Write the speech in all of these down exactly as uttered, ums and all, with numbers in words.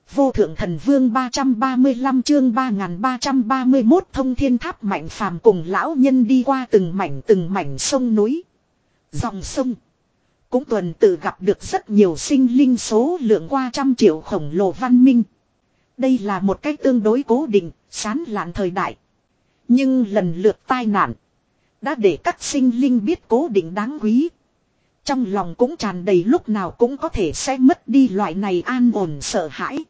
Vô thượng thần vương ba trăm ba mươi lăm chương ba nghìn ba trăm ba mươi mốt thông thiên tháp. Mạnh phàm cùng lão nhân đi qua từng mảnh từng mảnh sông núi. Dòng sông. Cũng tuần tự gặp được rất nhiều sinh linh số lượng qua trăm triệu khổng lồ văn minh. Đây là một cách tương đối cố định, sán lạn thời đại. Nhưng lần lượt tai nạn đã để các sinh linh biết cố định đáng quý. Trong lòng cũng tràn đầy lúc nào cũng có thể sẽ mất đi loại này an ổn sợ hãi.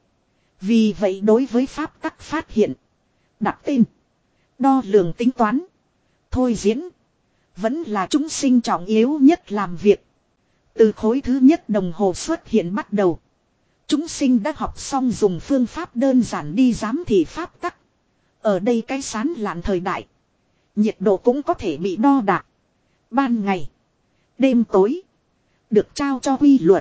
Vì vậy đối với pháp tắc phát hiện, đặt tên, đo lường tính toán, thôi diễn, vẫn là chúng sinh trọng yếu nhất làm việc. Từ khối thứ nhất đồng hồ xuất hiện bắt đầu, chúng sinh đã học xong dùng phương pháp đơn giản đi giám thị pháp tắc. Ở đây cái sán lạn thời đại, nhiệt độ cũng có thể bị đo đạc. Ban ngày, đêm tối, được trao cho quy luật.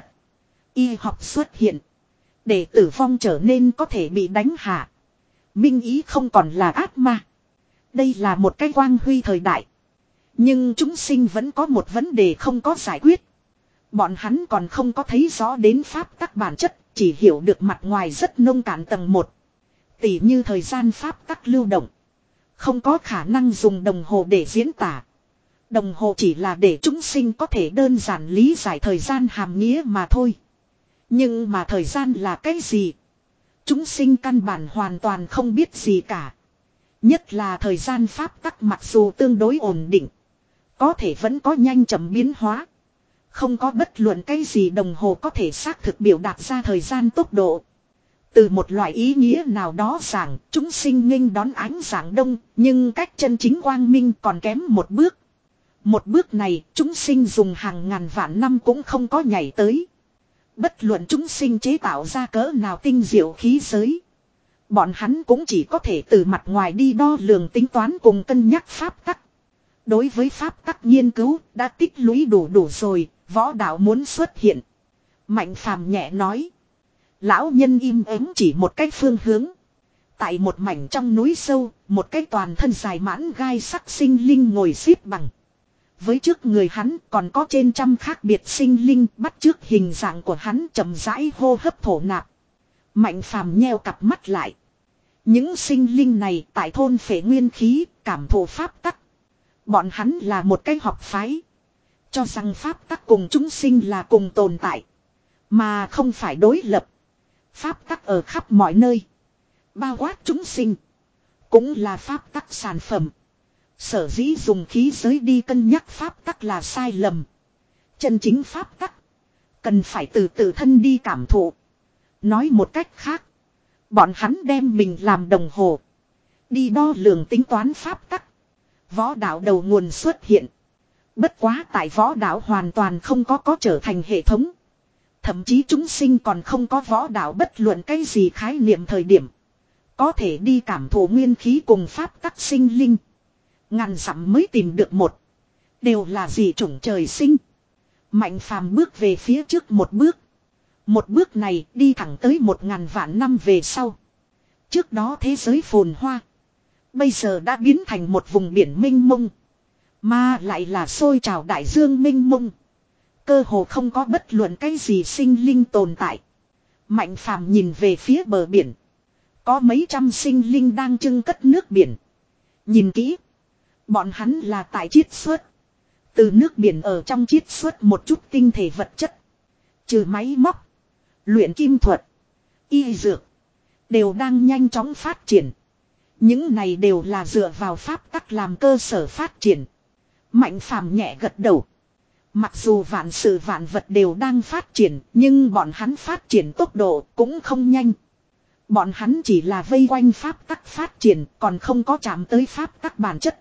Y học xuất hiện, để tử vong trở nên có thể bị đánh hạ. Minh ý không còn là ác ma. Đây là một cái quang huy thời đại. Nhưng chúng sinh vẫn có một vấn đề không có giải quyết. Bọn hắn còn không có thấy rõ đến pháp tắc bản chất, chỉ hiểu được mặt ngoài rất nông cạn tầng một. Tỉ như thời gian pháp tắc lưu động, không có khả năng dùng đồng hồ để diễn tả. Đồng hồ chỉ là để chúng sinh có thể đơn giản lý giải thời gian hàm nghĩa mà thôi. Nhưng mà thời gian là cái gì? Chúng sinh căn bản hoàn toàn không biết gì cả. Nhất là thời gian pháp tắc mặc dù tương đối ổn định, có thể vẫn có nhanh chậm biến hóa. Không có bất luận cái gì đồng hồ có thể xác thực biểu đạt ra thời gian tốc độ. Từ một loại ý nghĩa nào đó rằng chúng sinh nghênh đón ánh sáng đông, nhưng cách chân chính quang minh còn kém một bước. Một bước này chúng sinh dùng hàng ngàn vạn năm cũng không có nhảy tới. Bất luận chúng sinh chế tạo ra cỡ nào tinh diệu khí giới, bọn hắn cũng chỉ có thể từ mặt ngoài đi đo lường tính toán cùng cân nhắc pháp tắc. Đối với pháp tắc nghiên cứu đã tích lũy đủ đủ rồi, võ đạo muốn xuất hiện. Mạnh phàm nhẹ nói. Lão nhân im ắng chỉ một cách phương hướng. Tại một mảnh trong núi sâu, một cái toàn thân dài mãn gai sắc sinh linh ngồi xếp bằng. Với trước người hắn còn có trên trăm khác biệt sinh linh bắt chước hình dạng của hắn chậm rãi hô hấp thổ nạp. Mạnh phàm nheo cặp mắt lại. Những sinh linh này tại thôn phệ nguyên khí, cảm thụ pháp tắc. Bọn hắn là một cái học phái, cho rằng pháp tắc cùng chúng sinh là cùng tồn tại, mà không phải đối lập. Pháp tắc ở khắp mọi nơi, bao quát chúng sinh, cũng là pháp tắc sản phẩm. Sở dĩ dùng khí giới đi cân nhắc pháp tắc là sai lầm. Chân chính pháp tắc cần phải từ tự thân đi cảm thụ. Nói một cách khác, bọn hắn đem mình làm đồng hồ, đi đo lường tính toán pháp tắc. Võ đạo đầu nguồn xuất hiện. Bất quá tại võ đạo hoàn toàn không có có trở thành hệ thống. Thậm chí chúng sinh còn không có võ đạo bất luận cái gì khái niệm thời điểm, có thể đi cảm thụ nguyên khí cùng pháp tắc sinh linh. Ngàn dặm mới tìm được một. Đều là dị chủng trời sinh. Mạnh phàm bước về phía trước một bước. Một bước này đi thẳng tới một ngàn vạn năm về sau. Trước đó thế giới phồn hoa, bây giờ đã biến thành một vùng biển mênh mông. Mà lại là sôi trào đại dương mênh mông. Cơ hồ không có bất luận cái gì sinh linh tồn tại. Mạnh phàm nhìn về phía bờ biển. Có mấy trăm sinh linh đang trưng cất nước biển. Nhìn kỹ, bọn hắn là tại chiết xuất. Từ nước biển ở trong chiết xuất một chút tinh thể vật chất. Trừ máy móc, luyện kim thuật, y dược, đều đang nhanh chóng phát triển. Những này đều là dựa vào pháp tắc làm cơ sở phát triển. Mạnh phàm nhẹ gật đầu. Mặc dù vạn sự vạn vật đều đang phát triển, nhưng bọn hắn phát triển tốc độ cũng không nhanh. Bọn hắn chỉ là vây quanh pháp tắc phát triển, còn không có chạm tới pháp tắc bản chất.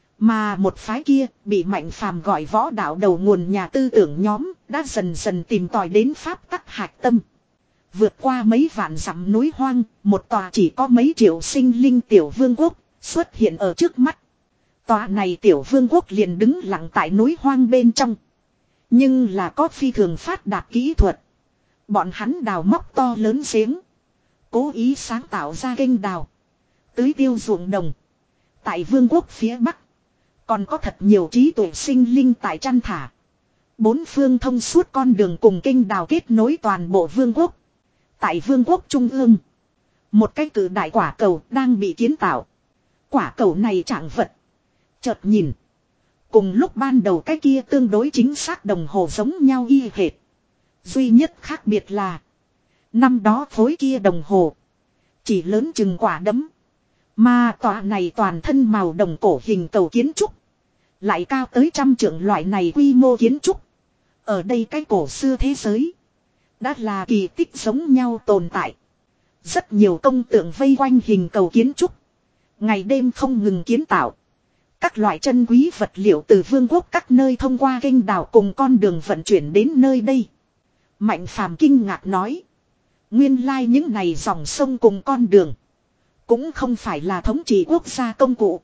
Mà một phái kia bị mạnh phàm gọi võ đạo đầu nguồn nhà tư tưởng nhóm, đã dần dần tìm tòi đến pháp tắc hạch tâm. Vượt qua mấy vạn dặm núi hoang, một tòa chỉ có mấy triệu sinh linh tiểu vương quốc xuất hiện ở trước mắt. Tòa này tiểu vương quốc liền đứng lặng tại núi hoang bên trong. Nhưng là có phi thường phát đạt kỹ thuật. Bọn hắn đào móc to lớn giếng, cố ý sáng tạo ra kênh đào, tưới tiêu ruộng đồng. Tại vương quốc phía bắc còn có thật nhiều trí tuệ sinh linh tại chăn thả. Bốn phương thông suốt con đường cùng kênh đào kết nối toàn bộ vương quốc. Tại vương quốc trung ương. Một cái cử đại quả cầu đang bị kiến tạo. Quả cầu này trạng vật. Chợt nhìn. Cùng lúc ban đầu cái kia tương đối chính xác đồng hồ giống nhau y hệt. Duy nhất khác biệt là. Năm đó khối kia đồng hồ. Chỉ lớn chừng quả đấm. Mà tòa này toàn thân màu đồng cổ hình cầu kiến trúc. Lại cao tới trăm trượng loại này quy mô kiến trúc. Ở đây cái cổ xưa thế giới. Đã là kỳ tích giống nhau tồn tại. Rất nhiều công tượng vây quanh hình cầu kiến trúc. Ngày đêm không ngừng kiến tạo. Các loại chân quý vật liệu từ vương quốc các nơi thông qua kênh đào cùng con đường vận chuyển đến nơi đây. Mạnh Phàm kinh ngạc nói. Nguyên lai like những này dòng sông cùng con đường. Cũng không phải là thống trị quốc gia công cụ.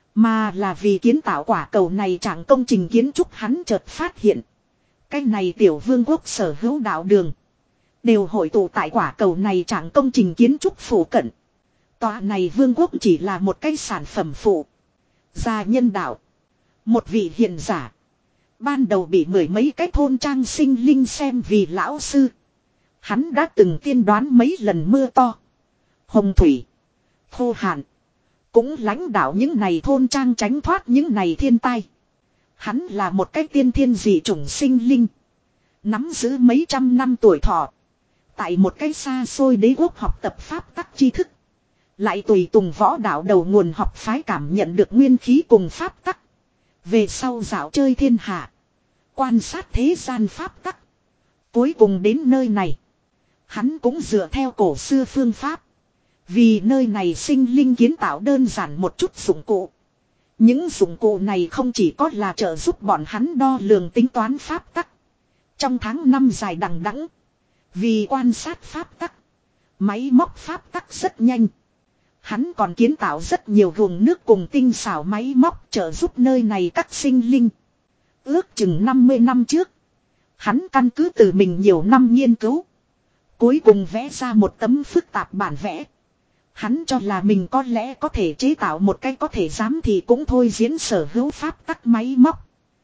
Mà là vì kiến tạo quả cầu này chẳng công trình kiến trúc hắn chợt phát hiện. Cái này tiểu vương quốc sở hữu đạo đường. Đều hội tụ tại quả cầu này chẳng công trình kiến trúc phủ cận. Tòa này vương quốc chỉ là một cái sản phẩm phụ. Gia nhân đạo. Một vị hiền giả. Ban đầu bị mười mấy cái thôn trang sinh linh xem vì lão sư. Hắn đã từng tiên đoán mấy lần mưa to. Hồng thủy. Khô hạn. Cũng lãnh đạo những này thôn trang tránh thoát những này thiên tai. Hắn là một cái tiên thiên dị chủng sinh linh. Nắm giữ mấy trăm năm tuổi thọ. Tại một cái xa xôi đế quốc học tập pháp tắc tri thức. Lại tùy tùng võ đạo đầu nguồn học phái cảm nhận được nguyên khí cùng pháp tắc. Về sau dạo chơi thiên hạ. Quan sát thế gian pháp tắc. Cuối cùng đến nơi này. Hắn cũng dựa theo cổ xưa phương pháp. Vì nơi này sinh linh kiến tạo đơn giản một chút dụng cụ. Những dụng cụ này không chỉ có là trợ giúp bọn hắn đo lường tính toán pháp tắc. Trong tháng năm dài đằng đẵng. Vì quan sát pháp tắc. Máy móc pháp tắc rất nhanh. Hắn còn kiến tạo rất nhiều guồng nước cùng tinh xảo máy móc trợ giúp nơi này các sinh linh. Ước chừng năm mươi năm trước. Hắn căn cứ từ mình nhiều năm nghiên cứu. Cuối cùng vẽ ra một tấm phức tạp bản vẽ. Hắn cho là mình có lẽ có thể chế tạo một cái có thể dám thì cũng thôi diễn sở hữu pháp tắc máy móc.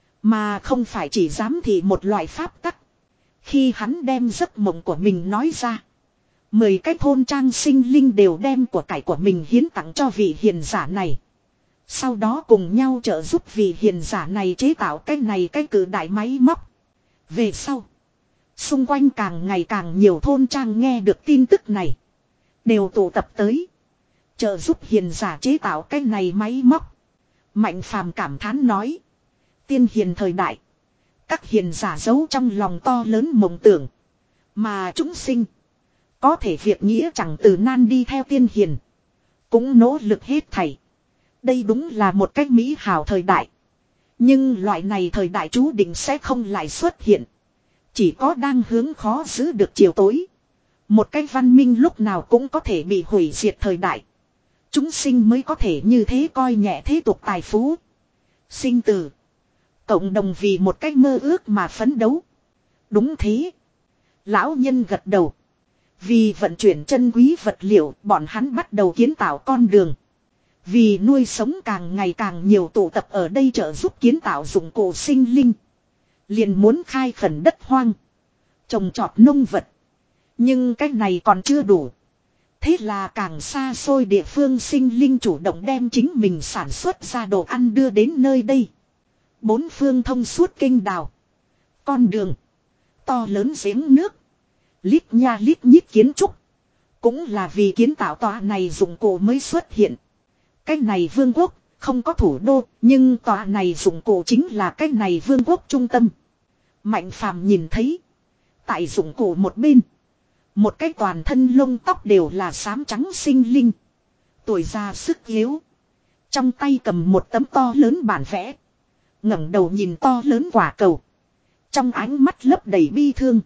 Mà không phải chỉ dám thì một loại pháp tắc. Khi hắn đem giấc mộng của mình nói ra. Mười cái thôn trang sinh linh đều đem của cải của mình hiến tặng cho vị hiền giả này. Sau đó cùng nhau trợ giúp vị hiền giả này chế tạo cái này cái cử đại máy móc. Về sau. Xung quanh càng ngày càng nhiều thôn trang nghe được tin tức này. Đều tụ tập tới. Trợ giúp hiền giả chế tạo cái này máy móc. Mạnh Phàm cảm thán nói. Tiên hiền thời đại. Các hiền giả giấu trong lòng to lớn mộng tưởng. Mà chúng sinh. Có thể việc nghĩa chẳng từ nan đi theo tiên hiền. Cũng nỗ lực hết thảy. Đây đúng là một cách mỹ hảo thời đại. Nhưng loại này thời đại chú định sẽ không lại xuất hiện. Chỉ có đang hướng khó giữ được chiều tối. Một cái văn minh lúc nào cũng có thể bị hủy diệt thời đại. Chúng sinh mới có thể như thế coi nhẹ thế tục tài phú. Sinh tử. Cộng đồng vì một cách mơ ước mà phấn đấu. Đúng thế. Lão nhân gật đầu. Vì vận chuyển chân quý vật liệu, bọn hắn bắt đầu kiến tạo con đường. Vì nuôi sống càng ngày càng nhiều tụ tập ở đây trợ giúp kiến tạo dụng cụ sinh linh. Liền muốn khai khẩn đất hoang. Trồng trọt nông vật. Nhưng cái này còn chưa đủ. Thế là càng xa xôi địa phương sinh linh chủ động đem chính mình sản xuất ra đồ ăn đưa đến nơi đây. Bốn phương thông suốt kênh đào. Con đường. To lớn giếng nước. Lít nha lít nhít kiến trúc. Cũng là vì kiến tạo tòa này dụng cụ mới xuất hiện. Cái này vương quốc không có thủ đô. Nhưng tòa này dụng cụ chính là cái này vương quốc trung tâm. Mạnh Phàm nhìn thấy. Tại dụng cụ một bên. Một cái toàn thân lông tóc đều là xám trắng sinh linh. Tuổi già sức yếu. Trong tay cầm một tấm to lớn bản vẽ. ngẩng đầu nhìn to lớn quả cầu. Trong ánh mắt lấp đầy bi thương.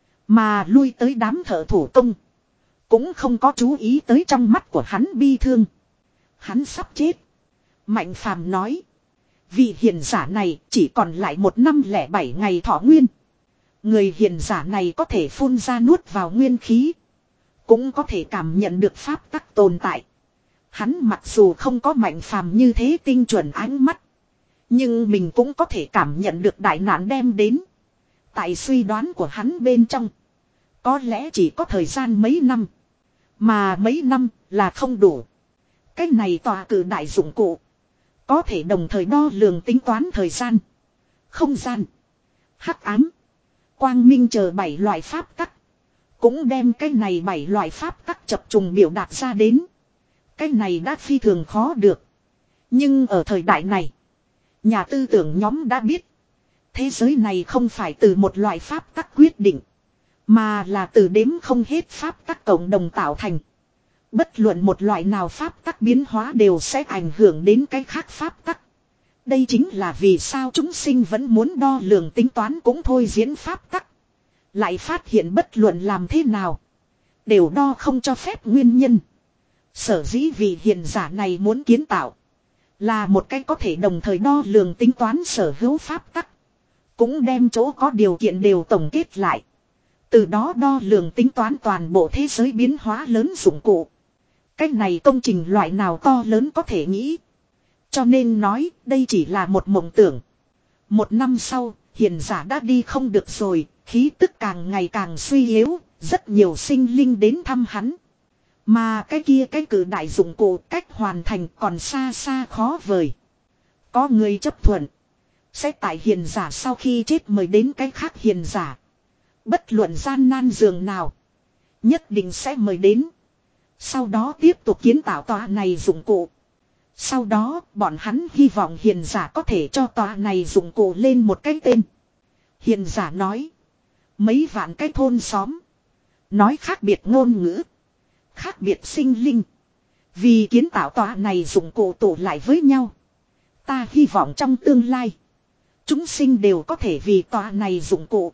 Mà lui tới đám thợ thủ công. Cũng không có chú ý tới trong mắt của hắn bi thương. Hắn sắp chết. Mạnh Phàm nói. Vị hiền giả này chỉ còn lại một năm lẻ bảy ngày thọ nguyên. Người hiền giả này có thể phun ra nuốt vào nguyên khí. Cũng có thể cảm nhận được pháp tắc tồn tại. Hắn mặc dù không có Mạnh Phàm như thế tinh chuẩn ánh mắt. Nhưng mình cũng có thể cảm nhận được đại nạn đem đến. Tại suy đoán của hắn bên trong. Có lẽ chỉ có thời gian mấy năm. Mà mấy năm là không đủ. Cái này tòa cử đại dụng cụ. Có thể đồng thời đo lường tính toán thời gian. Không gian. Hắc ám. Quang minh chờ bảy loại pháp tắc. Cũng đem cái này bảy loại pháp tắc chập trùng biểu đạt ra đến. Cái này đã phi thường khó được. Nhưng ở thời đại này. Nhà tư tưởng nhóm đã biết. Thế giới này không phải từ một loại pháp tắc quyết định. Mà là từ đếm không hết pháp tắc cộng đồng tạo thành. Bất luận một loại nào pháp tắc biến hóa đều sẽ ảnh hưởng đến cái khác pháp tắc. Đây chính là vì sao chúng sinh vẫn muốn đo lường tính toán cũng thôi diễn pháp tắc. Lại phát hiện bất luận làm thế nào. Đều đo không cho phép nguyên nhân. Sở dĩ vì hiện giả này muốn kiến tạo. Là một cách có thể đồng thời đo lường tính toán sở hữu pháp tắc. Cũng đem chỗ có điều kiện đều tổng kết lại. Từ đó đo lường tính toán toàn bộ thế giới biến hóa lớn dụng cụ. Cách này công trình loại nào to lớn có thể nghĩ. Cho nên nói đây chỉ là một mộng tưởng. Một năm sau, hiền giả đã đi không được rồi, khí tức càng ngày càng suy yếu, rất nhiều sinh linh đến thăm hắn. Mà cái kia cái cử đại dụng cụ cách hoàn thành còn xa xa khó vời. Có người chấp thuận. Sẽ tại hiền giả sau khi chết mời đến cái khác hiền giả. Bất luận gian nan dường nào. Nhất định sẽ mời đến. Sau đó tiếp tục kiến tạo tòa này dụng cụ. Sau đó bọn hắn hy vọng hiền giả có thể cho tòa này dụng cụ lên một cái tên. Hiền giả nói. Mấy vạn cái thôn xóm. Nói khác biệt ngôn ngữ. Khác biệt sinh linh. Vì kiến tạo tòa này dụng cụ tụ lại với nhau. Ta hy vọng trong tương lai. Chúng sinh đều có thể vì tòa này dụng cụ.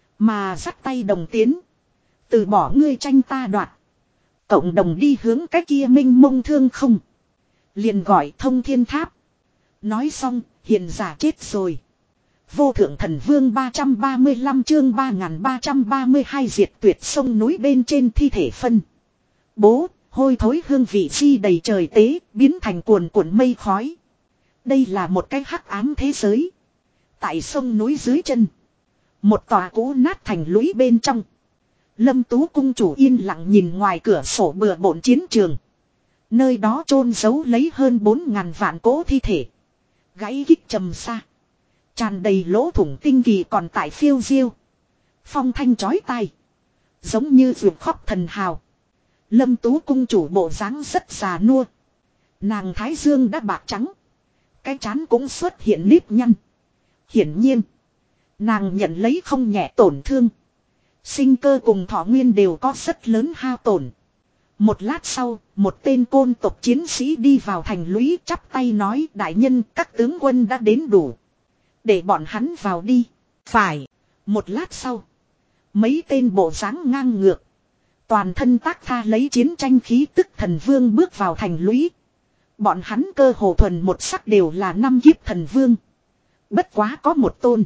Mà dắt tay đồng tiến. Từ bỏ ngươi tranh ta đoạt. Cộng đồng đi hướng cái kia minh mông thương không. Liền gọi thông thiên tháp. Nói xong, hiền giả chết rồi. Vô thượng thần vương ba trăm ba mươi lăm chương ba nghìn ba trăm ba mươi hai diệt tuyệt sông núi bên trên thi thể phân. Bố, hôi thối hương vị chi đầy trời tế, biến thành cuồn cuộn mây khói. Đây là một cái hắc ám thế giới. Tại sông núi dưới chân. Một tòa cũ nát thành lũy bên trong. Lâm Tú cung chủ yên lặng nhìn ngoài cửa sổ bừa bộn chiến trường. Nơi đó chôn giấu lấy hơn bốn ngàn vạn cỗ thi thể. Gãy kích trầm xa. Tràn đầy lỗ thủng tinh kỳ còn tại phiêu diêu. Phong thanh chói tai. Giống như vượt khóc thần hào. Lâm Tú cung chủ bộ dáng rất già nua. Nàng thái dương đã bạc trắng. Cái trán cũng xuất hiện nếp nhăn. Hiển nhiên. Nàng nhận lấy không nhẹ tổn thương. Sinh cơ cùng thọ nguyên đều có rất lớn hao tổn. Một lát sau, một tên côn tộc chiến sĩ đi vào thành lũy chắp tay nói đại nhân các tướng quân đã đến đủ. Để bọn hắn vào đi. Phải. Một lát sau. Mấy tên bộ dáng ngang ngược. Toàn thân tác tha lấy chiến tranh khí tức thần vương bước vào thành lũy. Bọn hắn cơ hồ thuần một sắc đều là năm kiếp thần vương. Bất quá có một tôn.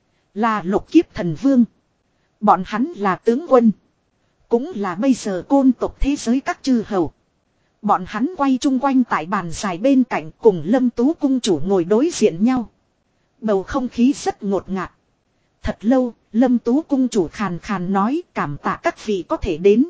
Là lục kiếp thần vương. Bọn hắn là tướng quân. Cũng là bây giờ côn tộc thế giới các chư hầu. Bọn hắn quay chung quanh tại bàn dài bên cạnh cùng Lâm Tú cung chủ ngồi đối diện nhau. Bầu không khí rất ngột ngạt. Thật lâu, Lâm Tú cung chủ khàn khàn nói cảm tạ các vị có thể đến.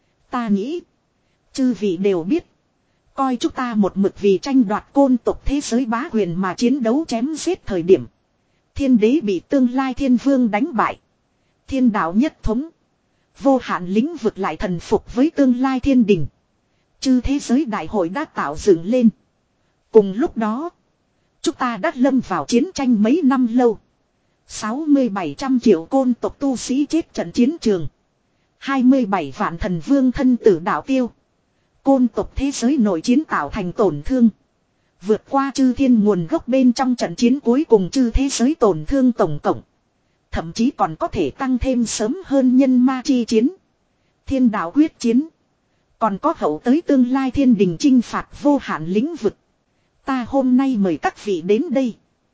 Ta nghĩ, chư vị đều biết. Coi chúng ta một mực vì tranh đoạt côn tộc thế giới bá quyền mà chiến đấu chém giết thời điểm. Thiên đế bị tương lai thiên vương đánh bại. Thiên đạo nhất thống. Vô hạn lĩnh vực lại thần phục với tương lai thiên đình. Chư thế giới đại hội đã tạo dựng lên. Cùng lúc đó, chúng ta đã lâm vào chiến tranh mấy năm lâu. sáu mươi bảy trăm triệu côn tộc tu sĩ chết trận chiến trường. hai mươi bảy vạn thần vương thân tử đạo tiêu. Côn tộc thế giới nội chiến tạo thành tổn thương. Vượt qua chư thiên nguồn gốc bên trong trận chiến cuối cùng chư thế giới tổn thương tổng cộng. Thậm chí còn có thể tăng thêm sớm hơn nhân ma chi chiến. Thiên đạo quyết chiến. Còn có hậu tới tương lai thiên đình chinh phạt vô hạn lĩnh vực. Ta hôm nay mời các vị đến đây.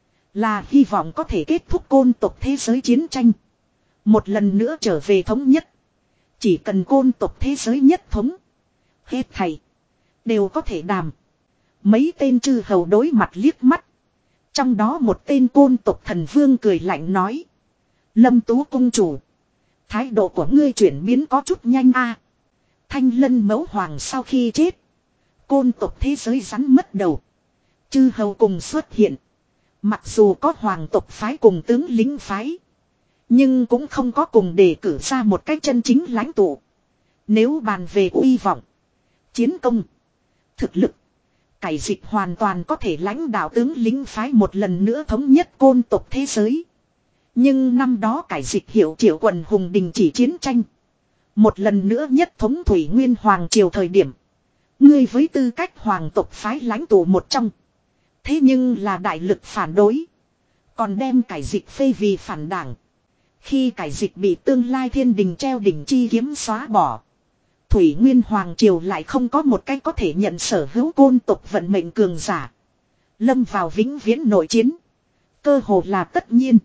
Là hy vọng có thể kết thúc côn tộc thế giới chiến tranh. Một lần nữa trở về thống nhất. Chỉ cần côn tộc thế giới nhất thống. Hết thầy. Đều có thể đàm. Mấy tên chư hầu đối mặt liếc mắt. Trong đó một tên côn tộc thần vương cười lạnh nói. Lâm Tú cung chủ. Thái độ của ngươi chuyển biến có chút nhanh a. Thanh Lân Mẫu Hoàng sau khi chết. Côn tộc thế giới rắn mất đầu. Chư hầu cùng xuất hiện. Mặc dù có hoàng tộc phái cùng tướng lính phái. Nhưng cũng không có cùng đề cử ra một cách chân chính lãnh tụ. Nếu bàn về uy vọng. Chiến công. Thực lực. Cải dịch hoàn toàn có thể lãnh đạo tướng lính phái một lần nữa thống nhất côn tộc thế giới. Nhưng năm đó cải dịch hiệu triệu quần hùng đình chỉ chiến tranh. Một lần nữa nhất thống Thủy Nguyên Hoàng triều thời điểm. Ngươi với tư cách hoàng tộc phái lãnh tụ một trong. Thế nhưng là đại lực phản đối. Còn đem cải dịch phê vì phản đảng. Khi cải dịch bị tương lai thiên đình treo đỉnh chi kiếm xóa bỏ. Thủy Nguyên Hoàng triều lại không có một cách có thể nhận sở hữu côn tộc vận mệnh cường giả. Lâm vào vĩnh viễn nội chiến. Cơ hồ là tất nhiên.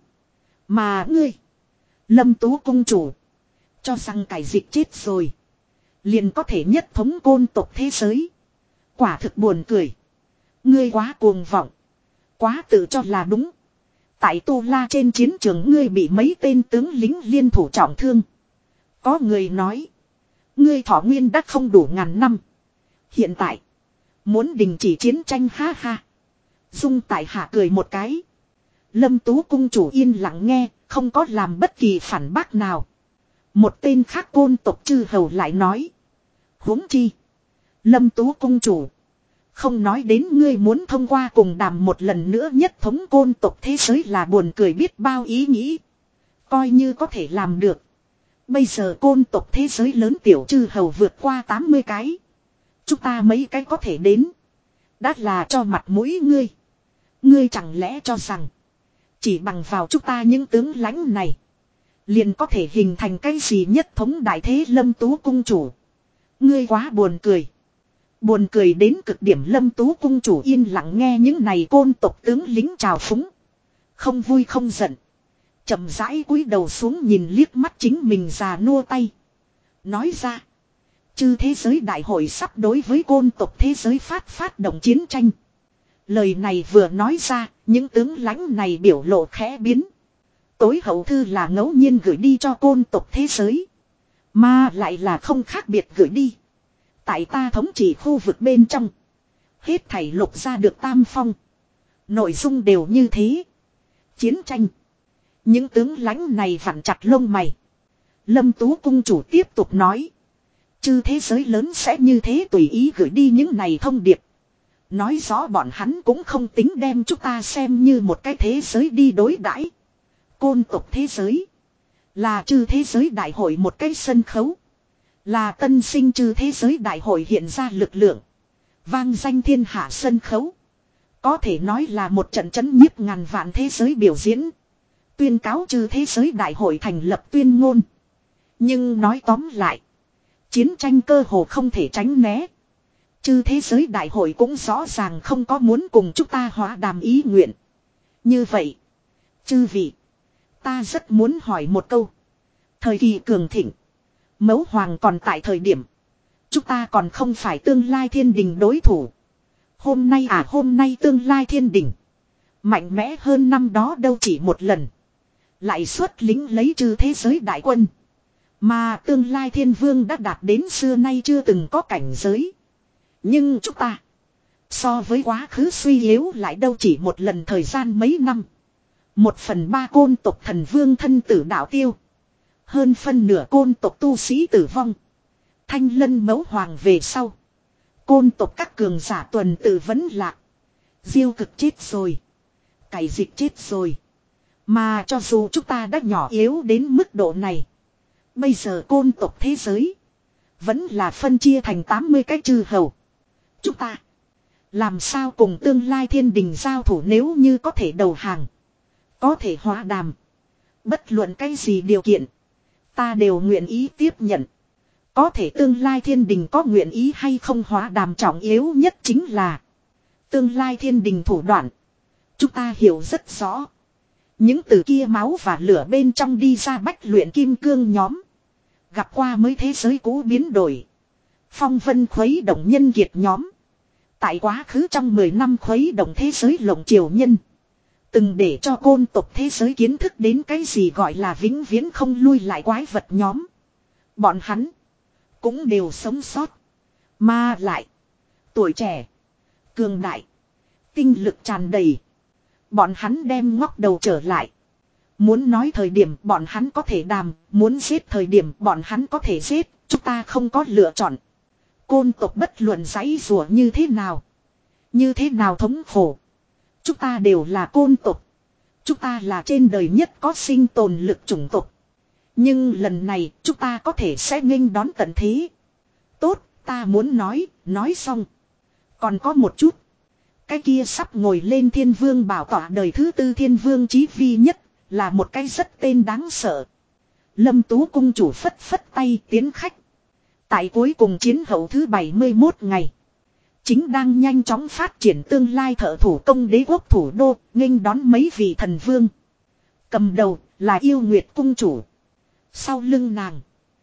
Mà ngươi. Lâm Tú cung chủ. Cho rằng cải dịch chết rồi. Liền có thể nhất thống côn tộc thế giới. Quả thực buồn cười. Ngươi quá cuồng vọng. Quá tự cho là đúng. Tại Tu La trên chiến trường ngươi bị mấy tên tướng lính liên thủ trọng thương. Có người nói. Ngươi thọ nguyên đã không đủ ngàn năm. Hiện tại. Muốn đình chỉ chiến tranh ha ha. Dung tại hạ cười một cái. Lâm Tú cung chủ yên lặng nghe. Không có làm bất kỳ phản bác nào. Một tên khác côn tộc chư hầu lại nói. Huống chi. Lâm Tú cung chủ. Không nói đến ngươi muốn thông qua cùng đàm một lần nữa nhất thống côn tộc thế giới là buồn cười biết bao ý nghĩ. Coi như có thể làm được. Bây giờ côn tộc thế giới lớn tiểu chư hầu vượt qua tám mươi cái. Chúng ta mấy cái có thể đến. Đã là cho mặt mũi ngươi. Ngươi chẳng lẽ cho rằng. Chỉ bằng vào chúng ta những tướng lãnh này. Liền có thể hình thành cái gì nhất thống đại thế Lâm Tú cung chủ. Ngươi quá buồn cười. Buồn cười đến cực điểm Lâm Tú cung chủ yên lặng nghe những này côn tộc tướng lính trào phúng. Không vui không giận. Chậm rãi cúi đầu xuống nhìn liếc mắt chính mình già nua tay. Nói ra. Chư thế giới đại hội sắp đối với côn tộc thế giới phát phát động chiến tranh. Lời này vừa nói ra. Những tướng lãnh này biểu lộ khẽ biến. Tối hậu thư là ngẫu nhiên gửi đi cho côn tộc thế giới. Mà lại là không khác biệt gửi đi. Tại ta thống trị khu vực bên trong. Hết thảy lục ra được tam phong. Nội dung đều như thế. Chiến tranh. Những tướng lãnh này vặn chặt lông mày. Lâm Tú cung chủ tiếp tục nói. Chư thế giới lớn sẽ như thế tùy ý gửi đi những này thông điệp. Nói rõ bọn hắn cũng không tính đem chúng ta xem như một cái thế giới đi đối đãi. Côn tộc thế giới. Là chư thế giới đại hội một cái sân khấu. Là tân sinh chư thế giới đại hội hiện ra lực lượng. Vang danh thiên hạ sân khấu. Có thể nói là một trận chấn nhiếp ngàn vạn thế giới biểu diễn. Tuyên cáo chư thế giới đại hội thành lập tuyên ngôn. Nhưng nói tóm lại. Chiến tranh cơ hồ không thể tránh né. Chư thế giới đại hội cũng rõ ràng không có muốn cùng chúng ta hóa đàm ý nguyện. Như vậy. Chư vị. Ta rất muốn hỏi một câu. Thời kỳ cường thịnh. Mẫu hoàng còn tại thời điểm. Chúng ta còn không phải tương lai thiên đình đối thủ. Hôm nay à hôm nay tương lai thiên đình. Mạnh mẽ hơn năm đó đâu chỉ một lần. Lại xuất lính lấy trừ thế giới đại quân. Mà tương lai thiên vương đã đạt đến xưa nay chưa từng có cảnh giới. Nhưng chúng ta. So với quá khứ suy yếu lại đâu chỉ một lần thời gian mấy năm. Một phần ba côn tộc thần vương thân tử đạo tiêu. Hơn phân nửa côn tộc tu sĩ tử vong. Thanh Lân Mẫu Hoàng về sau. Côn tộc các cường giả tuần tự vấn lạc. Diêu cực chết rồi. Cày dịch chết rồi. Mà cho dù chúng ta đã nhỏ yếu đến mức độ này. Bây giờ côn tộc thế giới. Vẫn là phân chia thành tám mươi cái chư hầu. Chúng ta. Làm sao cùng tương lai thiên đình giao thủ nếu như có thể đầu hàng. Có thể hòa đàm. Bất luận cái gì điều kiện. Ta đều nguyện ý tiếp nhận. Có thể tương lai thiên đình có nguyện ý hay không hóa đàm trọng yếu nhất chính là. Tương lai thiên đình thủ đoạn. Chúng ta hiểu rất rõ. Những từ kia máu và lửa bên trong đi ra bách luyện kim cương nhóm. Gặp qua mấy thế giới cũ biến đổi. Phong vân khuấy động nhân kiệt nhóm. Tại quá khứ trong mười năm khuấy động thế giới lộng triều nhân. Từng để cho côn tộc thế giới kiến thức đến cái gì gọi là vĩnh viễn không lui lại quái vật nhóm. Bọn hắn cũng đều sống sót. Mà lại tuổi trẻ, cường đại, tinh lực tràn đầy. Bọn hắn đem ngóc đầu trở lại. Muốn nói thời điểm bọn hắn có thể đàm, muốn giết thời điểm bọn hắn có thể giết, chúng ta không có lựa chọn. Côn tộc bất luận giãy rủa như thế nào, như thế nào thống khổ, chúng ta đều là côn tộc. Chúng ta là trên đời nhất có sinh tồn lực chủng tộc. Nhưng lần này chúng ta có thể sẽ nghênh đón tận thế. Tốt, ta muốn nói, nói xong. Còn có một chút. Cái kia sắp ngồi lên thiên vương bảo tọa đời thứ tư thiên vương chí vi nhất. Là một cái rất tên đáng sợ. Lâm Tú cung chủ phất phất tay tiến khách. Tại cuối cùng chiến hậu thứ bảy mươi mốt ngày. Chính đang nhanh chóng phát triển tương lai thợ thủ công đế quốc thủ đô, nghênh đón mấy vị thần vương. Cầm đầu là yêu nguyệt cung chủ. Sau lưng nàng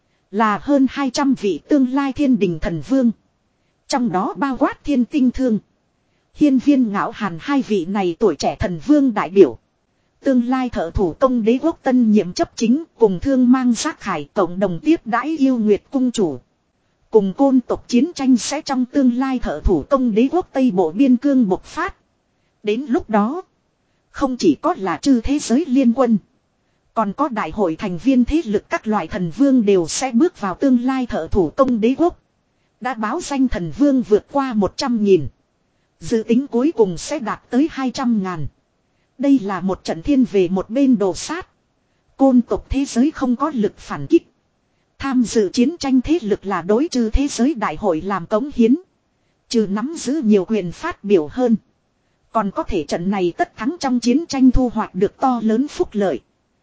là hơn hai trăm vị tương lai thiên đình thần vương. Trong đó bao quát thiên tinh thương, hiên viên ngạo hàn hai vị này tuổi trẻ thần vương đại biểu. Tương lai thợ thủ công đế quốc tân nhiệm chấp chính cùng thương mang giác khải cộng đồng tiếp đãi yêu nguyệt cung chủ. Cùng côn tộc chiến tranh sẽ trong tương lai thợ thủ công đế quốc Tây Bộ biên cương bộc phát. Đến lúc đó, không chỉ có là chư thế giới liên quân, còn có đại hội thành viên thế lực các loại thần vương đều sẽ bước vào tương lai thợ thủ công đế quốc. Đã báo danh thần vương vượt qua một trăm nghìn. Dự tính cuối cùng sẽ đạt tới hai trăm ngàn. Đây là một trận thiên về một bên đồ sát. Côn tộc thế giới không có lực phản kích. Tham dự chiến tranh thế lực là đối trừ thế giới đại hội làm cống hiến. Trừ nắm giữ nhiều quyền phát biểu hơn, còn có thể trận này tất thắng trong chiến tranh thu hoạch được to lớn phúc lợi.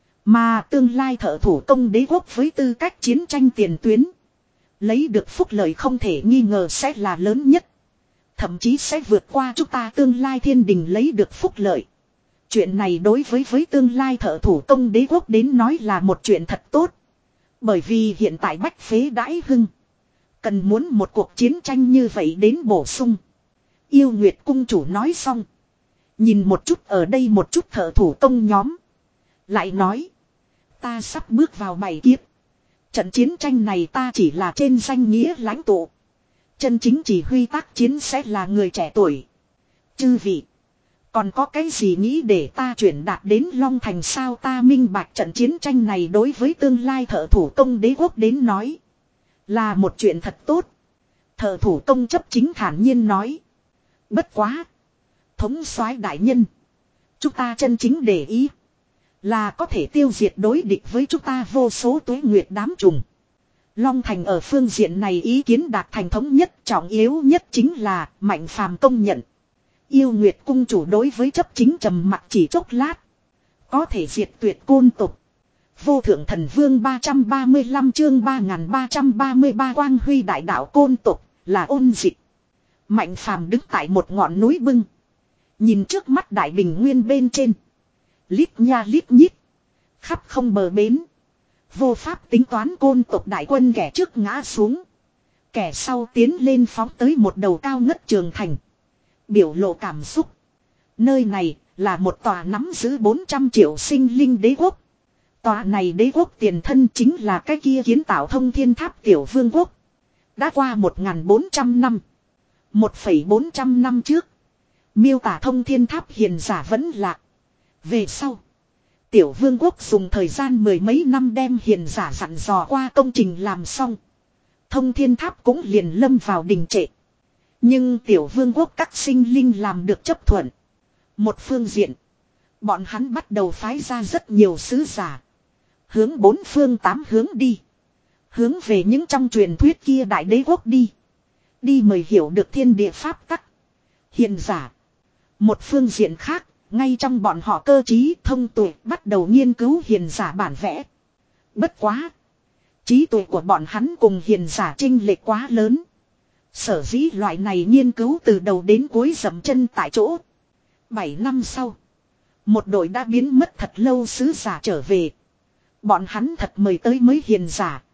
Mà tương lai thợ thủ công đế quốc với tư cách chiến tranh tiền tuyến, lấy được phúc lợi không thể nghi ngờ sẽ là lớn nhất. Thậm chí sẽ vượt qua chúng ta tương lai thiên đình lấy được phúc lợi. Chuyện này đối với với tương lai thợ thủ công đế quốc đến nói là một chuyện thật tốt. Bởi vì hiện tại bách phế đãi hưng, cần muốn một cuộc chiến tranh như vậy đến bổ sung. Yêu Nguyệt cung chủ nói xong, nhìn một chút ở đây một chút thợ thủ công nhóm, lại nói: ta sắp bước vào bảy kiếp. Trận chiến tranh này ta chỉ là trên danh nghĩa lãnh tụ. Chân chính chỉ huy tác chiến sẽ là người trẻ tuổi. Chư vị, còn có cái gì nghĩ để ta chuyển đạt đến Long Thành sao? Ta minh bạch trận chiến tranh này đối với tương lai thợ thủ công đế quốc đến nói là một chuyện thật tốt. Thợ thủ công chấp chính thản nhiên nói: bất quá, thống soái đại nhân, chúng ta chân chính để ý là có thể tiêu diệt đối địch với chúng ta vô số tuế nguyệt đám trùng. Long Thành ở phương diện này ý kiến đạt thành thống nhất, trọng yếu nhất chính là Mạnh Phàm công nhận. Yêu Nguyệt cung chủ đối với chấp chính trầm mặc chỉ chốc lát. Có thể diệt tuyệt côn tục. Vô thượng thần vương ba trăm ba mươi lăm chương ba nghìn ba trăm ba mươi ba quang huy đại đạo côn tục là ôn dịch. Mạnh Phàm đứng tại một ngọn núi bưng, nhìn trước mắt đại bình nguyên bên trên, lít nha lít nhít, khắp không bờ bến. Vô pháp tính toán côn tộc đại quân, kẻ trước ngã xuống, kẻ sau tiến lên phóng tới một đầu cao ngất trường thành. Biểu lộ cảm xúc. Nơi này là một tòa nắm giữ bốn trăm triệu sinh linh đế quốc. Tòa này đế quốc tiền thân chính là cái kia kiến tạo thông thiên tháp tiểu vương quốc. Đã qua một nghìn bốn trăm năm. một phẩy bốn trăm năm trước, miêu tả thông thiên tháp hiền giả vẫn lạc. Về sau, tiểu vương quốc dùng thời gian mười mấy năm đem hiền giả dặn dò qua công trình làm xong. Thông thiên tháp cũng liền lâm vào đình trệ. Nhưng tiểu vương quốc các sinh linh làm được chấp thuận. Một phương diện, bọn hắn bắt đầu phái ra rất nhiều sứ giả, hướng bốn phương tám hướng đi, hướng về những trong truyền thuyết kia đại đế quốc đi. Đi mời hiểu được thiên địa pháp tắc, hiền giả. Một phương diện khác, ngay trong bọn họ cơ trí thông tuệ bắt đầu nghiên cứu hiền giả bản vẽ. Bất quá, trí tuệ của bọn hắn cùng hiền giả chênh lệch quá lớn. Sở dĩ loại này nghiên cứu từ đầu đến cuối dậm chân tại chỗ. Bảy năm sau, một đội đã biến mất thật lâu sứ giả trở về. Bọn hắn thật mời tới mới hiền giả,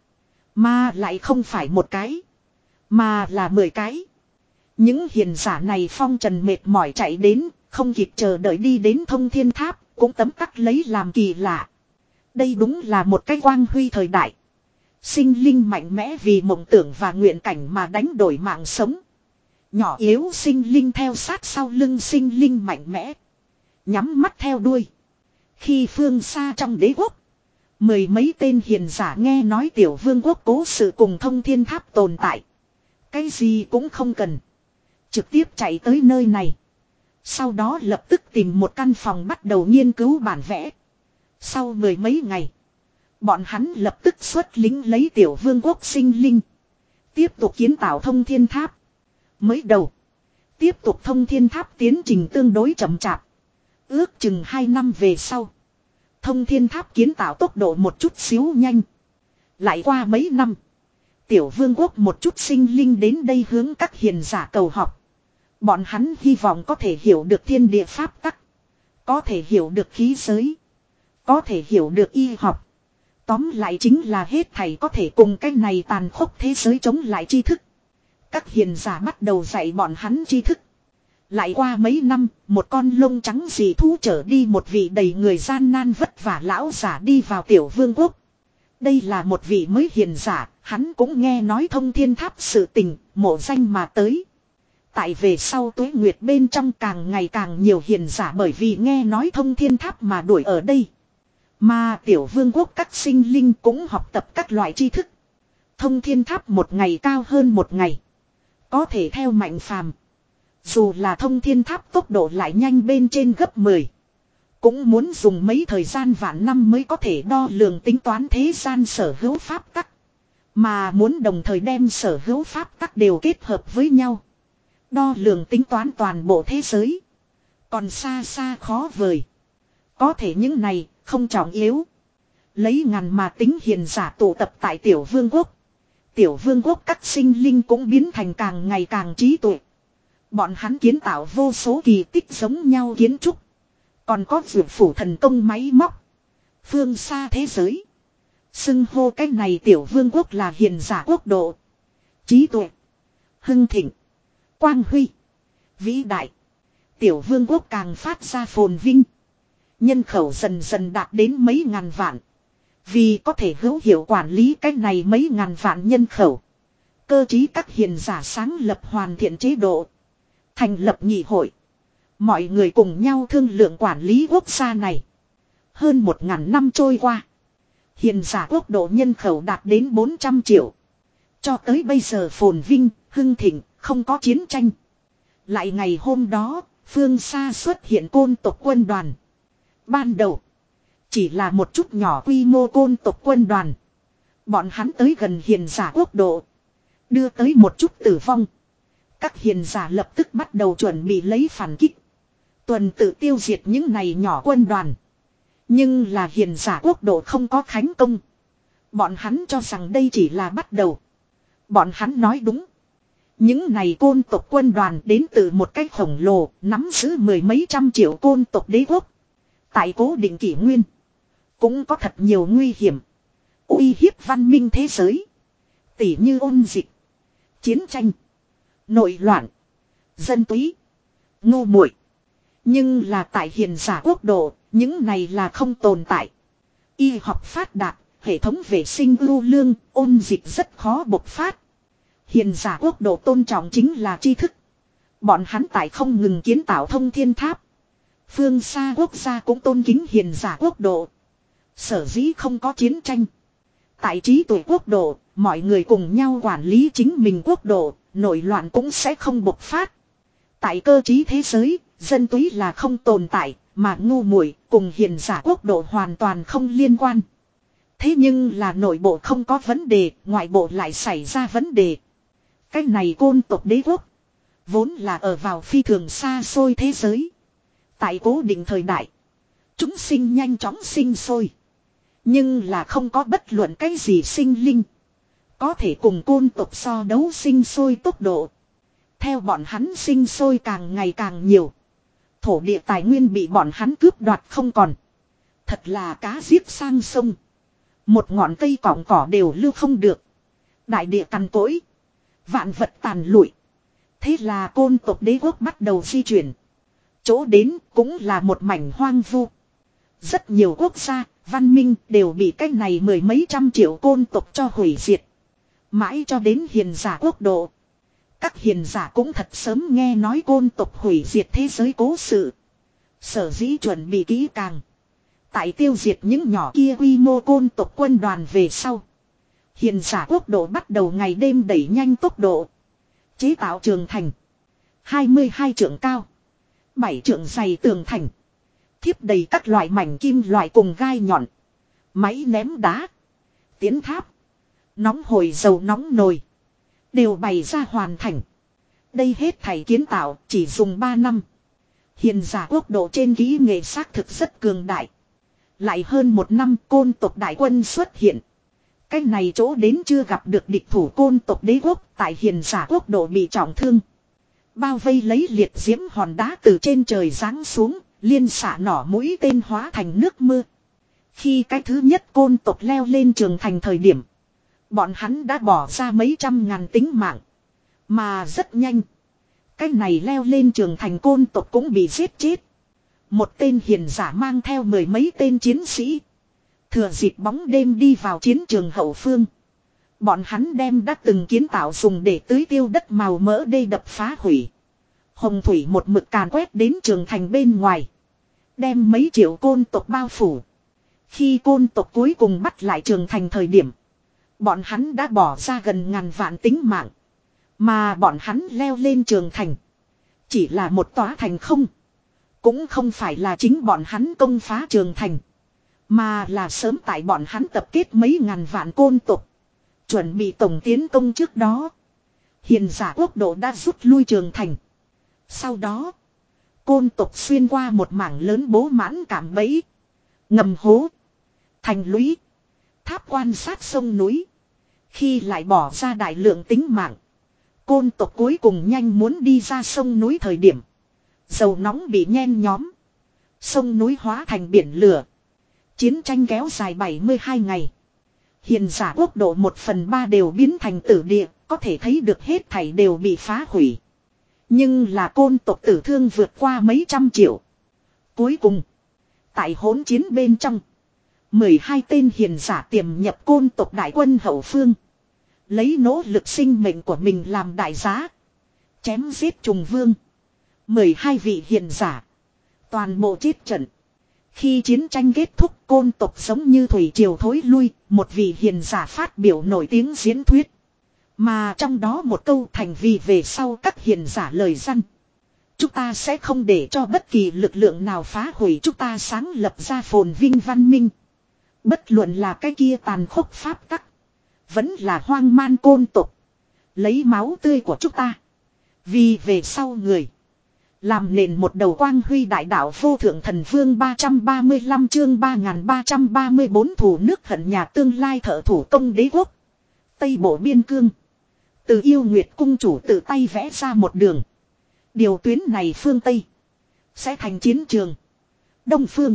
mà lại không phải một cái, mà là mười cái. Những hiền giả này phong trần mệt mỏi chạy đến, Không kịp chờ đợi đi đến thông thiên tháp, cũng tấm tắc lấy làm kỳ lạ. Đây đúng là một cái quang huy thời đại. Sinh linh mạnh mẽ vì mộng tưởng và nguyện cảnh mà đánh đổi mạng sống. Nhỏ yếu sinh linh theo sát sau lưng sinh linh mạnh mẽ. Nhắm mắt theo đuôi. Khi phương xa trong đế quốc, mười mấy tên hiền giả nghe nói tiểu vương quốc cố sự cùng thông thiên tháp tồn tại. Cái gì cũng không cần. Trực tiếp chạy tới nơi này. Sau đó lập tức tìm một căn phòng bắt đầu nghiên cứu bản vẽ. Sau mười mấy ngày, bọn hắn lập tức xuất lính lấy tiểu vương quốc sinh linh. Tiếp tục kiến tạo thông thiên tháp. Mới đầu, tiếp tục thông thiên tháp tiến trình tương đối chậm chạp. Ước chừng hai năm về sau, thông thiên tháp kiến tạo tốc độ một chút xíu nhanh. Lại qua mấy năm, tiểu vương quốc một chút sinh linh đến đây hướng các hiền giả cầu học. Bọn hắn hy vọng có thể hiểu được thiên địa pháp tắc, có thể hiểu được khí giới, có thể hiểu được y học. Tóm lại chính là hết thảy có thể cùng cái này tàn khốc thế giới chống lại tri thức. Các hiền giả bắt đầu dạy bọn hắn tri thức. Lại qua mấy năm, một con lông trắng dị thú trở đi một vị đầy người gian nan vất vả lão giả đi vào tiểu vương quốc. Đây là một vị mới hiền giả, hắn cũng nghe nói thông thiên tháp sự tình, mộ danh mà tới. Tại về sau tuế nguyệt bên trong càng ngày càng nhiều hiền giả bởi vì nghe nói thông thiên tháp mà đuổi ở đây. Mà tiểu vương quốc các sinh linh cũng học tập các loại tri thức. Thông thiên tháp một ngày cao hơn một ngày. Có thể theo mạnh phàm. Dù là thông thiên tháp tốc độ lại nhanh bên trên gấp mười. Cũng muốn dùng mấy thời gian vạn năm mới có thể đo lường tính toán thế gian sở hữu pháp tắc. Mà muốn đồng thời đem sở hữu pháp tắc đều kết hợp với nhau. Đo lường tính toán toàn bộ thế giới. Còn xa xa khó vời. Có thể những này không trọng yếu. Lấy ngàn mà tính hiền giả tụ tập tại tiểu vương quốc. Tiểu vương quốc các sinh linh cũng biến thành càng ngày càng trí tuệ. Bọn hắn kiến tạo vô số kỳ tích giống nhau kiến trúc. Còn có vượt phủ thần công máy móc. Phương xa thế giới. Xưng hô cái này tiểu vương quốc là hiền giả quốc độ. Trí tuệ. Hưng thịnh. Quang huy. Vĩ đại. Tiểu vương quốc càng phát ra phồn vinh. Nhân khẩu dần dần đạt đến mấy ngàn vạn. Vì có thể hữu hiệu quản lý cái này mấy ngàn vạn nhân khẩu. Cơ trí các hiền giả sáng lập hoàn thiện chế độ. Thành lập nghị hội. Mọi người cùng nhau thương lượng quản lý quốc gia này. Hơn một ngàn năm trôi qua. Hiền giả quốc độ nhân khẩu đạt đến bốn trăm triệu. Cho tới bây giờ phồn vinh, hưng thịnh, không có chiến tranh. Lại ngày hôm đó, phương xa xuất hiện côn tộc quân đoàn. Ban đầu, chỉ là một chút nhỏ quy mô côn tộc quân đoàn. Bọn hắn tới gần hiền giả quốc độ. Đưa tới một chút tử vong. Các hiền giả lập tức bắt đầu chuẩn bị lấy phản kích. Tuần tự tiêu diệt những này nhỏ quân đoàn. Nhưng là hiền giả quốc độ không có khánh công. Bọn hắn cho rằng đây chỉ là bắt đầu. Bọn hắn nói đúng. Những này côn tộc quân đoàn đến từ một cái khổng lồ, nắm giữ mười mấy trăm triệu côn tộc đế quốc. Tại cố định kỷ nguyên, cũng có thật nhiều nguy hiểm. Uy hiếp văn minh thế giới. Tỉ như ôn dịch, chiến tranh, nội loạn, dân túy, ngu muội. Nhưng là tại hiền giả quốc độ, những này là không tồn tại. Y học phát đạt, hệ thống vệ sinh ưu lương, ôn dịch rất khó bộc phát. Hiền giả quốc độ tôn trọng chính là tri thức. Bọn hắn tại không ngừng kiến tạo thông thiên tháp. Phương xa quốc gia cũng tôn kính hiền giả quốc độ. Sở dĩ không có chiến tranh. Tại trí tuệ quốc độ, mọi người cùng nhau quản lý chính mình quốc độ, nội loạn cũng sẽ không bộc phát. Tại cơ trí thế giới, dân túy là không tồn tại, mà ngu muội cùng hiền giả quốc độ hoàn toàn không liên quan. Thế nhưng là nội bộ không có vấn đề, ngoại bộ lại xảy ra vấn đề. Cái này côn tộc đế quốc, vốn là ở vào phi thường xa xôi thế giới. Tại cố định thời đại, chúng sinh nhanh chóng sinh sôi. Nhưng là không có bất luận cái gì sinh linh có thể cùng côn tộc so đấu sinh sôi tốc độ. Theo bọn hắn sinh sôi càng ngày càng nhiều, thổ địa tài nguyên bị bọn hắn cướp đoạt không còn. Thật là cá giết sang sông. Một ngọn cây cỏng cỏ đều lưu không được. Đại địa cằn cỗi, vạn vật tàn lụi. Thế là côn tộc đế quốc bắt đầu di chuyển. Chỗ đến cũng là một mảnh hoang vu. Rất nhiều quốc gia, văn minh đều bị cái này mười mấy trăm triệu côn tộc cho hủy diệt. Mãi cho đến hiền giả quốc độ. Các hiền giả cũng thật sớm nghe nói côn tộc hủy diệt thế giới cố sự. Sở dĩ chuẩn bị kỹ càng. Tại tiêu diệt những nhỏ kia quy mô côn tộc quân đoàn về sau. Hiền giả quốc độ bắt đầu ngày đêm đẩy nhanh tốc độ. Chế tạo trường thành. hai mươi hai trượng cao. bảy trượng dày tường thành. Thiếp đầy các loại mảnh kim loại cùng gai nhọn. Máy ném đá. Tiến tháp. Nóng hổi dầu nóng nồi. Đều bày ra hoàn thành. Đây hết thảy kiến tạo chỉ dùng ba năm. Hiền giả quốc độ trên kỹ nghệ xác thực rất cường đại. Lại hơn một năm côn tộc đại quân xuất hiện. Cái này chỗ đến chưa gặp được địch thủ côn tộc đế quốc tại hiền giả quốc độ bị trọng thương. Bao vây lấy liệt diễm hòn đá từ trên trời giáng xuống, liên xạ nỏ mũi tên hóa thành nước mưa. Khi cái thứ nhất côn tộc leo lên trường thành thời điểm, bọn hắn đã bỏ ra mấy trăm ngàn tính mạng. Mà rất nhanh, cái này leo lên trường thành côn tộc cũng bị giết chết. Một tên hiền giả mang theo mười mấy tên chiến sĩ. Thừa dịp bóng đêm đi vào chiến trường hậu phương. Bọn hắn đem đã từng kiến tạo dùng để tưới tiêu đất màu mỡ đê đập phá hủy. Hồng thủy một mực càn quét đến trường thành bên ngoài. Đem mấy triệu côn tộc bao phủ. Khi côn tộc cuối cùng bắt lại trường thành thời điểm. Bọn hắn đã bỏ ra gần ngàn vạn tính mạng. Mà bọn hắn leo lên trường thành. Chỉ là một tòa thành không. Cũng không phải là chính bọn hắn công phá trường thành. Mà là sớm tại bọn hắn tập kết mấy ngàn vạn côn tộc. Chuẩn bị tổng tiến công trước đó. Hiền giả quốc độ đã rút lui trường thành. Sau đó. Côn tộc xuyên qua một mảng lớn bố mãn cảm bẫy. Ngầm hố. Thành lũy. Tháp quan sát sông núi. Khi lại bỏ ra đại lượng tính mạng. Côn tộc cuối cùng nhanh muốn đi ra sông núi thời điểm. Dầu nóng bị nhen nhóm. Sông núi hóa thành biển lửa. Chiến tranh kéo dài bảy mươi hai ngày. Hiền giả quốc độ một phần ba đều biến thành tử địa. Có thể thấy được hết thảy đều bị phá hủy. Nhưng là côn tộc tử thương vượt qua mấy trăm triệu. Cuối cùng. Tại hỗn chiến bên trong. mười hai tên hiền giả tiềm nhập côn tộc đại quân hậu phương. Lấy nỗ lực sinh mệnh của mình làm đại giá. Chém giết trùng vương. mười hai vị hiền giả. Toàn bộ chết trận. Khi chiến tranh kết thúc côn tộc giống như thủy triều thối lui. Một vị hiền giả phát biểu nổi tiếng diễn thuyết. Mà trong đó một câu thành vì về sau các hiền giả lời răn. Chúng ta sẽ không để cho bất kỳ lực lượng nào phá hủy chúng ta sáng lập ra phồn vinh văn minh. Bất luận là cái kia tàn khốc pháp tắc. Vẫn là hoang man côn tục. Lấy máu tươi của chúng ta. Vì về sau người. Làm nền một đầu quang huy đại đạo vô thượng thần vương ba trăm ba mươi lăm chương ba nghìn ba trăm ba mươi bốn thủ nước hận nhà tương lai thợ thủ công đế quốc. Tây bộ biên cương. Từ yêu nguyệt cung chủ tự tay vẽ ra một đường. Điều tuyến này phương Tây. Sẽ thành chiến trường. Đông phương.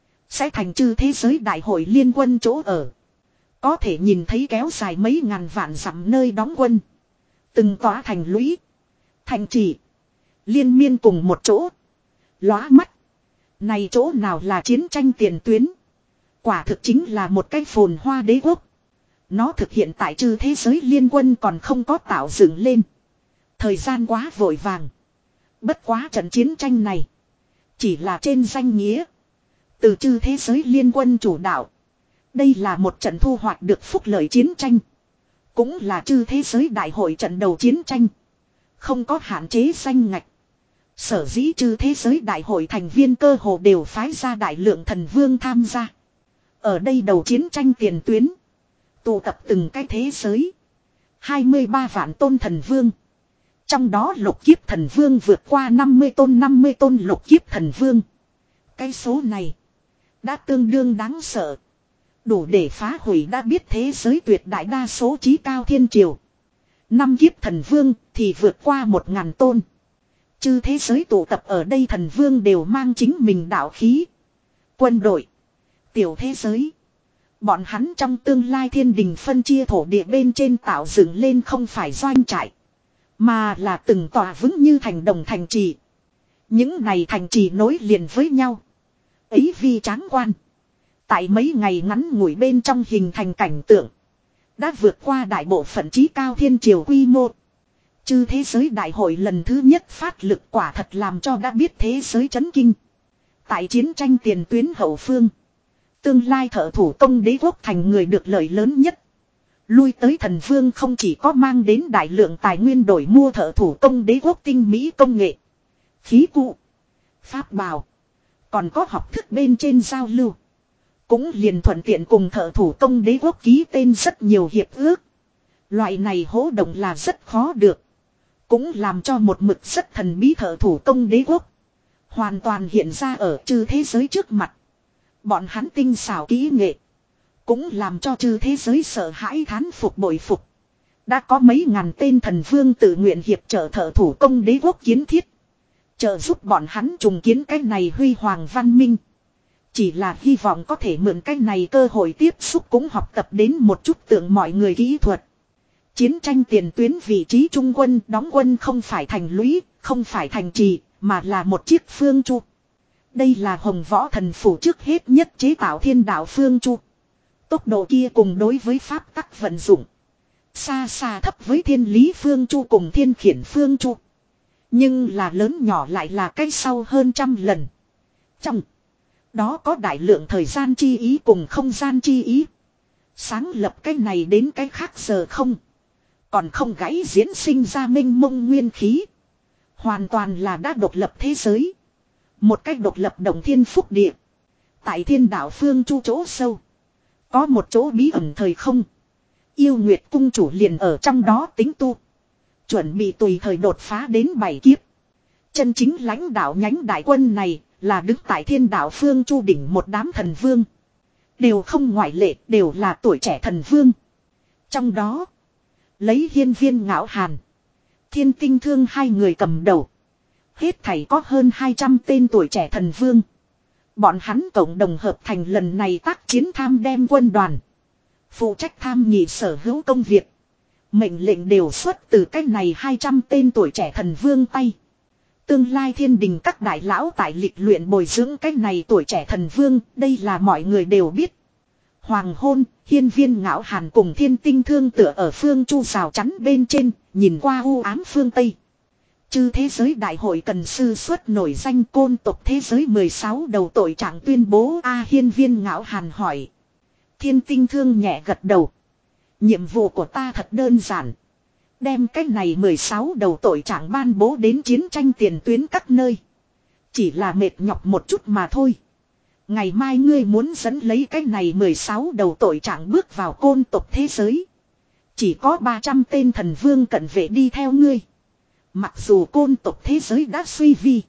Sẽ thành chư thế giới đại hội liên quân chỗ ở. Có thể nhìn thấy kéo dài mấy ngàn vạn dặm nơi đóng quân. Từng tỏa thành lũy. Thành trì. Liên miên cùng một chỗ. Lóa mắt. Này chỗ nào là chiến tranh tiền tuyến. Quả thực chính là một cái phồn hoa đế quốc. Nó thực hiện tại chư thế giới liên quân còn không có tạo dựng lên. Thời gian quá vội vàng. Bất quá trận chiến tranh này. Chỉ là trên danh nghĩa. Từ chư thế giới liên quân chủ đạo. Đây là một trận thu hoạch được phúc lợi chiến tranh. Cũng là chư thế giới đại hội trận đầu chiến tranh. Không có hạn chế danh ngạch. Sở dĩ chư thế giới đại hội thành viên cơ hồ đều phái ra đại lượng thần vương tham gia. Ở đây đầu chiến tranh tiền tuyến. Tụ tập từng cái thế giới. hai mươi ba vạn tôn thần vương. Trong đó lục kiếp thần vương vượt qua năm mươi tôn năm mươi tôn lục kiếp thần vương. Cái số này. Đã tương đương đáng sợ. Đủ để phá hủy đã biết thế giới tuyệt đại đa số trí cao thiên triều. Năm kiếp thần vương thì vượt qua một ngàn tôn. Chư thế giới tụ tập ở đây thần vương đều mang chính mình đạo khí. Quân đội. Tiểu thế giới. Bọn hắn trong tương lai thiên đình phân chia thổ địa bên trên tạo dựng lên không phải doanh trại. Mà là từng tòa vững như thành đồng thành trì. Những này thành trì nối liền với nhau. Ấy vi tráng quan. Tại mấy ngày ngắn ngủi bên trong hình thành cảnh tượng. Đã vượt qua đại bộ phận trí cao thiên triều quy mô. Chư thế giới đại hội lần thứ nhất phát lực quả thật làm cho đã biết thế giới chấn kinh. Tại chiến tranh tiền tuyến hậu phương. Tương lai thợ thủ công đế quốc thành người được lợi lớn nhất. Lui tới thần vương không chỉ có mang đến đại lượng tài nguyên đổi mua thợ thủ công đế quốc tinh mỹ công nghệ. Khí cụ. Pháp bào. Còn có học thức bên trên giao lưu. Cũng liền thuận tiện cùng thợ thủ công đế quốc ký tên rất nhiều hiệp ước. Loại này hỗ động là rất khó được. Cũng làm cho một mực rất thần bí thợ thủ công đế quốc. Hoàn toàn hiện ra ở chư thế giới trước mặt. Bọn hắn tinh xảo kỹ nghệ. Cũng làm cho chư thế giới sợ hãi thán phục bội phục. Đã có mấy ngàn tên thần vương tự nguyện hiệp trợ thợ thủ công đế quốc kiến thiết. Trợ giúp bọn hắn trùng kiến cái này huy hoàng văn minh. Chỉ là hy vọng có thể mượn cái này cơ hội tiếp xúc cũng học tập đến một chút tượng mọi người kỹ thuật. Chiến tranh tiền tuyến vị trí trung quân đóng quân không phải thành lũy, không phải thành trì, mà là một chiếc phương chu. Đây là Hồng Võ Thần Phủ trước hết nhất chế tạo thiên đạo phương chu. Tốc độ kia cùng đối với pháp tắc vận dụng. Xa xa thấp với thiên lý phương chu cùng thiên khiển phương chu. Nhưng là lớn nhỏ lại là cách sau hơn trăm lần. Trong đó có đại lượng thời gian chi ý cùng không gian chi ý. Sáng lập cái này đến cái khác giờ không. Còn không gãy diễn sinh ra minh mông nguyên khí. Hoàn toàn là đã độc lập thế giới. Một cách độc lập đồng thiên phúc địa. Tại thiên đạo phương chu chỗ sâu. Có một chỗ bí ẩn thời không. Yêu Nguyệt cung chủ liền ở trong đó tính tu. Chuẩn bị tùy thời đột phá đến bảy kiếp. Chân chính lãnh đạo nhánh đại quân này là đứng tại thiên đạo phương chu đỉnh một đám thần vương. Đều không ngoại lệ, đều là tuổi trẻ thần vương. Trong đó, lấy hiên viên ngạo hàn, thiên tinh thương hai người cầm đầu. Hết thảy có hơn hai trăm tên tuổi trẻ thần vương. Bọn hắn cộng đồng hợp thành lần này tác chiến tham đem quân đoàn. Phụ trách tham nhị sở hữu công việc. Mệnh lệnh đều xuất từ cách này hai trăm tên tuổi trẻ thần vương tay. Tương lai thiên đình các đại lão tại lịch luyện bồi dưỡng cách này tuổi trẻ thần vương, đây là mọi người đều biết. Hoàng hôn, hiên viên ngạo hàn cùng thiên tinh thương tựa ở phương chu rào chắn bên trên, nhìn qua u ám phương Tây. Chư thế giới đại hội cần sư xuất nổi danh côn tộc thế giới mười sáu đầu tội trạng tuyên bố A hiên viên ngạo hàn hỏi. Thiên tinh thương nhẹ gật đầu. Nhiệm vụ của ta thật đơn giản. Đem cái này mười sáu đầu tội trạng ban bố đến chiến tranh tiền tuyến các nơi. Chỉ là mệt nhọc một chút mà thôi. Ngày mai ngươi muốn dẫn lấy cái này mười sáu đầu tội trạng bước vào côn tộc thế giới. Chỉ có ba trăm tên thần vương cận vệ đi theo ngươi. Mặc dù côn tộc thế giới đã suy vi.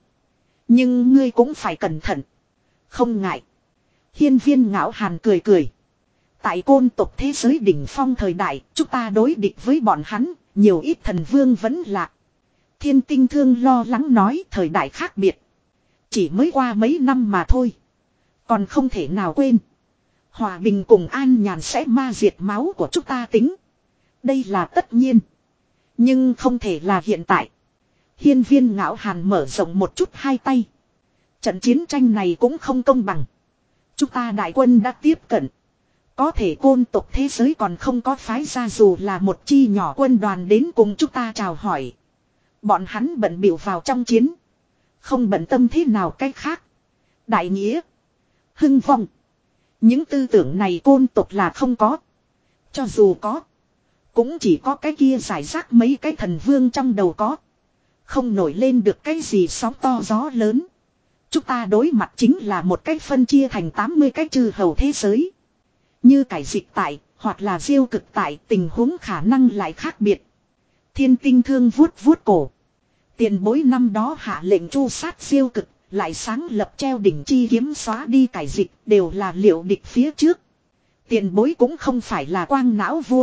Nhưng ngươi cũng phải cẩn thận. Không ngại. Hiên viên ngạo hàn cười cười. Tại côn tộc thế giới đỉnh phong thời đại, chúng ta đối địch với bọn hắn, nhiều ít thần vương vẫn lạc. Thiên tinh thương lo lắng nói thời đại khác biệt. Chỉ mới qua mấy năm mà thôi. Còn không thể nào quên. Hòa bình cùng an nhàn sẽ ma diệt máu của chúng ta tính. Đây là tất nhiên. Nhưng không thể là hiện tại. Hiên viên ngạo hàn mở rộng một chút hai tay. Trận chiến tranh này cũng không công bằng. Chúng ta đại quân đã tiếp cận. Có thể côn tộc thế giới còn không có phái ra dù là một chi nhỏ quân đoàn đến cùng chúng ta chào hỏi. Bọn hắn bận bịu vào trong chiến. Không bận tâm thế nào cách khác. Đại nghĩa. Hưng vong. Những tư tưởng này côn tộc là không có. Cho dù có. Cũng chỉ có cái kia giải rác mấy cái thần vương trong đầu có. Không nổi lên được cái gì sóng to gió lớn. Chúng ta đối mặt chính là một cái phân chia thành tám mươi cái chư hầu thế giới. Như cải dịch tại, hoặc là diêu cực tại, tình huống khả năng lại khác biệt. Thiên tinh thương vuốt vuốt cổ. Tiền bối năm đó hạ lệnh chu sát diêu cực, lại sáng lập treo đỉnh chi kiếm xóa đi cải dịch, đều là liệu địch phía trước. Tiền bối cũng không phải là quang não vua.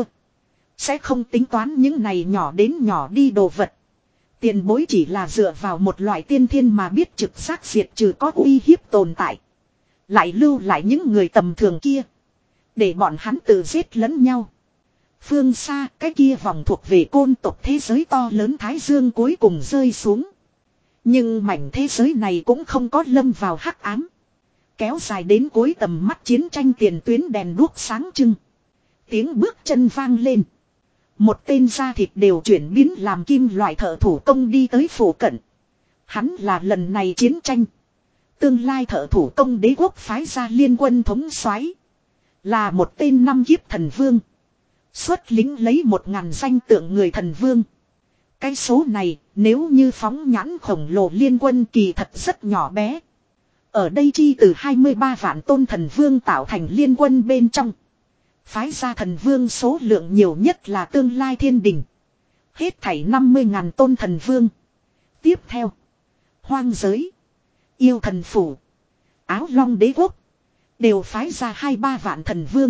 Sẽ không tính toán những này nhỏ đến nhỏ đi đồ vật. Tiền bối chỉ là dựa vào một loại tiên thiên mà biết trực giác diệt trừ có uy hiếp tồn tại. Lại lưu lại những người tầm thường kia. Để bọn hắn tự giết lẫn nhau. Phương xa cái kia vòng thuộc về côn tộc thế giới to lớn Thái Dương cuối cùng rơi xuống. Nhưng mảnh thế giới này cũng không có lâm vào hắc ám. Kéo dài đến cuối tầm mắt chiến tranh tiền tuyến đèn đuốc sáng trưng. Tiếng bước chân vang lên. Một tên da thịt đều chuyển biến làm kim loại thợ thủ công đi tới phủ cận. Hắn là lần này chiến tranh. Tương lai thợ thủ công đế quốc phái ra liên quân thống soái, là một tên năm kiếp thần vương. Xuất lính lấy một ngàn danh tượng người thần vương. Cái số này nếu như phóng nhãn khổng lồ liên quân kỳ thật rất nhỏ bé. Ở đây chi từ hai mươi ba vạn tôn thần vương tạo thành liên quân bên trong. Phái ra thần vương số lượng nhiều nhất là tương lai thiên đình. Hết thảy năm mươi ngàn tôn thần vương. Tiếp theo. Hoang giới. Yêu thần phủ. Áo long đế quốc. Đều phái ra hai ba vạn thần vương.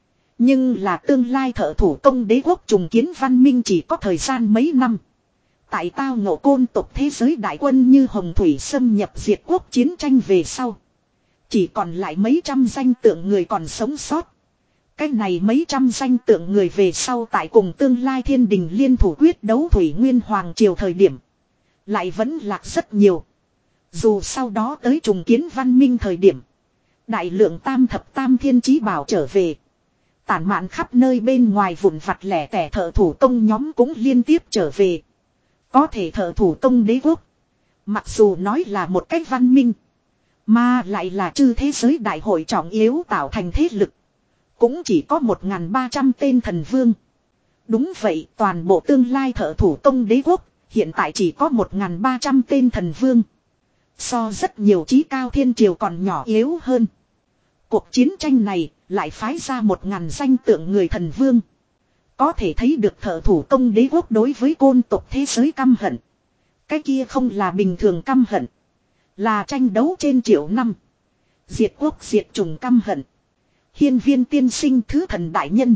Nhưng là tương lai thợ thủ công đế quốc trùng kiến văn minh chỉ có thời gian mấy năm. Tại tao ngộ côn tộc thế giới đại quân như hồng thủy xâm nhập diệt quốc chiến tranh về sau. Chỉ còn lại mấy trăm danh tượng người còn sống sót. Cái này mấy trăm danh tượng người về sau tại cùng tương lai thiên đình liên thủ quyết đấu Thủy Nguyên Hoàng Triều thời điểm. Lại vẫn lạc rất nhiều. Dù sau đó tới trùng kiến văn minh thời điểm. Đại lượng tam thập tam thiên chí bảo trở về. Tản mạn khắp nơi bên ngoài vụn vặt lẻ tẻ thợ thủ công nhóm cũng liên tiếp trở về. Có thể thợ thủ công đế quốc. Mặc dù nói là một cách văn minh. Mà lại là chư thế giới đại hội trọng yếu tạo thành thế lực. Cũng chỉ có một nghìn ba trăm tên thần vương. Đúng vậy, toàn bộ tương lai thợ thủ công đế quốc, hiện tại chỉ có một nghìn ba trăm tên thần vương. So rất nhiều chí cao thiên triều còn nhỏ yếu hơn. Cuộc chiến tranh này lại phái ra một ngàn danh tượng người thần vương. Có thể thấy được thợ thủ công đế quốc đối với côn tộc thế giới căm hận. Cái kia không là bình thường căm hận. Là tranh đấu trên triệu năm. Diệt quốc diệt chủng căm hận. Hiên viên tiên sinh thứ thần đại nhân.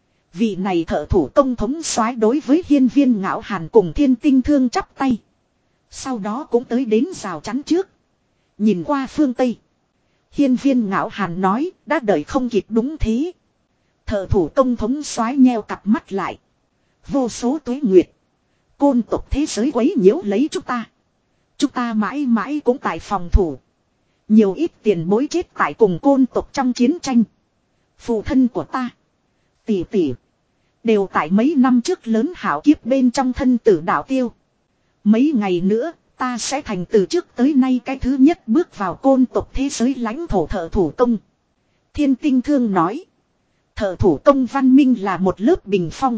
Vị này thợ thủ công thống soái đối với hiên viên ngạo hàn cùng thiên tinh thương chắp tay. Sau đó cũng tới đến rào chắn trước. Nhìn qua phương Tây. Hiên viên ngạo hàn nói đã đợi không kịp đúng thế. Thợ thủ công thống soái nheo cặp mắt lại. Vô số tuế nguyệt. Côn tộc thế giới quấy nhiễu lấy chúng ta. Chúng ta mãi mãi cũng tại phòng thủ. Nhiều ít tiền bối chết tại cùng côn tộc trong chiến tranh. Phụ thân của ta. Tỷ tỷ. Đều tại mấy năm trước lớn hảo kiếp bên trong thân tử đạo tiêu. Mấy ngày nữa ta sẽ thành từ trước tới nay cái thứ nhất bước vào côn tộc thế giới lãnh thổ thợ thủ công. Thiên tinh thương nói. Thợ thủ công văn minh là một lớp bình phong.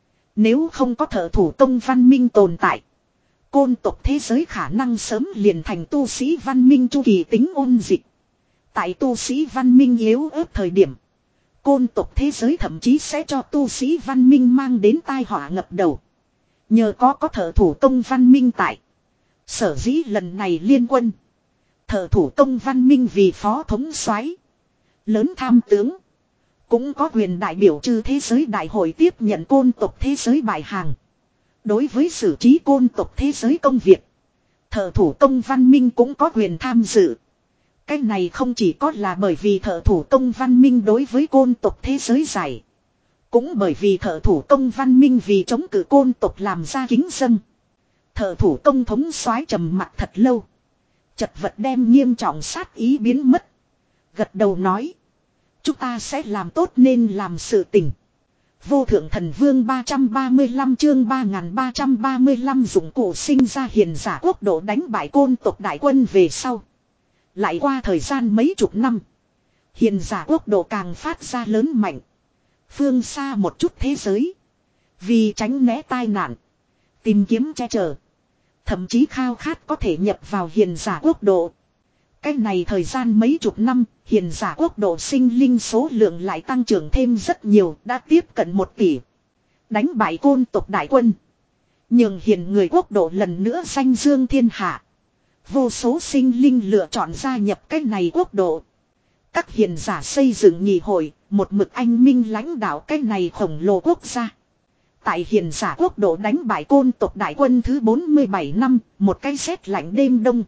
Nếu không có thợ thủ công văn minh tồn tại. Côn tộc thế giới khả năng sớm liền thành tu sĩ văn minh chu kỳ tính ôn dịch. Tại tu sĩ văn minh yếu ớt thời điểm. Côn tộc thế giới thậm chí sẽ cho tu sĩ văn minh mang đến tai họa ngập đầu. Nhờ có có thợ thủ công văn minh tại. Sở dĩ lần này liên quân. Thợ thủ công văn minh vì phó thống soái lớn tham tướng. Cũng có quyền đại biểu chư thế giới đại hội tiếp nhận côn tộc thế giới bài hàng. Đối với xử trí côn tộc thế giới công việc. Thợ thủ công văn minh cũng có quyền tham dự. Cái này không chỉ có là bởi vì thợ thủ công văn minh đối với côn tộc thế giới giải. Cũng bởi vì thợ thủ công văn minh vì chống cự côn tộc làm ra kính dâng. Thợ thủ công thống soái trầm mặt thật lâu. Chật vật đem nghiêm trọng sát ý biến mất. Gật đầu nói. Chúng ta sẽ làm tốt nên làm sự tình. Vô thượng thần vương ba trăm ba mươi lăm chương ba nghìn ba trăm ba mươi lăm dụng cụ sinh ra hiền giả quốc độ đánh bại côn tộc đại quân về sau. Lại qua thời gian mấy chục năm. Hiền giả quốc độ càng phát ra lớn mạnh. Phương xa một chút thế giới. Vì tránh né tai nạn. Tìm kiếm che chở. Thậm chí khao khát có thể nhập vào hiền giả quốc độ. Cái này thời gian mấy chục năm, hiền giả quốc độ sinh linh số lượng lại tăng trưởng thêm rất nhiều, đã tiếp cận một tỷ. Đánh bại côn tộc đại quân. Nhường hiền người quốc độ lần nữa danh dương thiên hạ. Vô số sinh linh lựa chọn gia nhập cái này quốc độ. Các hiền giả xây dựng nhị hội, một mực anh minh lãnh đạo cái này khổng lồ quốc gia. Tại hiền giả quốc độ đánh bại côn tộc đại quân thứ bốn mươi bảy năm, một cái rét lạnh đêm đông.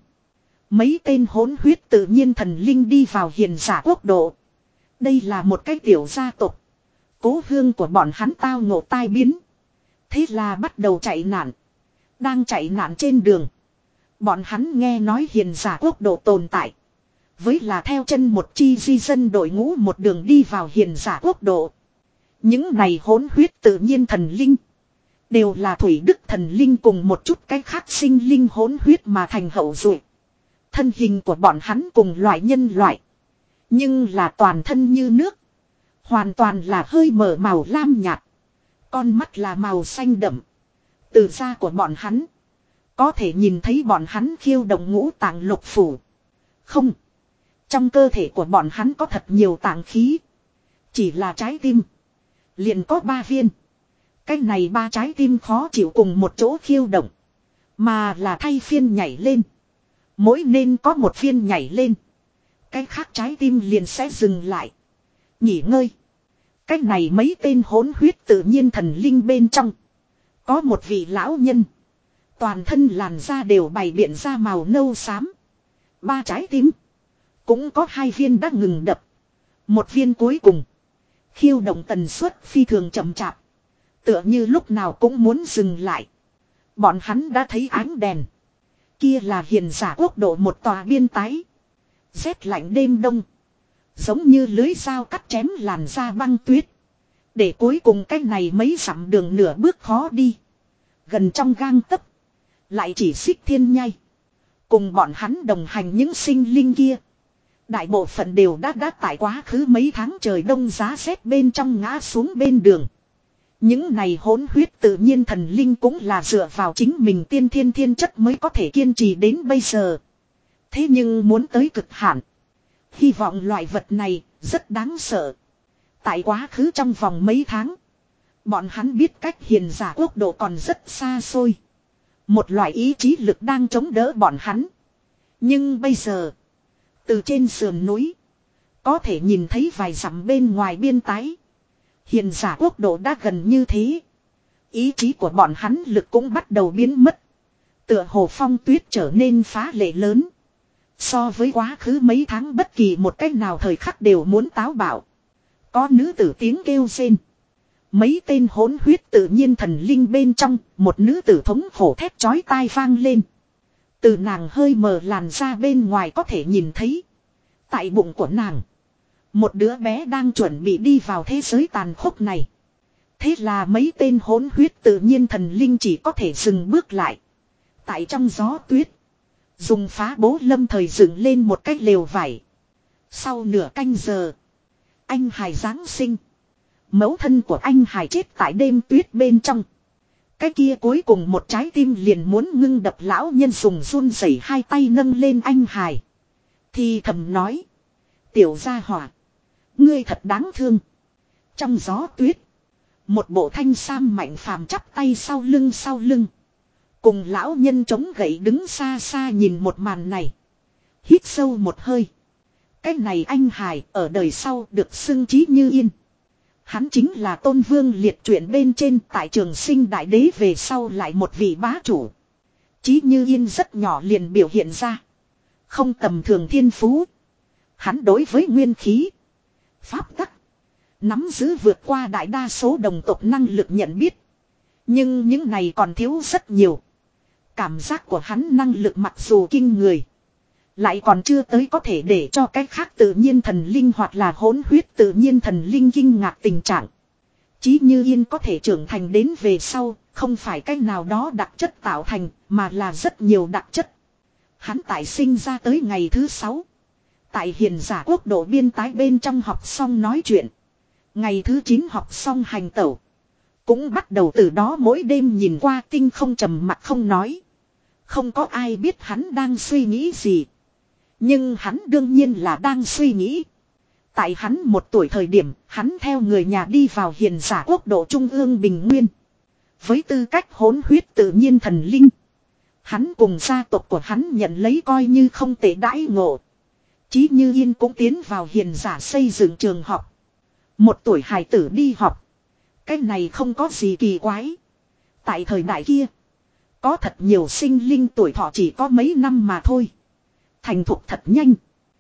Mấy tên hỗn huyết tự nhiên thần linh đi vào hiền giả quốc độ. Đây là một cái tiểu gia tộc. Cố hương của bọn hắn tao ngộ tai biến. Thế là bắt đầu chạy nạn. Đang chạy nạn trên đường. Bọn hắn nghe nói hiền giả quốc độ tồn tại. Với là theo chân một chi di dân đội ngũ một đường đi vào hiền giả quốc độ. Những này hỗn huyết tự nhiên thần linh. Đều là thủy đức thần linh cùng một chút cái khác sinh linh hỗn huyết mà thành hậu duệ. Thân hình của bọn hắn cùng loại nhân loại. Nhưng là toàn thân như nước. Hoàn toàn là hơi mở màu lam nhạt. Con mắt là màu xanh đậm. Từ da của bọn hắn. Có thể nhìn thấy bọn hắn khiêu động ngũ tạng lục phủ. Không. Trong cơ thể của bọn hắn có thật nhiều tạng khí. Chỉ là trái tim. Liền có ba viên. Cái này ba trái tim khó chịu cùng một chỗ khiêu động. Mà là thay phiên nhảy lên. Mỗi nên có một phiên nhảy lên. Cái khác trái tim liền sẽ dừng lại. Nghỉ ngơi. Cái này mấy tên hỗn huyết tự nhiên thần linh bên trong. Có một vị lão nhân. Toàn thân làn da đều bày biện ra màu nâu xám. Ba trái tim. Cũng có hai viên đã ngừng đập. Một viên cuối cùng. Khiêu động tần suất phi thường chậm chạp. Tựa như lúc nào cũng muốn dừng lại. Bọn hắn đã thấy ánh đèn. Kia là hiền giả quốc độ một tòa biên tái. Rét lạnh đêm đông. Giống như lưới dao cắt chém làn da băng tuyết. Để cuối cùng cái này mấy dặm đường nửa bước khó đi. Gần trong gang tấc. Lại chỉ xích thiên nhai. Cùng bọn hắn đồng hành những sinh linh kia. Đại bộ phận đều đã đã tại quá khứ mấy tháng trời đông giá rét bên trong ngã xuống bên đường. Những này hỗn huyết tự nhiên thần linh cũng là dựa vào chính mình tiên thiên thiên chất mới có thể kiên trì đến bây giờ. Thế nhưng muốn tới cực hạn. Hy vọng loại vật này rất đáng sợ. Tại quá khứ trong vòng mấy tháng. Bọn hắn biết cách hiền giả quốc độ còn rất xa xôi. Một loại ý chí lực đang chống đỡ bọn hắn. Nhưng bây giờ. Từ trên sườn núi. Có thể nhìn thấy vài dặm bên ngoài biên tái. Hiền giả quốc độ đã gần như thế. Ý chí của bọn hắn lực cũng bắt đầu biến mất. Tựa hồ phong tuyết trở nên phá lệ lớn. So với quá khứ mấy tháng bất kỳ một cách nào thời khắc đều muốn táo bạo. Có nữ tử tiếng kêu rên. Mấy tên hỗn huyết tự nhiên thần linh bên trong, một nữ tử thống khổ thét chói tai vang lên. Từ nàng hơi mờ làn ra bên ngoài có thể nhìn thấy. Tại bụng của nàng, một đứa bé đang chuẩn bị đi vào thế giới tàn khốc này. Thế là mấy tên hỗn huyết tự nhiên thần linh chỉ có thể dừng bước lại. Tại trong gió tuyết, dùng phá bố lâm thời dựng lên một cái lều vải. Sau nửa canh giờ, anh Hải Giáng sinh. Mẫu thân của anh Hải chết tại đêm tuyết bên trong. Cái kia cuối cùng một trái tim liền muốn ngưng đập, lão nhân dùng run rẩy hai tay nâng lên anh Hải. Thì thầm nói. Tiểu gia hỏa. Ngươi thật đáng thương. Trong gió tuyết. Một bộ thanh sam Mạnh Phàm chắp tay sau lưng sau lưng. Cùng lão nhân chống gậy đứng xa xa nhìn một màn này. Hít sâu một hơi. Cái này anh Hải ở đời sau được xưng Chí Như Yên. Hắn chính là Tôn Vương liệt truyện bên trên tại Trường Sinh Đại Đế về sau lại một vị bá chủ. Chí Như Yên rất nhỏ liền biểu hiện ra. Không tầm thường thiên phú. Hắn đối với nguyên khí, pháp tắc, nắm giữ vượt qua đại đa số đồng tộc năng lực nhận biết. Nhưng những này còn thiếu rất nhiều. Cảm giác của hắn năng lực mặc dù kinh người, lại còn chưa tới có thể để cho cái khác tự nhiên thần linh hoặc là hỗn huyết tự nhiên thần linh kinh ngạc tình trạng. Chí Như Yên có thể trưởng thành đến về sau, không phải cái nào đó đặc chất tạo thành, mà là rất nhiều đặc chất. Hắn tại sinh ra tới ngày thứ sáu. Tại hiền giả quốc độ biên tái bên trong học xong nói chuyện. Ngày thứ chín học xong hành tẩu. Cũng bắt đầu từ đó mỗi đêm nhìn qua tinh không trầm mặc không nói. Không có ai biết hắn đang suy nghĩ gì. Nhưng hắn đương nhiên là đang suy nghĩ. Tại hắn một tuổi thời điểm, hắn theo người nhà đi vào hiền giả quốc độ trung ương Bình Nguyên. Với tư cách hỗn huyết tự nhiên thần linh, hắn cùng gia tộc của hắn nhận lấy coi như không tệ đãi ngộ. Chí Như Yên cũng tiến vào hiền giả xây dựng trường học. Một tuổi hài tử đi học. Cái này không có gì kỳ quái. Tại thời đại kia, có thật nhiều sinh linh tuổi thọ chỉ có mấy năm mà thôi. Thành thục thật nhanh.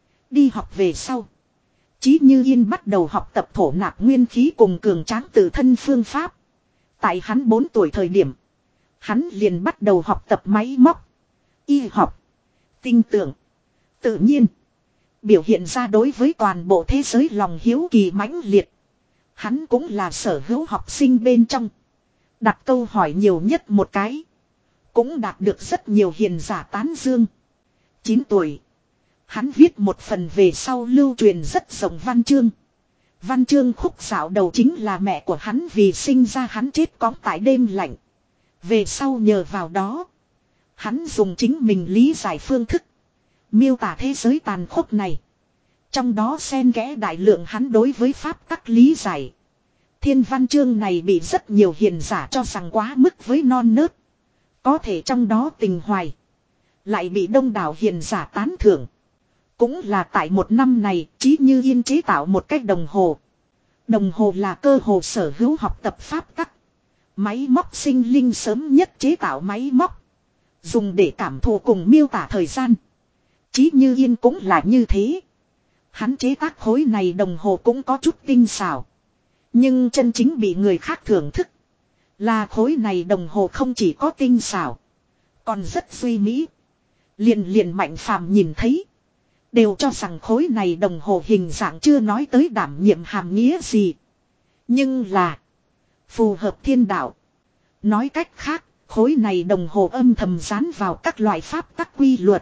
Đi học về sau, Chí Như Yên bắt đầu học tập thổ nạp nguyên khí cùng cường tráng tự thân phương pháp. Tại hắn bốn tuổi thời điểm, hắn liền bắt đầu học tập máy móc. y học, tinh tưởng, tự nhiên. Biểu hiện ra đối với toàn bộ thế giới lòng hiếu kỳ mãnh liệt. Hắn cũng là sở hữu học sinh bên trong. Đặt câu hỏi nhiều nhất một cái. Cũng đạt được rất nhiều hiền giả tán dương. chín tuổi. Hắn viết một phần về sau lưu truyền rất rộng văn chương. Văn chương khúc dạo đầu chính là mẹ của hắn vì sinh ra hắn chết cóng tại đêm lạnh. Về sau nhờ vào đó. Hắn dùng chính mình lý giải phương thức. Miêu tả thế giới tàn khốc này. Trong đó xen kẽ đại lượng hắn đối với pháp tắc lý giải. Thiên văn chương này bị rất nhiều hiền giả cho rằng quá mức với non nớt. Có thể trong đó tình hoài. Lại bị đông đảo hiền giả tán thưởng. Cũng là tại một năm này, Chí Như Yên chế tạo một cách đồng hồ. Đồng hồ là cơ hồ sở hữu học tập pháp tắc. Máy móc sinh linh sớm nhất chế tạo máy móc. Dùng để cảm thụ cùng miêu tả thời gian. Chí Như Yên cũng là như thế. Hắn chế tác khối này đồng hồ cũng có chút tinh xảo. Nhưng chân chính bị người khác thưởng thức. Là khối này đồng hồ không chỉ có tinh xảo. Còn rất duy mỹ. Liền liền Mạnh Phàm nhìn thấy. Đều cho rằng khối này đồng hồ hình dạng chưa nói tới đảm nhiệm hàm nghĩa gì. Nhưng là. Phù hợp thiên đạo. Nói cách khác. Khối này đồng hồ âm thầm dán vào các loại pháp tắc quy luật.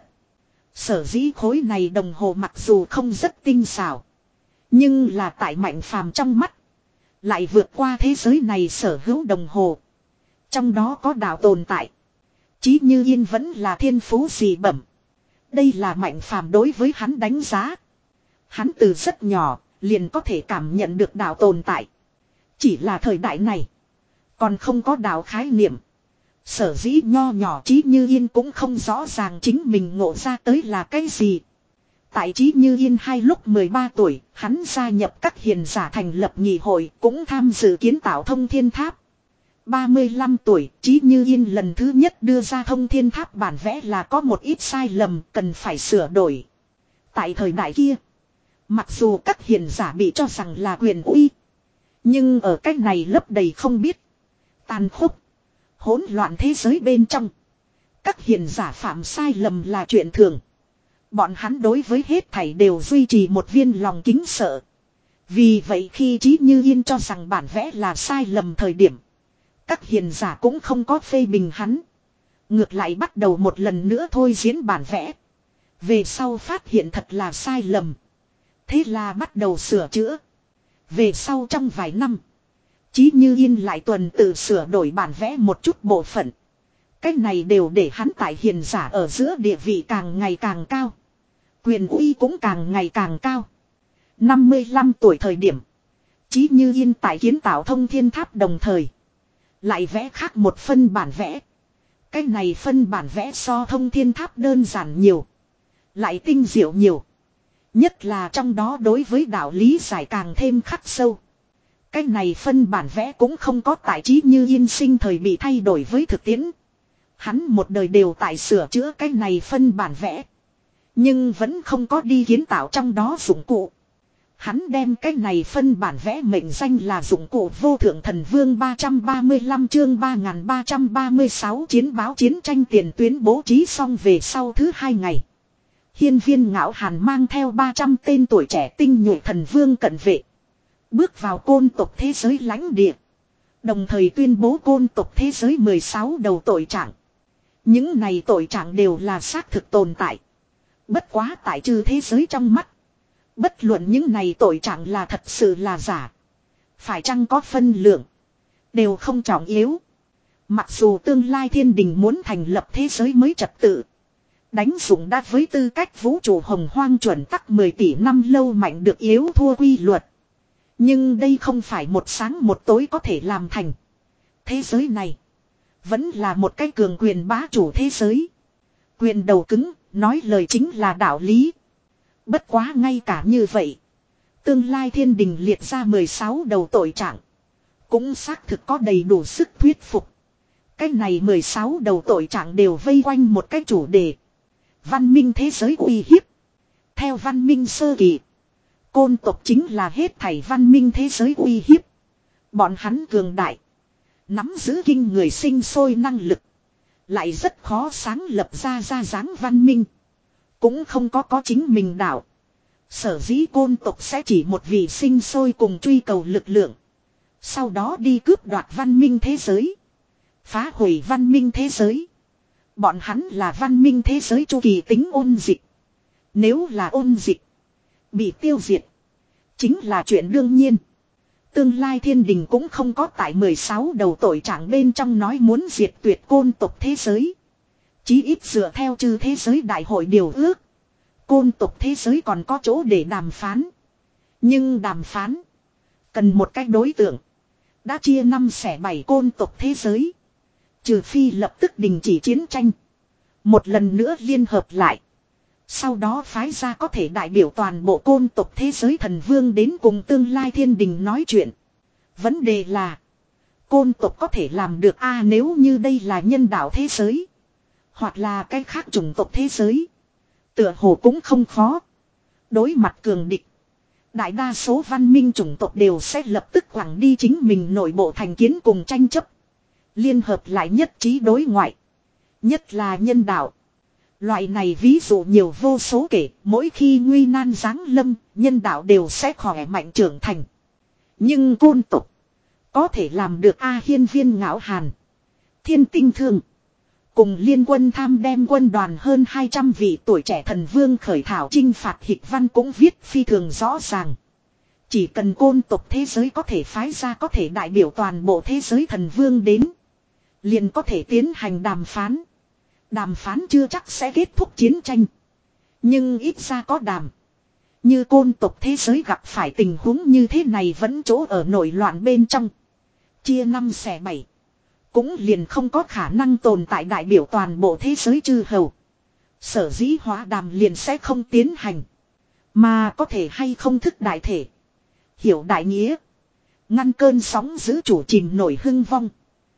Sở dĩ khối này đồng hồ mặc dù không rất tinh xảo. Nhưng là tại Mạnh Phàm trong mắt. Lại vượt qua thế giới này sở hữu đồng hồ. Trong đó có đạo tồn tại. Chí Như Yên vẫn là thiên phú dị bẩm. Đây là Mạnh Phàm đối với hắn đánh giá. Hắn từ rất nhỏ liền có thể cảm nhận được đạo tồn tại. Chỉ là thời đại này. Còn không có đạo khái niệm. Sở dĩ nho nhỏ Chí Như Yên cũng không rõ ràng chính mình ngộ ra tới là cái gì. Tại Chí Như Yên hai lúc mười ba tuổi, hắn gia nhập các hiền giả thành lập nghị hội, cũng tham dự kiến tạo thông thiên tháp. ba mươi lăm tuổi, Chí Như Yên lần thứ nhất đưa ra thông thiên tháp bản vẽ là có một ít sai lầm cần phải sửa đổi. Tại thời đại kia, mặc dù các hiền giả bị cho rằng là quyền uy, nhưng ở cách này lấp đầy không biết, tàn khốc, hỗn loạn thế giới bên trong. Các hiền giả phạm sai lầm là chuyện thường. Bọn hắn đối với hết thảy đều duy trì một viên lòng kính sợ. Vì vậy khi Chí Như Yên cho rằng bản vẽ là sai lầm thời điểm, các hiền giả cũng không có phê bình hắn. Ngược lại bắt đầu một lần nữa thôi diễn bản vẽ. Về sau phát hiện thật là sai lầm. Thế là bắt đầu sửa chữa. Về sau trong vài năm, Chí Như Yên lại tuần tự sửa đổi bản vẽ một chút bộ phận. Cái này đều để hắn tại hiền giả ở giữa địa vị càng ngày càng cao. Quyền uy cũng càng ngày càng cao. năm mươi lăm tuổi thời điểm, Chí Như Yên tại kiến tạo thông thiên tháp đồng thời lại vẽ khác một phân bản vẽ. Cái này phân bản vẽ so thông thiên tháp đơn giản nhiều, lại tinh diệu nhiều. Nhất là trong đó đối với đạo lý giải càng thêm khắc sâu. Cái này phân bản vẽ cũng không có tại Chí Như Yên sinh thời bị thay đổi với thực tiễn. Hắn một đời đều tại sửa chữa cái này phân bản vẽ. Nhưng vẫn không có đi kiến tạo trong đó dụng cụ. Hắn đem cái này phân bản vẽ mệnh danh là dụng cụ vô thượng thần vương. Ba trăm ba mươi lăm chương ba nghìn ba trăm ba mươi sáu chiến báo chiến tranh tiền tuyến bố trí xong về sau thứ hai ngày. Hiên Viên Ngạo Hàn mang theo ba trăm tên tuổi trẻ tinh nhuệ thần vương cận vệ. Bước vào côn tộc thế giới lãnh địa. Đồng thời tuyên bố côn tộc thế giới mười sáu đầu tội trạng. Những này tội trạng đều là xác thực tồn tại. Bất quá tại chư thế giới trong mắt. Bất luận những này tội trạng là thật sự là giả. Phải chăng có phân lượng. Đều không trọng yếu. Mặc dù tương lai thiên đình muốn thành lập thế giới mới trật tự. Đánh dụng đã với tư cách vũ trụ hồng hoang chuẩn tắc mười tỷ năm lâu mạnh được yếu thua quy luật. Nhưng đây không phải một sáng một tối có thể làm thành. Thế giới này vẫn là một cái cường quyền bá chủ thế giới. Quyền đầu cứng, nói lời chính là đạo lý. Bất quá ngay cả như vậy, tương lai thiên đình liệt ra mười sáu đầu tội trạng, cũng xác thực có đầy đủ sức thuyết phục. Cái này mười sáu đầu tội trạng đều vây quanh một cái chủ đề. Văn minh thế giới uy hiếp. Theo văn minh sơ kỳ, côn tộc chính là hết thảy văn minh thế giới uy hiếp. Bọn hắn cường đại, nắm giữ kinh người sinh sôi năng lực, Lại rất khó sáng lập ra ra dáng văn minh. Cũng không có có chính mình đạo. Sở dĩ côn tộc sẽ chỉ một vị sinh sôi cùng truy cầu lực lượng. Sau đó đi cướp đoạt văn minh thế giới. Phá hủy văn minh thế giới. Bọn hắn là văn minh thế giới chu kỳ tính ôn dịch. Nếu là ôn dịch. Bị tiêu diệt. Chính là chuyện đương nhiên. Tương lai thiên đình cũng không có tại mười sáu đầu tội trạng bên trong nói muốn diệt tuyệt côn tộc thế giới. Chí ít dựa theo chư thế giới đại hội điều ước. Côn tộc thế giới còn có chỗ để đàm phán. Nhưng đàm phán. Cần một cách đối tượng. Đã chia năm xẻ bảy côn tộc thế giới. Trừ phi lập tức đình chỉ chiến tranh. Một lần nữa liên hợp lại. Sau đó phái ra có thể đại biểu toàn bộ côn tộc thế giới thần vương đến cùng tương lai thiên đình nói chuyện. Vấn đề là. Côn tộc có thể làm được a à, nếu như đây là nhân đạo thế giới. Hoặc là cái khác chủng tộc thế giới. Tựa hồ cũng không khó. Đối mặt cường địch. Đại đa số văn minh chủng tộc đều sẽ lập tức quẳng đi chính mình nội bộ thành kiến cùng tranh chấp. Liên hợp lại nhất trí đối ngoại. Nhất là nhân đạo. Loại này ví dụ nhiều vô số kể, mỗi khi nguy nan giáng lâm, nhân đạo đều sẽ khỏe mạnh trưởng thành. Nhưng côn tộc có thể làm được A Hiên Viên Ngạo Hàn, Thiên Tinh Thương cùng liên quân tham đem quân đoàn hơn hai trăm vị tuổi trẻ thần vương khởi thảo chinh phạt hịch văn cũng viết phi thường rõ ràng. Chỉ cần côn tộc thế giới có thể phái ra có thể đại biểu toàn bộ thế giới thần vương đến, liền có thể tiến hành đàm phán. Đàm phán chưa chắc sẽ kết thúc chiến tranh. Nhưng ít ra có đàm. Như côn tộc thế giới gặp phải tình huống như thế này vẫn chỗ ở nổi loạn bên trong. Chia năm xẻ bảy. Cũng liền không có khả năng tồn tại đại biểu toàn bộ thế giới chư hầu. Sở dĩ hóa đàm liền sẽ không tiến hành. Mà có thể hay không thức đại thể. Hiểu đại nghĩa. Ngăn cơn sóng giữ chủ chìm nổi hưng vong.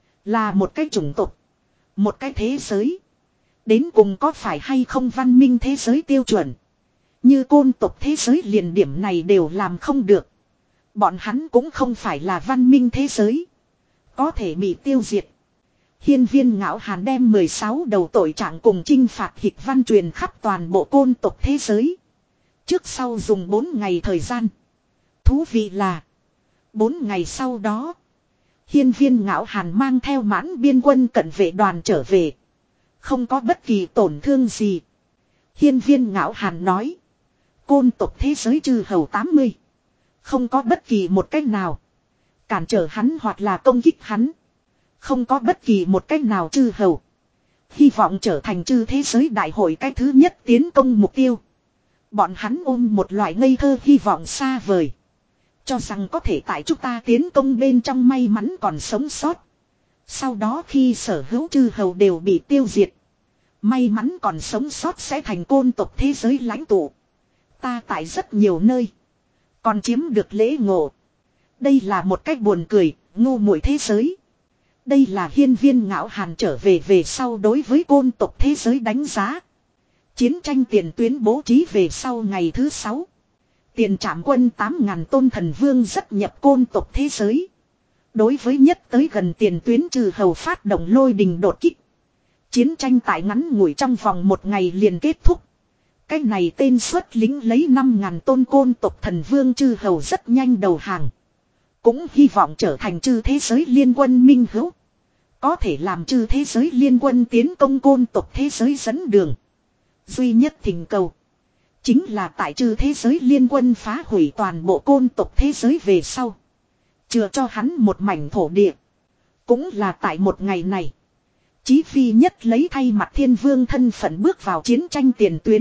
Là một cái chủng tộc. Một cái thế giới. Đến cùng có phải hay không văn minh thế giới tiêu chuẩn. Như côn tộc thế giới liền điểm này đều làm không được. Bọn hắn cũng không phải là văn minh thế giới. Có thể bị tiêu diệt. Hiên Viên Ngạo Hàn đem mười sáu đầu tội trạng cùng chinh phạt hịch văn truyền khắp toàn bộ côn tộc thế giới. Trước sau dùng bốn ngày thời gian. Thú vị là. bốn ngày sau đó. Hiên Viên Ngạo Hàn mang theo mãn biên quân cận vệ đoàn trở về. Không có bất kỳ tổn thương gì. Hiên Viên Ngạo Hàn nói. Côn tộc thế giới chư hầu tám mươi. Không có bất kỳ một cách nào. Cản trở hắn hoặc là công kích hắn. Không có bất kỳ một cách nào chư hầu. Hy vọng trở thành chư thế giới đại hội cái thứ nhất tiến công mục tiêu. Bọn hắn ôm một loại ngây thơ hy vọng xa vời. Cho rằng có thể tại chúng ta tiến công bên trong may mắn còn sống sót. Sau đó khi sở hữu chư hầu đều bị tiêu diệt. May mắn còn sống sót sẽ thành côn tộc thế giới lãnh tụ. Ta tại rất nhiều nơi. Còn chiếm được lễ ngộ. Đây là một cách buồn cười, ngu muội thế giới. Đây là Hiên Viên Ngạo Hàn trở về về sau đối với côn tộc thế giới đánh giá. Chiến tranh tiền tuyến bố trí về sau ngày thứ sáu. Tiền trảm quân tám ngàn tôn thần vương rất nhập côn tộc thế giới. Đối với nhất tới gần tiền tuyến trừ hầu phát động lôi đình đột kích. Chiến tranh tại ngắn ngủi trong vòng một ngày liền kết thúc. Cái này tên xuất lính lấy năm ngàn tôn côn tộc thần vương chư hầu rất nhanh đầu hàng. Cũng hy vọng trở thành chư thế giới liên quân minh hữu. Có thể làm chư thế giới liên quân tiến công côn tộc thế giới dẫn đường. Duy nhất thỉnh cầu. Chính là tại chư thế giới liên quân phá hủy toàn bộ côn tộc thế giới về sau. Chừa cho hắn một mảnh thổ địa. Cũng là tại một ngày này. Chí Phi nhất lấy thay mặt thiên vương thân phận bước vào chiến tranh tiền tuyến.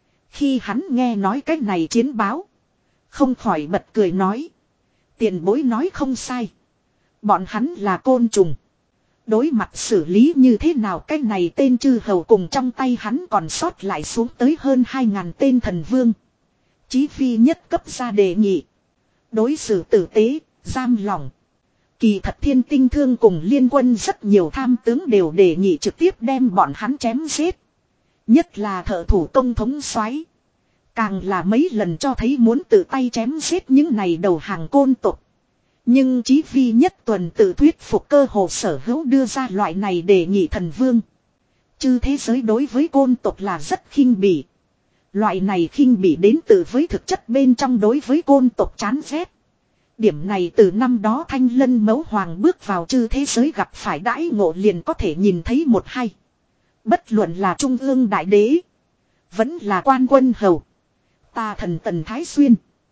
Khi hắn nghe nói cái này chiến báo. Không khỏi bật cười nói. Tiền bối nói không sai. Bọn hắn là côn trùng. Đối mặt xử lý như thế nào cái này tên chư hầu cùng trong tay hắn còn sót lại xuống tới hơn hai ngàn tên thần vương. Chí Phi nhất cấp ra đề nghị. Đối xử tử tế, giam lỏng. Kỳ thật Thiên Tinh Thương cùng liên quân rất nhiều tham tướng đều đề nghị trực tiếp đem bọn hắn chém giết. Nhất là thợ thủ công thống soái, càng là mấy lần cho thấy muốn tự tay chém giết những này đầu hàng côn tộc. Nhưng Chí Phi nhất tuần tự thuyết phục cơ hồ sở hữu đưa ra loại này đề nghị thần vương. Chư thế giới đối với côn tộc là rất khinh bỉ. Loại này khinh bỉ đến từ với thực chất bên trong đối với côn tộc chán ghét. Điểm này từ năm đó Thanh Lân Mẫu Hoàng bước vào chư thế giới gặp phải đãi ngộ liền có thể nhìn thấy một hay. Bất luận là Trung ương Đại Đế, vẫn là Quan Quân Hầu, Tà Thần Tần Thái Xuyên,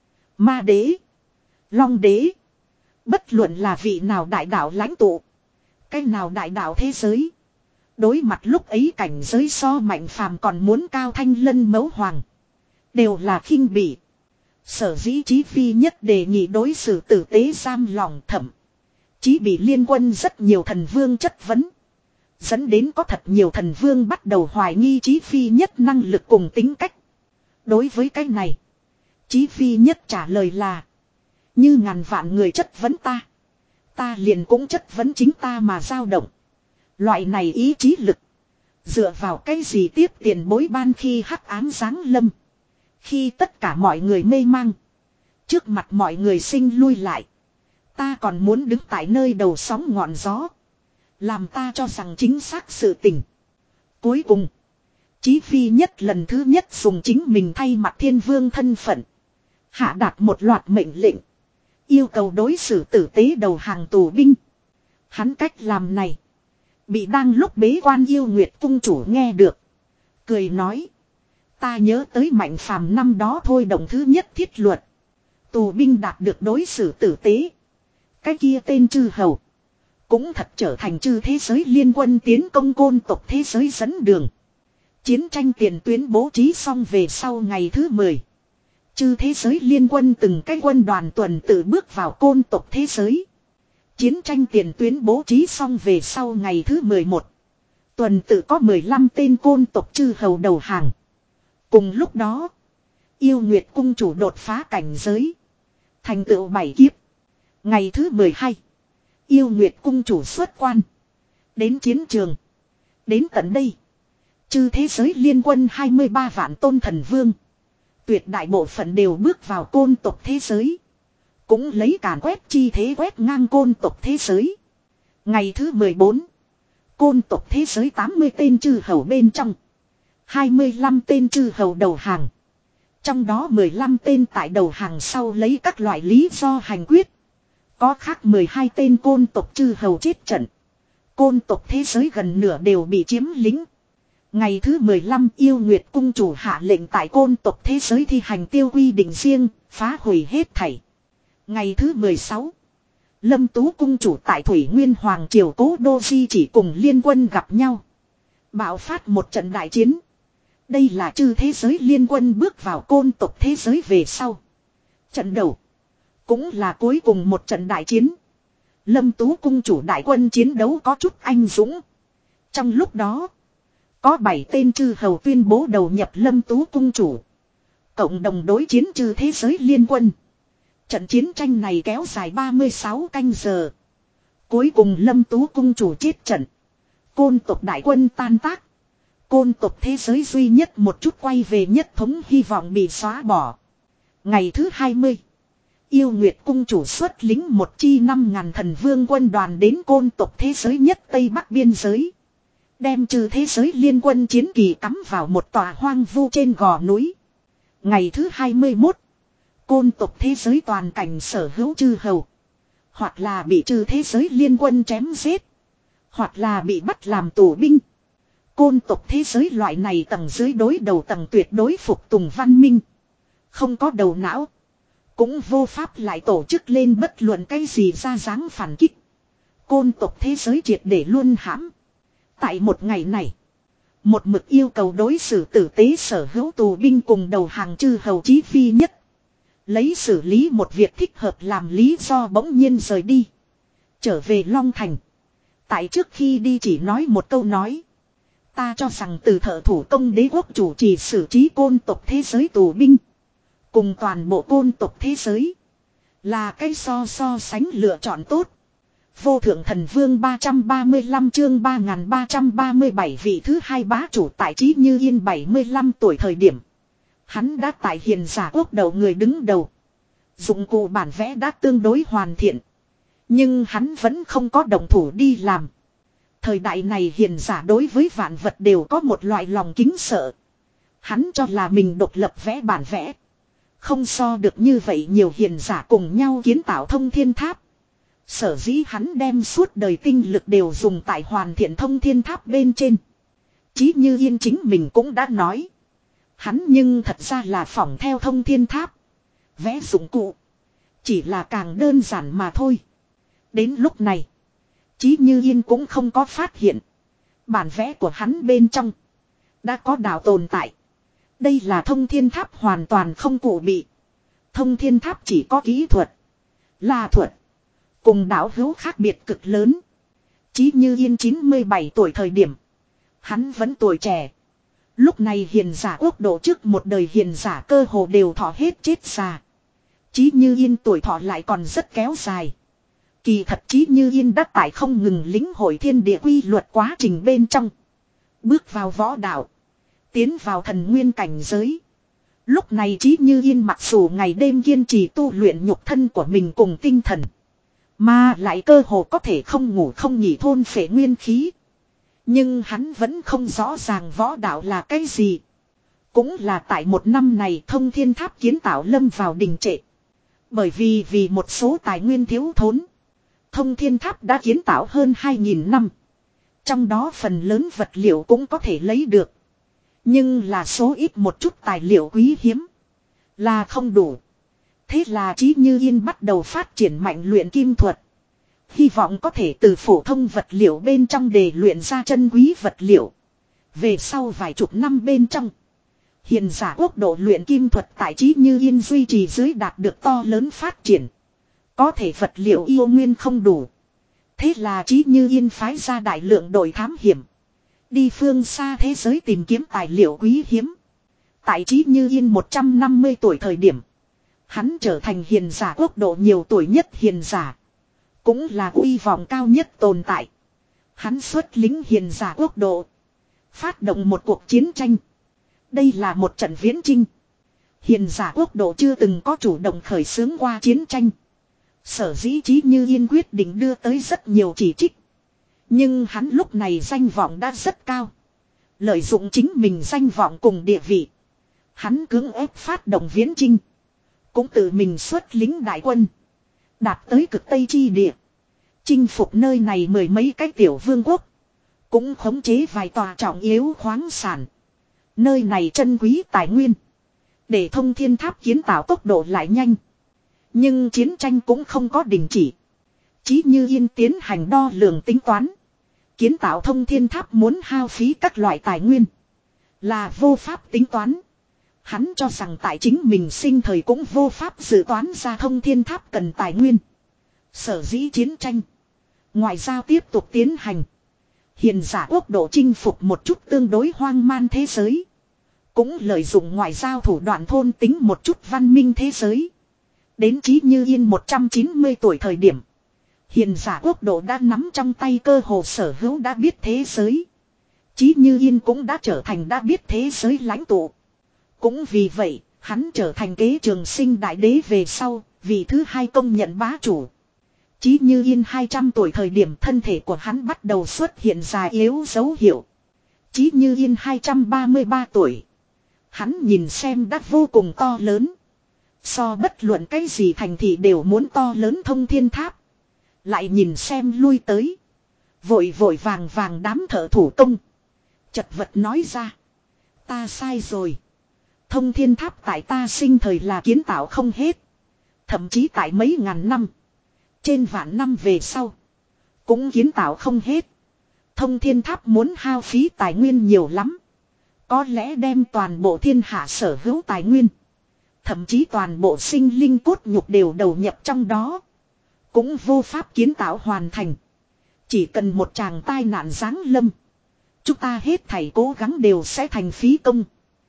Ma Đế, Long Đế. Bất luận là vị nào đại đạo lãnh tụ, cái nào đại đạo thế giới. Đối mặt lúc ấy cảnh giới so mạnh phàm còn muốn cao Thanh Lân Mẫu Hoàng, đều là khinh bỉ. Sở dĩ Chí Phi nhất đề nghị đối xử tử tế giam lòng thẩm. Chí bị liên quân rất nhiều thần vương chất vấn. Dẫn đến có thật nhiều thần vương bắt đầu hoài nghi Chí Phi nhất năng lực cùng tính cách. Đối với cái này, Chí Phi nhất trả lời là: như ngàn vạn người chất vấn ta, ta liền cũng chất vấn chính ta mà dao động. Loại này ý chí lực, dựa vào cái gì tiếp tiền bối ban khi hắc ám giáng lâm. Khi tất cả mọi người mê mang, trước mặt mọi người sinh lui lại, ta còn muốn đứng tại nơi đầu sóng ngọn gió, làm ta cho rằng chính xác sự tình. Cuối cùng, Chí Phi nhất lần thứ nhất dùng chính mình thay mặt thiên vương thân phận, hạ đạt một loạt mệnh lệnh, yêu cầu đối xử tử tế đầu hàng tù binh. Hắn cách làm này, bị đang lúc bế quan yêu Nguyệt cung chủ nghe được, cười nói: ta nhớ tới mạnh phàm năm đó thôi động thứ nhất thiết luật, tù binh đạt được đối xử tử tế. Cái kia tên chư hầu, cũng thật trở thành chư thế giới liên quân tiến công côn tộc thế giới dẫn đường. Chiến tranh tiền tuyến bố trí xong về sau ngày thứ mười, chư thế giới liên quân từng cái quân đoàn tuần tự bước vào côn tộc thế giới. Chiến tranh tiền tuyến bố trí xong về sau ngày thứ mười một, tuần tự có mười lăm tên côn tộc chư hầu đầu hàng. Cùng lúc đó, yêu Nguyệt cung chủ đột phá cảnh giới, thành tựu bảy kiếp. Ngày thứ mười hai, yêu Nguyệt cung chủ xuất quan, đến chiến trường. Đến tận đây, chư thế giới liên quân hai mươi ba vạn tôn thần vương, tuyệt đại bộ phận đều bước vào côn tộc thế giới, cũng lấy càn quét chi thế quét ngang côn tộc thế giới. Ngày thứ mười bốn, côn tộc thế giới tám mươi tên chư hầu bên trong, hai mươi lăm tên chư hầu đầu hàng. Trong đó mười lăm tên tại đầu hàng sau lấy các loại lý do hành quyết. Có khác mười hai tên côn tộc chư hầu chết trận. Côn tộc thế giới gần nửa đều bị chiếm lĩnh. Ngày thứ mười lăm, yêu Nguyệt cung chủ hạ lệnh tại côn tộc thế giới thi hành tiêu quy định riêng, phá hủy hết thảy. Ngày thứ mười sáu, Lâm Tú cung chủ tại Thủy Nguyên Hoàng triều Cố Đô Di chỉ cùng liên quân gặp nhau, bạo phát một trận đại chiến. Đây là chư thế giới liên quân bước vào côn tộc thế giới về sau trận đầu, cũng là cuối cùng một trận đại chiến. Lâm Tú cung chủ đại quân chiến đấu có chút anh dũng. Trong lúc đó, có bảy tên chư hầu tuyên bố đầu nhập Lâm Tú cung chủ, cộng đồng đối chiến chư thế giới liên quân. Trận chiến tranh này kéo dài ba mươi sáu canh giờ. Cuối cùng Lâm Tú cung chủ chết trận, côn tộc đại quân tan tác. Côn tộc thế giới duy nhất một chút quay về nhất thống hy vọng bị xóa bỏ. Ngày thứ hai mươi, yêu Nguyệt cung chủ xuất lính một chi năm ngàn thần vương quân đoàn đến côn tộc thế giới nhất Tây Bắc biên giới, đem trừ thế giới liên quân chiến kỳ cắm vào một tòa hoang vu trên gò núi. Ngày thứ hai mươi mốt, côn tộc thế giới toàn cảnh sở hữu chư hầu, hoặc là bị trừ thế giới liên quân chém giết, hoặc là bị bắt làm tù binh. Côn tộc thế giới loại này tầng dưới đối đầu tầng tuyệt đối phục tùng văn minh, không có đầu não, cũng vô pháp lại tổ chức lên bất luận cái gì ra dáng phản kích. Côn tộc thế giới triệt để luôn hãm. Tại một ngày này, một mực yêu cầu đối xử tử tế sở hữu tù binh cùng đầu hàng chư hầu Chí Phi nhất, lấy xử lý một việc thích hợp làm lý do bỗng nhiên rời đi, trở về Long Thành. Tại trước khi đi chỉ nói một câu nói: ta cho rằng từ thợ thủ công đế quốc chủ trì xử trí côn tộc thế giới tù binh, cùng toàn bộ côn tộc thế giới, là cái so so sánh lựa chọn tốt. Vô thượng thần vương ba trăm ba mươi lăm chương ba nghìn ba trăm ba mươi bảy vị thứ hai bá chủ tại Chí Như Yên bảy mươi lăm tuổi thời điểm. Hắn đã tại hiền giả quốc đầu người đứng đầu. Dụng cụ bản vẽ đã tương đối hoàn thiện. Nhưng hắn vẫn không có động thủ đi làm. Thời đại này hiền giả đối với vạn vật đều có một loại lòng kính sợ. Hắn cho là mình độc lập vẽ bản vẽ. Không so được như vậy nhiều hiền giả cùng nhau kiến tạo thông thiên tháp. Sở dĩ hắn đem suốt đời tinh lực đều dùng tại hoàn thiện thông thiên tháp bên trên. Chí Như Yên chính mình cũng đã nói. Hắn nhưng thật ra là phỏng theo thông thiên tháp. Vẽ dụng cụ. Chỉ là càng đơn giản mà thôi. Đến lúc này. Chí Như Yên cũng không có phát hiện. Bản vẽ của hắn bên trong. Đã có đạo tồn tại. Đây là thông thiên tháp hoàn toàn không cụ bị. Thông thiên tháp chỉ có kỹ thuật. Là thuật. Cùng đạo hữu khác biệt cực lớn. Chí Như Yên chín mươi bảy tuổi thời điểm. Hắn vẫn tuổi trẻ. Lúc này hiền giả quốc độ trước một đời hiền giả cơ hồ đều thọ hết chết già. Chí Như Yên tuổi thọ lại còn rất kéo dài. Kỳ thật Chí Như Yên đã tại không ngừng lĩnh hội thiên địa quy luật quá trình bên trong. Bước vào võ đạo. Tiến vào thần nguyên cảnh giới. Lúc này Chí Như Yên mặc dù ngày đêm kiên trì tu luyện nhục thân của mình cùng tinh thần. Mà lại cơ hồ có thể không ngủ không nghỉ thôn phệ nguyên khí. Nhưng hắn vẫn không rõ ràng võ đạo là cái gì. Cũng là tại một năm này thông thiên tháp kiến tạo lâm vào đình trệ. Bởi vì vì một số tài nguyên thiếu thốn. Thông thiên tháp đã kiến tạo hơn hai nghìn năm. Trong đó phần lớn vật liệu cũng có thể lấy được. Nhưng là số ít một chút tài liệu quý hiếm. Là không đủ. Thế là Chí Như Yên bắt đầu phát triển mạnh luyện kim thuật. Hy vọng có thể từ phổ thông vật liệu bên trong để luyện ra chân quý vật liệu. Về sau vài chục năm bên trong. Hiền giả quốc độ luyện kim thuật tại Chí Như Yên duy trì dưới đạt được to lớn phát triển. Có thể vật liệu yêu nguyên không đủ. Thế là Chí Như Yên phái ra đại lượng đội thám hiểm. Đi phương xa thế giới tìm kiếm tài liệu quý hiếm. Tại Chí Như Yên một trăm năm mươi tuổi thời điểm. Hắn trở thành hiền giả quốc độ nhiều tuổi nhất hiền giả. Cũng là uy vọng cao nhất tồn tại. Hắn xuất lính hiền giả quốc độ. Phát động một cuộc chiến tranh. Đây là một trận viễn chinh. Hiền giả quốc độ chưa từng có chủ động khởi xướng qua chiến tranh. Sở dĩ Chí Như Yên quyết định đưa tới rất nhiều chỉ trích. Nhưng hắn lúc này danh vọng đã rất cao. Lợi dụng chính mình danh vọng cùng địa vị. Hắn cưỡng ép phát động viễn chinh. Cũng tự mình xuất lính đại quân. Đạt tới cực Tây chi địa. Chinh phục nơi này mười mấy cái tiểu vương quốc. Cũng khống chế vài tòa trọng yếu khoáng sản. Nơi này chân quý tài nguyên. Để thông thiên tháp kiến tạo tốc độ lại nhanh. Nhưng chiến tranh cũng không có đình chỉ. Chí Như Yên tiến hành đo lường tính toán. Kiến tạo thông thiên tháp muốn hao phí các loại tài nguyên. Là vô pháp tính toán. Hắn cho rằng tại chính mình sinh thời cũng vô pháp dự toán ra thông thiên tháp cần tài nguyên. Sở dĩ chiến tranh. Ngoại giao tiếp tục tiến hành. Hiền giả quốc độ chinh phục một chút tương đối hoang man thế giới. Cũng lợi dụng ngoại giao thủ đoạn thôn tính một chút văn minh thế giới. Đến Chí Như Yên một trăm chín mươi tuổi thời điểm. Hiền giả quốc độ đã nắm trong tay cơ hồ sở hữu đã biết thế giới. Chí Như Yên cũng đã trở thành đã biết thế giới lãnh tụ. Cũng vì vậy, hắn trở thành kế trường sinh đại đế về sau, vì thứ hai công nhận bá chủ. Chí Như Yên hai trăm tuổi thời điểm thân thể của hắn bắt đầu xuất hiện già yếu dấu hiệu. Chí Như Yên hai trăm ba mươi ba tuổi. Hắn nhìn xem đã vô cùng to lớn. So bất luận cái gì thành thị đều muốn to lớn thông thiên tháp. Lại nhìn xem lui tới. Vội vội vàng vàng đám thợ thủ công. Chật vật nói ra. Ta sai rồi. Thông thiên tháp tại ta sinh thời là kiến tạo không hết. Thậm chí tại mấy ngàn năm. Trên vạn năm về sau. Cũng kiến tạo không hết. Thông thiên tháp muốn hao phí tài nguyên nhiều lắm. Có lẽ đem toàn bộ thiên hạ sở hữu tài nguyên. Thậm chí toàn bộ sinh linh cốt nhục đều đầu nhập trong đó. Cũng vô pháp kiến tạo hoàn thành. Chỉ cần một tràng tai nạn giáng lâm. Chúng ta hết thảy cố gắng đều sẽ thành phí công.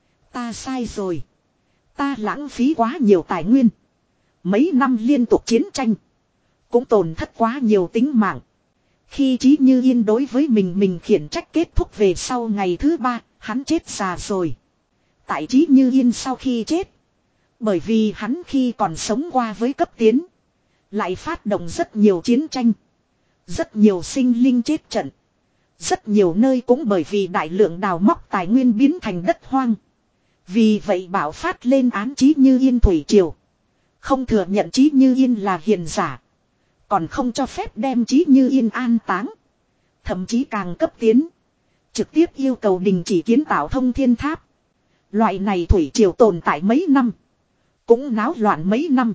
Ta sai rồi. Ta lãng phí quá nhiều tài nguyên. Mấy năm liên tục chiến tranh. Cũng tổn thất quá nhiều tính mạng. Khi Chí Như Yên đối với mình mình khiển trách kết thúc về sau ngày thứ ba, hắn chết già rồi. Tại Chí Như Yên sau khi chết. Bởi vì hắn khi còn sống qua với cấp tiến. Lại phát động rất nhiều chiến tranh. Rất nhiều sinh linh chết trận. Rất nhiều nơi cũng bởi vì đại lượng đào móc tài nguyên biến thành đất hoang. Vì vậy bảo phát lên án Chí Như Yên thủy triều. Không thừa nhận Chí Như Yên là hiền giả. Còn không cho phép đem Chí Như Yên an táng. Thậm chí càng cấp tiến. Trực tiếp yêu cầu đình chỉ kiến tạo thông thiên tháp. Loại này thủy triều tồn tại mấy năm. Cũng náo loạn mấy năm.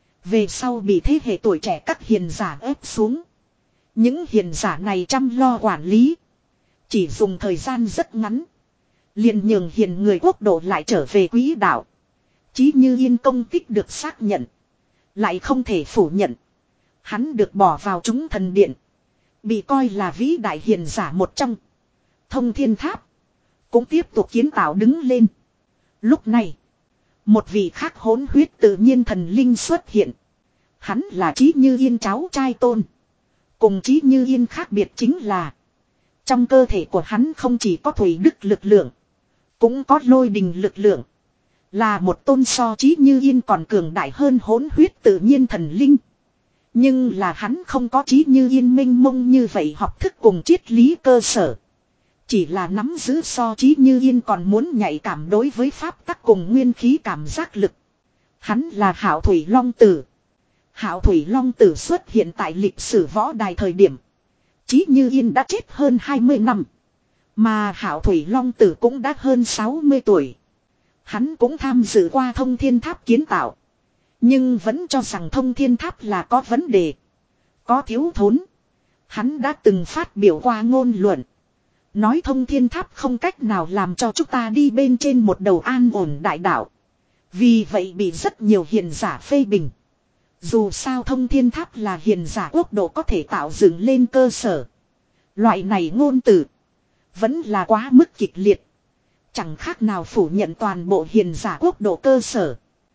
Về sau bị thế hệ tuổi trẻ các hiền giả ép xuống. Những hiền giả này chăm lo quản lý. Chỉ dùng thời gian rất ngắn. Liền nhường hiền người quốc độ lại trở về quỹ đạo. Chí Như Yên công tích được xác nhận. Lại không thể phủ nhận. Hắn được bỏ vào chúng thần điện. Bị coi là vĩ đại hiền giả một trong. Thông thiên tháp. Cũng tiếp tục kiến tạo đứng lên. Lúc này. Một vị khác hỗn huyết tự nhiên thần linh xuất hiện. Hắn là Chí Như Yên cháu trai tôn. Cùng Chí Như Yên khác biệt chính là. Trong cơ thể của hắn không chỉ có thủy đức lực lượng. Cũng có lôi đình lực lượng. Là một tôn so Chí Như Yên còn cường đại hơn hỗn huyết tự nhiên thần linh. Nhưng là hắn không có Chí Như Yên minh mông như vậy học thức cùng triết lý cơ sở. Chỉ là nắm giữ so Chí Như Yên còn muốn nhạy cảm đối với pháp tắc cùng nguyên khí cảm giác lực. Hắn là Hạo Thủy Long Tử. Hạo Thủy Long Tử xuất hiện tại lịch sử võ đài thời điểm. Chí Như Yên đã chết hơn hai mươi năm. Mà Hạo Thủy Long Tử cũng đã hơn sáu mươi tuổi. Hắn cũng tham dự qua thông thiên tháp kiến tạo. Nhưng vẫn cho rằng thông thiên tháp là có vấn đề. Có thiếu thốn. Hắn đã từng phát biểu qua ngôn luận. Nói thông thiên tháp không cách nào làm cho chúng ta đi bên trên một đầu an ổn đại đạo. Vì vậy bị rất nhiều hiền giả phê bình. Dù sao thông thiên tháp là hiền giả quốc độ có thể tạo dựng lên cơ sở. Loại này ngôn từ. Vẫn là quá mức kịch liệt. Chẳng khác nào phủ nhận toàn bộ hiền giả quốc độ cơ sở.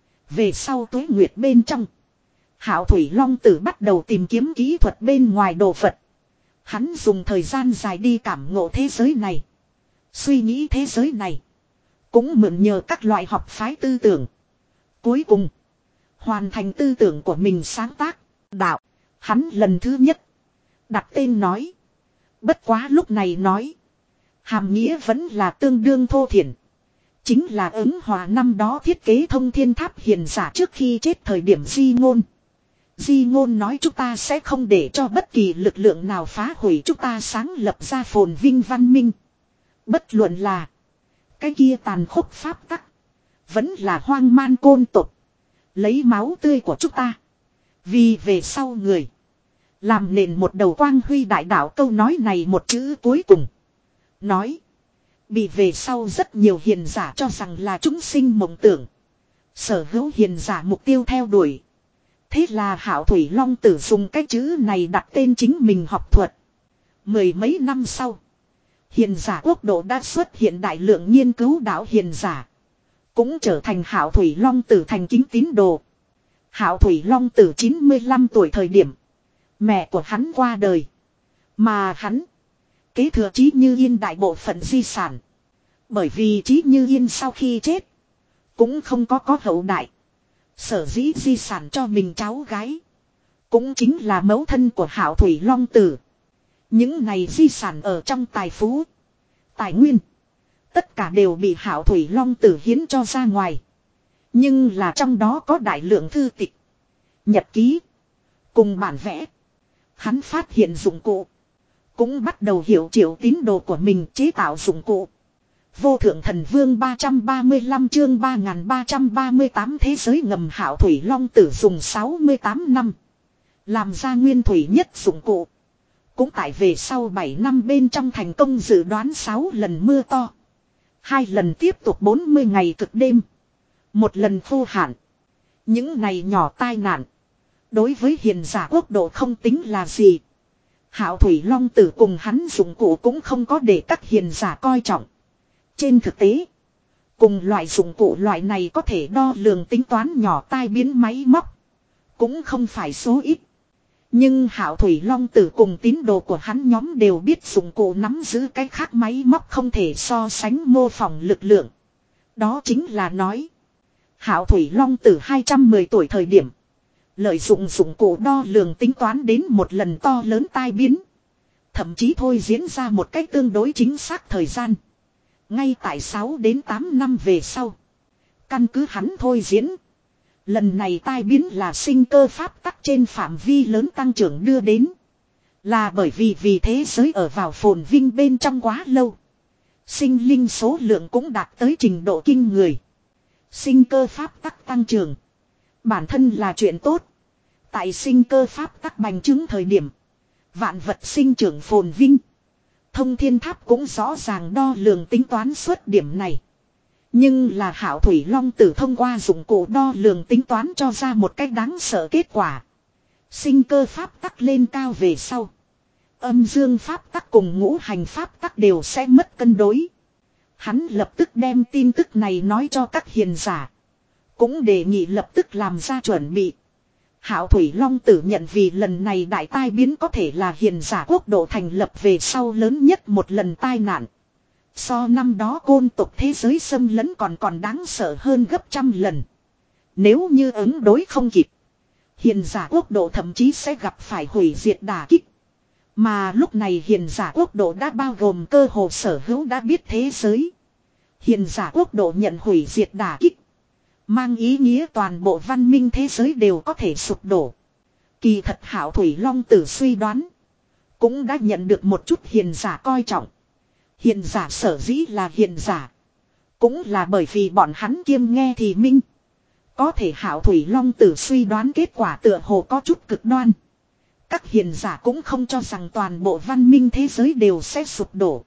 Về sau Tuế Nguyệt bên trong. Hạo Thủy Long Tử bắt đầu tìm kiếm kỹ thuật bên ngoài đồ vật. Hắn dùng thời gian dài đi cảm ngộ thế giới này. Suy nghĩ thế giới này. Cũng mượn nhờ các loại học phái tư tưởng. Cuối cùng. Hoàn thành tư tưởng của mình sáng tác. Đạo. Hắn lần thứ nhất. Đặt tên nói. Bất quá lúc này nói. Hàm nghĩa vẫn là tương đương thô thiển. Chính là ứng hòa năm đó thiết kế thông thiên tháp hiền giả trước khi chết thời điểm di ngôn. Di ngôn nói chúng ta sẽ không để cho bất kỳ lực lượng nào phá hủy chúng ta sáng lập ra phồn vinh văn minh. Bất luận là cái kia tàn khốc pháp tắc. Vẫn là hoang man côn tục. Lấy máu tươi của chúng ta. Vì về sau người. Làm nền một đầu quang huy đại đạo câu nói này một chữ cuối cùng. Nói. Bị về sau rất nhiều hiền giả cho rằng là chúng sinh mộng tưởng. Sở hữu hiền giả mục tiêu theo đuổi. Thế là Hạo Thủy Long Tử dùng cái chữ này đặt tên chính mình học thuật. Mười mấy năm sau. Hiền giả quốc độ đã xuất hiện đại lượng nghiên cứu đạo hiền giả. Cũng trở thành Hạo Thủy Long Tử thành kính tín đồ. Hạo Thủy Long Tử chín mươi lăm tuổi thời điểm. Mẹ của hắn qua đời. Mà hắn. Kế thừa Chí Như Yên đại bộ phận di sản. Bởi vì Chí Như Yên sau khi chết. Cũng không có có hậu đại. Sở dĩ di sản cho mình cháu gái. Cũng chính là mẫu thân của Hạo Thủy Long Tử. Những này di sản ở trong tài phú. Tài nguyên. Tất cả đều bị Hạo Thủy Long Tử hiến cho ra ngoài. Nhưng là trong đó có đại lượng thư tịch. Nhật ký. Cùng bản vẽ. Hắn phát hiện dụng cụ. Cũng bắt đầu hiểu triệu tín đồ của mình chế tạo dụng cụ. Vô thượng thần vương ba trăm ba mươi lăm chương ba nghìn ba trăm ba mươi tám thế giới ngầm Hạo Thủy Long Tử dùng sáu mươi tám năm. Làm ra nguyên thủy nhất dụng cụ. Cũng tại về sau bảy năm bên trong thành công dự đoán sáu lần mưa to. Hai lần tiếp tục bốn mươi ngày cực đêm. Một lần khô hạn. Những này nhỏ tai nạn. Đối với hiền giả quốc độ không tính là gì. Hạo Thủy Long Tử cùng hắn dụng cụ cũng không có để các hiền giả coi trọng. Trên thực tế. Cùng loại dụng cụ loại này có thể đo lường tính toán nhỏ tai biến máy móc. Cũng không phải số ít. Nhưng Hạo Thủy Long Tử cùng tín đồ của hắn nhóm đều biết dụng cụ nắm giữ cái khác máy móc không thể so sánh mô phỏng lực lượng. Đó chính là nói. Hạo Thủy Long Tử hai trăm mười tuổi thời điểm. Lợi dụng dụng cụ đo lường tính toán đến một lần to lớn tai biến. Thậm chí thôi diễn ra một cách tương đối chính xác thời gian. Ngay tại sáu đến tám năm về sau. Căn cứ hắn thôi diễn. Lần này tai biến là sinh cơ pháp tắc trên phạm vi lớn tăng trưởng đưa đến. Là bởi vì vì thế giới ở vào phồn vinh bên trong quá lâu. Sinh linh số lượng cũng đạt tới trình độ kinh người. Sinh cơ pháp tắc tăng trưởng. Bản thân là chuyện tốt. Tại sinh cơ pháp tắc bành trướng thời điểm. Vạn vật sinh trưởng phồn vinh. Thông thiên tháp cũng rõ ràng đo lường tính toán suốt điểm này. Nhưng là Hạo Thủy Long Tử thông qua dụng cụ đo lường tính toán cho ra một cách đáng sợ kết quả. Sinh cơ pháp tắc lên cao về sau. Âm dương pháp tắc cùng ngũ hành pháp tắc đều sẽ mất cân đối. Hắn lập tức đem tin tức này nói cho các hiền giả. Cũng đề nghị lập tức làm ra chuẩn bị. Hạo Thủy Long Tử nhận vì lần này đại tai biến có thể là hiền giả quốc độ thành lập về sau lớn nhất một lần tai nạn. So năm đó côn tục thế giới xâm lấn còn còn đáng sợ hơn gấp trăm lần. Nếu như ứng đối không kịp. Hiền giả quốc độ thậm chí sẽ gặp phải hủy diệt đả kích. Mà lúc này hiền giả quốc độ đã bao gồm cơ hồ sở hữu đã biết thế giới. Hiền giả quốc độ nhận hủy diệt đả kích. Mang ý nghĩa toàn bộ văn minh thế giới đều có thể sụp đổ. Kỳ thật Hạo Thủy Long Tử suy đoán. Cũng đã nhận được một chút hiền giả coi trọng. Hiền giả sở dĩ là hiền giả. Cũng là bởi vì bọn hắn kiêm nghe thì minh. Có thể Hạo Thủy Long Tử suy đoán kết quả tựa hồ có chút cực đoan. Các hiền giả cũng không cho rằng toàn bộ văn minh thế giới đều sẽ sụp đổ.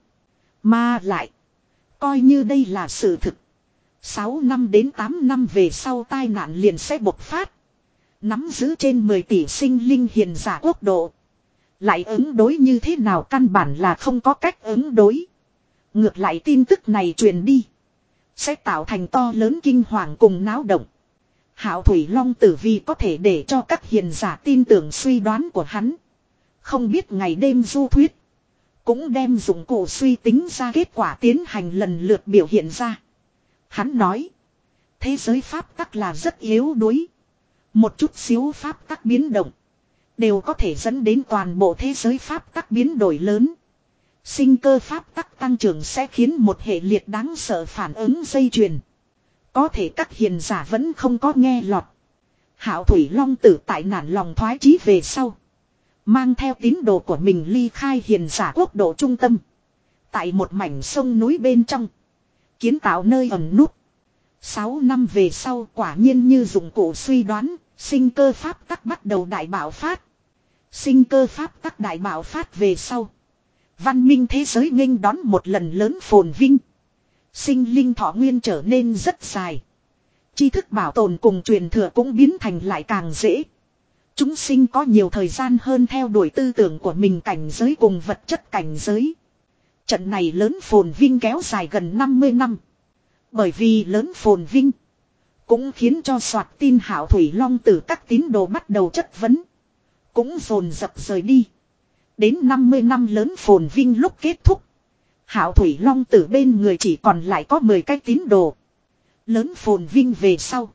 Mà lại. Coi như đây là sự thực. sáu năm đến tám năm về sau tai nạn liền sẽ bộc phát. Nắm giữ trên mười tỷ sinh linh hiền giả quốc độ. Lại ứng đối như thế nào căn bản là không có cách ứng đối. Ngược lại tin tức này truyền đi. Sẽ tạo thành to lớn kinh hoàng cùng náo động. Hạo Thủy Long Tử vì có thể để cho các hiền giả tin tưởng suy đoán của hắn. Không biết ngày đêm du thuyết. Cũng đem dụng cụ suy tính ra kết quả tiến hành lần lượt biểu hiện ra. Hắn nói. Thế giới pháp tắc là rất yếu đuối. Một chút xíu pháp tắc biến động. Đều có thể dẫn đến toàn bộ thế giới pháp tắc biến đổi lớn. Sinh cơ pháp tắc tăng trưởng sẽ khiến một hệ liệt đáng sợ phản ứng dây chuyền. Có thể các hiền giả vẫn không có nghe lọt. Hạo Thủy Long Tử tại nản lòng thoái chí về sau. Mang theo tín đồ của mình ly khai hiền giả quốc độ trung tâm. Tại một mảnh sông núi bên trong. Kiến tạo nơi ẩn nút. Sáu năm về sau quả nhiên như dụng cụ suy đoán. Sinh cơ pháp tắc bắt đầu đại bạo phát. Sinh cơ pháp tắc đại bạo phát về sau. Văn minh thế giới nghênh đón một lần lớn phồn vinh. Sinh linh thọ nguyên trở nên rất dài. Tri thức bảo tồn cùng truyền thừa cũng biến thành lại càng dễ. Chúng sinh có nhiều thời gian hơn theo đuổi tư tưởng của mình cảnh giới cùng vật chất cảnh giới. Trận này lớn phồn vinh kéo dài gần năm mươi năm. Bởi vì lớn phồn vinh. Cũng khiến cho soạt tin Hạo Thủy Long Tử các tín đồ bắt đầu chất vấn. Cũng dồn dập rời đi. Đến năm mươi năm lớn phồn vinh lúc kết thúc. Hạo Thủy Long Tử bên người chỉ còn lại có mười cái tín đồ. Lớn phồn vinh về sau.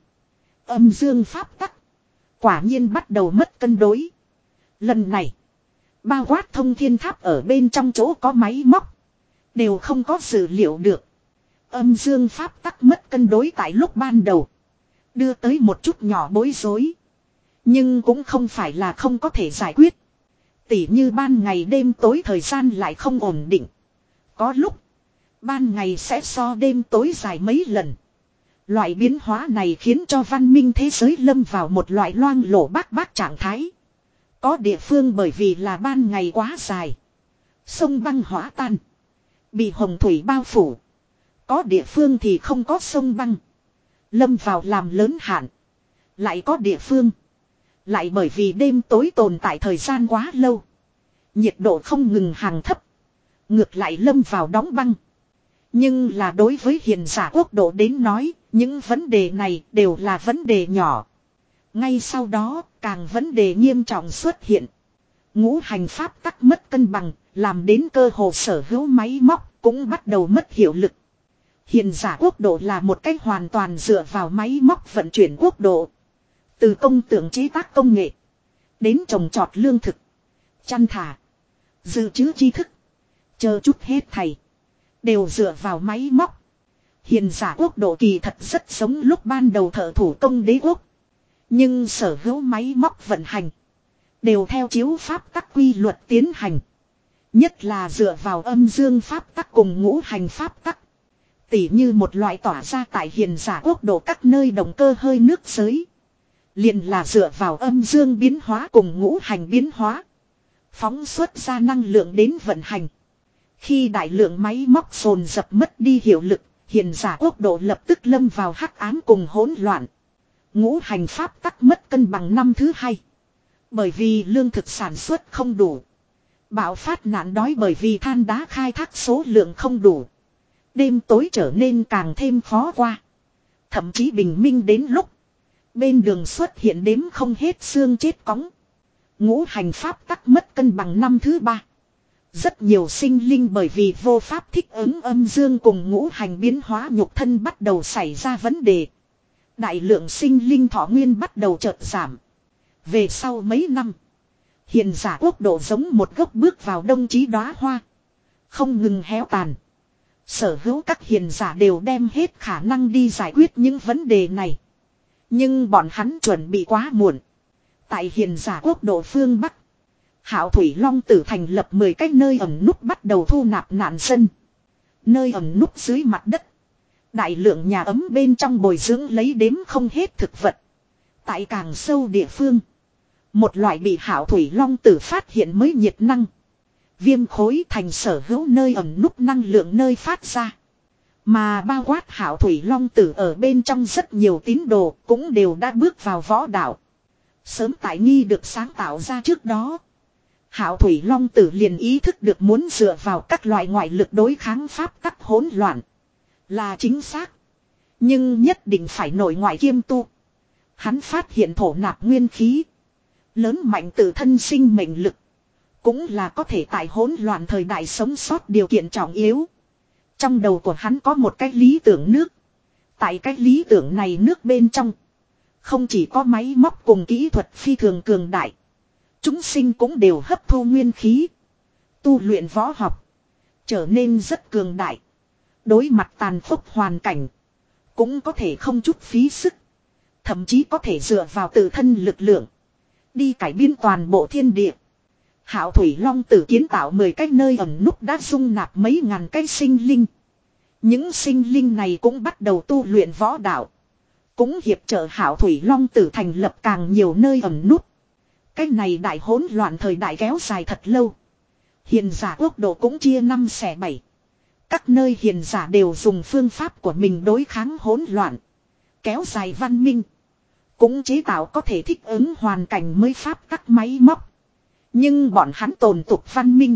Âm dương pháp tắc. Quả nhiên bắt đầu mất cân đối. Lần này. Bao quát thông thiên tháp ở bên trong chỗ có máy móc. Đều không có dữ liệu được. Âm dương pháp tắc mất cân đối tại lúc ban đầu. Đưa tới một chút nhỏ bối rối. Nhưng cũng không phải là không có thể giải quyết. Tỉ như ban ngày đêm tối thời gian lại không ổn định. Có lúc. Ban ngày sẽ so đêm tối dài mấy lần. Loại biến hóa này khiến cho văn minh thế giới lâm vào một loại loang lổ bát bát trạng thái. Có địa phương bởi vì là ban ngày quá dài. Sông băng hóa tan. Bị hồng thủy bao phủ. Có địa phương thì không có sông băng. Lâm vào làm lớn hạn. Lại có địa phương. Lại bởi vì đêm tối tồn tại thời gian quá lâu. Nhiệt độ không ngừng hàng thấp. Ngược lại lâm vào đóng băng. Nhưng là đối với hiền giả quốc độ đến nói, những vấn đề này đều là vấn đề nhỏ. Ngay sau đó, càng vấn đề nghiêm trọng xuất hiện. Ngũ hành pháp tắc mất cân bằng, làm đến cơ hồ sở hữu máy móc, cũng bắt đầu mất hiệu lực. Hiền giả quốc độ là một cách hoàn toàn dựa vào máy móc vận chuyển quốc độ. Từ công tượng chế tác công nghệ, đến trồng trọt lương thực, chăn thả, Dự trữ tri thức. Chờ chút hết thầy. Đều dựa vào máy móc. Hiền giả quốc độ kỳ thật rất giống lúc ban đầu thợ thủ công đế quốc. Nhưng sở hữu máy móc vận hành. Đều theo chiếu pháp tắc quy luật tiến hành. Nhất là dựa vào âm dương pháp tắc cùng ngũ hành pháp tắc. Tỉ như một loại tỏa ra tại hiền giả quốc độ các nơi động cơ hơi nước giới. Liền là dựa vào âm dương biến hóa cùng ngũ hành biến hóa. Phóng xuất ra năng lượng đến vận hành. Khi đại lượng máy móc dồn dập mất đi hiệu lực, hiền giả quốc độ lập tức lâm vào hắc ám cùng hỗn loạn. Ngũ hành pháp tắc mất cân bằng năm thứ hai. Bởi vì lương thực sản xuất không đủ. Bạo phát nạn đói bởi vì than đá khai thác số lượng không đủ. Đêm tối trở nên càng thêm khó qua. Thậm chí bình minh đến lúc. Bên đường xuất hiện đếm không hết xương chết cóng. Ngũ hành pháp tắc mất cân bằng năm thứ ba. Rất nhiều sinh linh bởi vì vô pháp thích ứng âm dương cùng ngũ hành biến hóa nhục thân bắt đầu xảy ra vấn đề. Đại lượng sinh linh thọ nguyên bắt đầu chợt giảm. Về sau mấy năm. Hiền giả quốc độ giống một gốc bước vào đông chí đóa hoa. Không ngừng héo tàn. Sở hữu các hiền giả đều đem hết khả năng đi giải quyết những vấn đề này. Nhưng bọn hắn chuẩn bị quá muộn. Tại hiền giả quốc độ phương Bắc. Hạo Thủy Long Tử thành lập mười cái nơi ẩn núp bắt đầu thu nạp nạn dân. Nơi ẩn núp dưới mặt đất. Đại lượng nhà ấm bên trong bồi dưỡng lấy đếm không hết thực vật. Tại càng sâu địa phương. Một loại bị Hạo Thủy Long Tử phát hiện mới nhiệt năng. Viêm khối thành sở hữu nơi ẩn núp năng lượng nơi phát ra. Mà bao quát Hạo Thủy Long Tử ở bên trong rất nhiều tín đồ cũng đều đã bước vào võ đạo. Sớm tại nghi được sáng tạo ra trước đó. Hạo Thủy Long Tử liền ý thức được muốn dựa vào các loại ngoại lực đối kháng pháp tắc hỗn loạn. Là chính xác. Nhưng nhất định phải nội ngoại kiêm tu. Hắn phát hiện thổ nạp nguyên khí. Lớn mạnh tự thân sinh mệnh lực. Cũng là có thể tại hỗn loạn thời đại sống sót điều kiện trọng yếu. Trong đầu của hắn có một cái lý tưởng nước. Tại cái lý tưởng này nước bên trong. Không chỉ có máy móc cùng kỹ thuật phi thường cường đại. Chúng sinh cũng đều hấp thu nguyên khí. Tu luyện võ học. Trở nên rất cường đại. Đối mặt tàn khốc hoàn cảnh. Cũng có thể không chút phí sức. Thậm chí có thể dựa vào tự thân lực lượng. Đi cải biên toàn bộ thiên địa. Hạo Thủy Long Tử kiến tạo mười cái nơi ẩn núp đã dung nạp mấy ngàn cái sinh linh. Những sinh linh này cũng bắt đầu tu luyện võ đạo. Cũng hiệp trợ Hạo Thủy Long Tử thành lập càng nhiều nơi ẩn núp. Cái này đại hỗn loạn thời đại kéo dài thật lâu. Hiền giả quốc độ cũng chia năm xẻ bảy. Các nơi hiền giả đều dùng phương pháp của mình đối kháng hỗn loạn. Kéo dài văn minh. Cũng chế tạo có thể thích ứng hoàn cảnh mới pháp các máy móc. Nhưng bọn hắn tồn tục văn minh.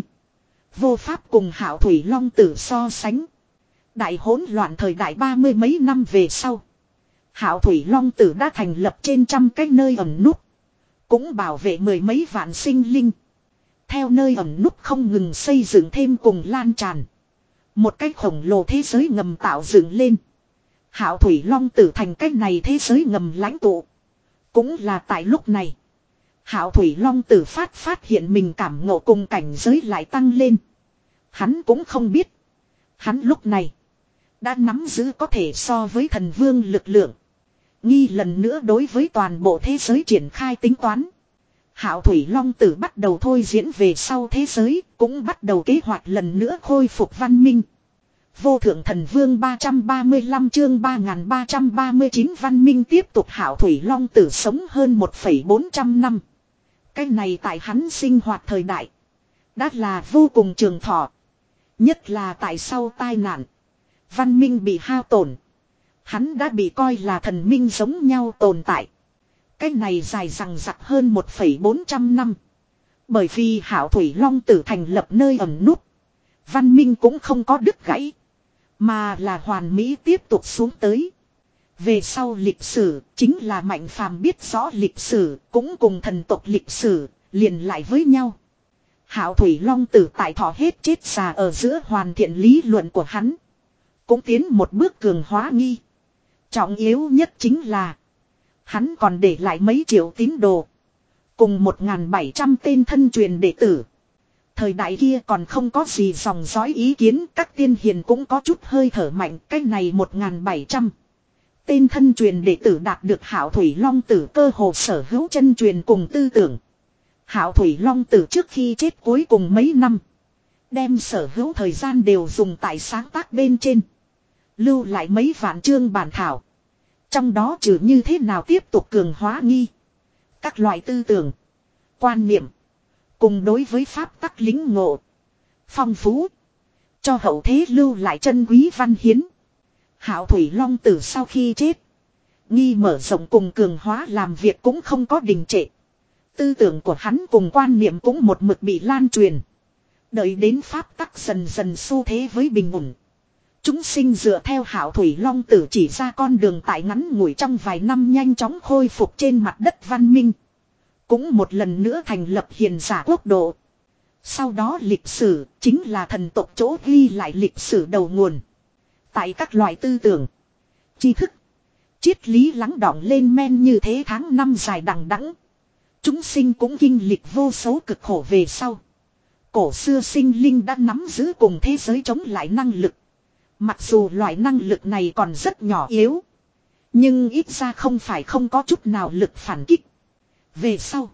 Vô pháp cùng Hạo Thủy Long Tử so sánh. Đại hỗn loạn thời đại ba mươi mấy năm về sau. Hạo Thủy Long Tử đã thành lập trên trăm cái nơi ẩn núp. Cũng bảo vệ mười mấy vạn sinh linh. Theo nơi ẩn núp không ngừng xây dựng thêm cùng lan tràn. Một cái khổng lồ thế giới ngầm tạo dựng lên. Hạo Thủy Long Tử thành cái này thế giới ngầm lãnh tụ. Cũng là tại lúc này. Hạo Thủy Long Tử phát phát hiện mình cảm ngộ cùng cảnh giới lại tăng lên. Hắn cũng không biết. Hắn lúc này. Đã nắm giữ có thể so với thần vương lực lượng. Nghi lần nữa đối với toàn bộ thế giới triển khai tính toán. Hạo Thủy Long Tử bắt đầu thôi diễn về sau thế giới. Cũng bắt đầu kế hoạch lần nữa khôi phục văn minh. Vô thượng thần vương ba trăm ba mươi lăm chương ba nghìn ba trăm ba mươi chín văn minh tiếp tục. Hạo Thủy Long Tử sống hơn một phẩy bốn trăm năm. Cái này tại hắn sinh hoạt thời đại. Đã là vô cùng trường thọ. Nhất là tại sau tai nạn. Văn minh bị hao tổn. Hắn đã bị coi là thần minh giống nhau tồn tại. Cái này dài dằng dặc hơn một phẩy bốn trăm năm. Bởi vì Hạo Thủy Long Tử thành lập nơi ẩn núp. Văn minh cũng không có đứt gãy. Mà là hoàn mỹ tiếp tục xuống tới. Về sau lịch sử chính là Mạnh Phàm biết rõ lịch sử cũng cùng thần tộc lịch sử liền lại với nhau. Hạo Thủy Long Tử tại thọ hết chết già ở giữa hoàn thiện lý luận của hắn. Cũng tiến một bước cường hóa nghi. Trọng yếu nhất chính là hắn còn để lại mấy triệu tín đồ. Cùng một nghìn bảy trăm tên thân truyền đệ tử. Thời đại kia còn không có gì dòng dõi ý kiến, các tiên hiền cũng có chút hơi thở mạnh, cái này một nghìn bảy trăm. Tên thân truyền đệ tử đạt được Hạo Thủy Long Tử cơ hồ sở hữu chân truyền cùng tư tưởng. Hạo Thủy Long Tử trước khi chết cuối cùng mấy năm, đem sở hữu thời gian đều dùng tại sáng tác bên trên. Lưu lại mấy vạn chương bản thảo. Trong đó trừ như thế nào tiếp tục cường hóa nghi. Các loại tư tưởng, quan niệm, cùng đối với pháp tắc lính ngộ, phong phú, cho hậu thế lưu lại chân quý văn hiến. Hạo Thủy Long Tử sau khi chết, nghi mở rộng cùng cường hóa làm việc cũng không có đình trệ. Tư tưởng của hắn cùng quan niệm cũng một mực bị lan truyền. Đợi đến pháp tắc dần dần xu thế với bình ổn. Chúng sinh dựa theo Hạo Thủy Long Tử chỉ ra con đường tại ngắn ngủi trong vài năm nhanh chóng khôi phục trên mặt đất văn minh. Cũng một lần nữa thành lập hiền giả quốc độ. Sau đó lịch sử chính là thần tộc chỗ ghi lại lịch sử đầu nguồn. Tại các loại tư tưởng, tri thức, triết lý lắng đọng lên men như thế tháng năm dài đằng đẵng. Chúng sinh cũng kinh lịch vô số cực khổ về sau. Cổ xưa sinh linh đã nắm giữ cùng thế giới chống lại năng lực. Mặc dù loại năng lực này còn rất nhỏ yếu, nhưng ít ra không phải không có chút nào lực phản kích. Về sau,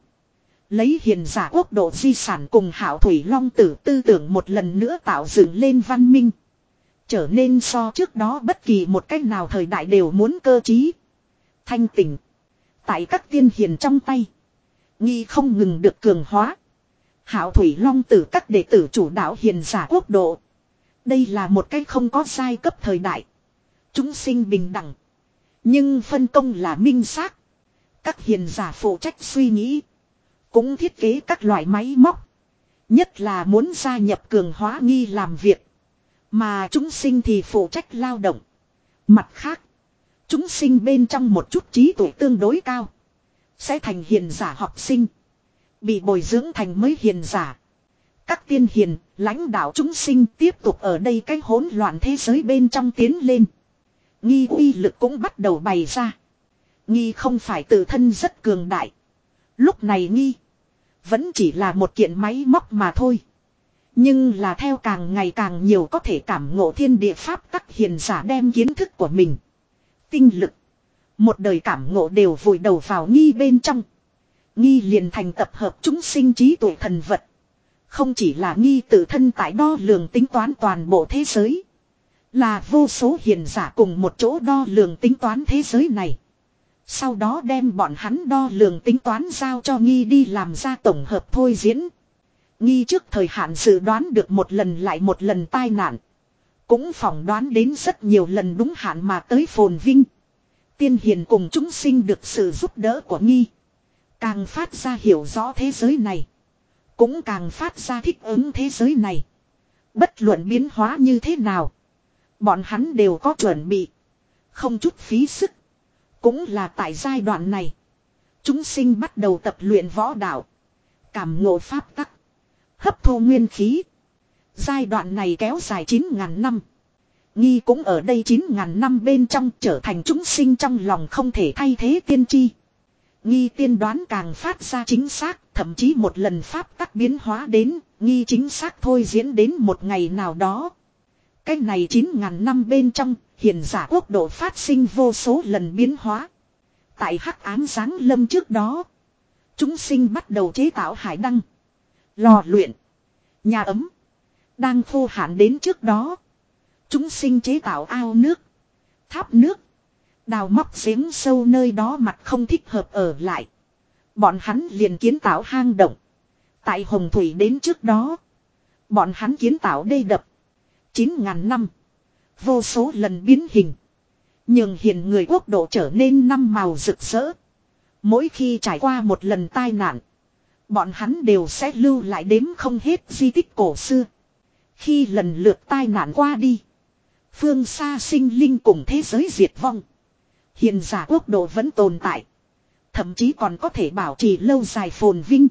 lấy hiền giả quốc độ di sản cùng Hạo Thủy Long Tử tư tưởng một lần nữa tạo dựng lên văn minh. Trở nên so trước đó bất kỳ một cách nào thời đại đều muốn cơ trí, thanh tỉnh. Tại các tiên hiền trong tay, nghi không ngừng được cường hóa. Hạo Thủy Long Tử các đệ tử chủ đạo hiền giả quốc độ. Đây là một cách không có giai cấp thời đại. Chúng sinh bình đẳng, nhưng phân công là minh xác. Các hiền giả phụ trách suy nghĩ, cũng thiết kế các loại máy móc. Nhất là muốn gia nhập cường hóa nghi làm việc. Mà chúng sinh thì phụ trách lao động. Mặt khác, chúng sinh bên trong một chút trí tuệ tương đối cao, sẽ thành hiền giả học sinh, bị bồi dưỡng thành mới hiền giả. Các tiên hiền, lãnh đạo chúng sinh tiếp tục ở đây cái hỗn loạn thế giới bên trong tiến lên. Nghi uy lực cũng bắt đầu bày ra. Nghi không phải tự thân rất cường đại. Lúc này nghi vẫn chỉ là một kiện máy móc mà thôi. Nhưng là theo càng ngày càng nhiều có thể cảm ngộ thiên địa pháp tắc hiền giả đem kiến thức của mình, tinh lực, một đời cảm ngộ đều vùi đầu vào nghi bên trong. Nghi liền thành tập hợp chúng sinh trí tuệ thần vật. Không chỉ là nghi tự thân tại đo lường tính toán toàn bộ thế giới, là vô số hiền giả cùng một chỗ đo lường tính toán thế giới này. Sau đó đem bọn hắn đo lường tính toán giao cho nghi đi làm ra tổng hợp thôi diễn. Nghi trước thời hạn dự đoán được một lần lại một lần tai nạn, cũng phỏng đoán đến rất nhiều lần đúng hạn mà tới phồn vinh. Tiên hiền cùng chúng sinh được sự giúp đỡ của nghi, càng phát ra hiểu rõ thế giới này, cũng càng phát ra thích ứng thế giới này. Bất luận biến hóa như thế nào, bọn hắn đều có chuẩn bị, không chút phí sức. Cũng là tại giai đoạn này, chúng sinh bắt đầu tập luyện võ đạo, cảm ngộ pháp tắc, hấp thu nguyên khí. Giai đoạn này kéo dài chín ngàn năm. Nghi cũng ở đây chín ngàn năm bên trong trở thành chúng sinh trong lòng không thể thay thế tiên tri. Nghi tiên đoán càng phát ra chính xác, thậm chí một lần pháp tắc biến hóa đến, nghi chính xác thôi diễn đến một ngày nào đó. Cái này chín ngàn năm bên trong, hiền giả quốc độ phát sinh vô số lần biến hóa. Tại hắc ám giáng lâm trước đó, chúng sinh bắt đầu chế tạo hải đăng, lò luyện, nhà ấm. Đang khô hạn đến trước đó, chúng sinh chế tạo ao nước, tháp nước, đào móc giếng sâu nơi đó mặt không thích hợp ở lại. Bọn hắn liền kiến tạo hang động. Tại Hồng Thủy đến trước đó, bọn hắn kiến tạo đê đập. Chín ngàn năm, vô số lần biến hình, nhường hiền người quốc độ trở nên năm màu rực rỡ. Mỗi khi trải qua một lần tai nạn, bọn hắn đều sẽ lưu lại đếm không hết di tích cổ xưa. Khi lần lượt tai nạn qua đi, phương xa sinh linh cùng thế giới diệt vong, hiền giả quốc độ vẫn tồn tại, thậm chí còn có thể bảo trì lâu dài phồn vinh.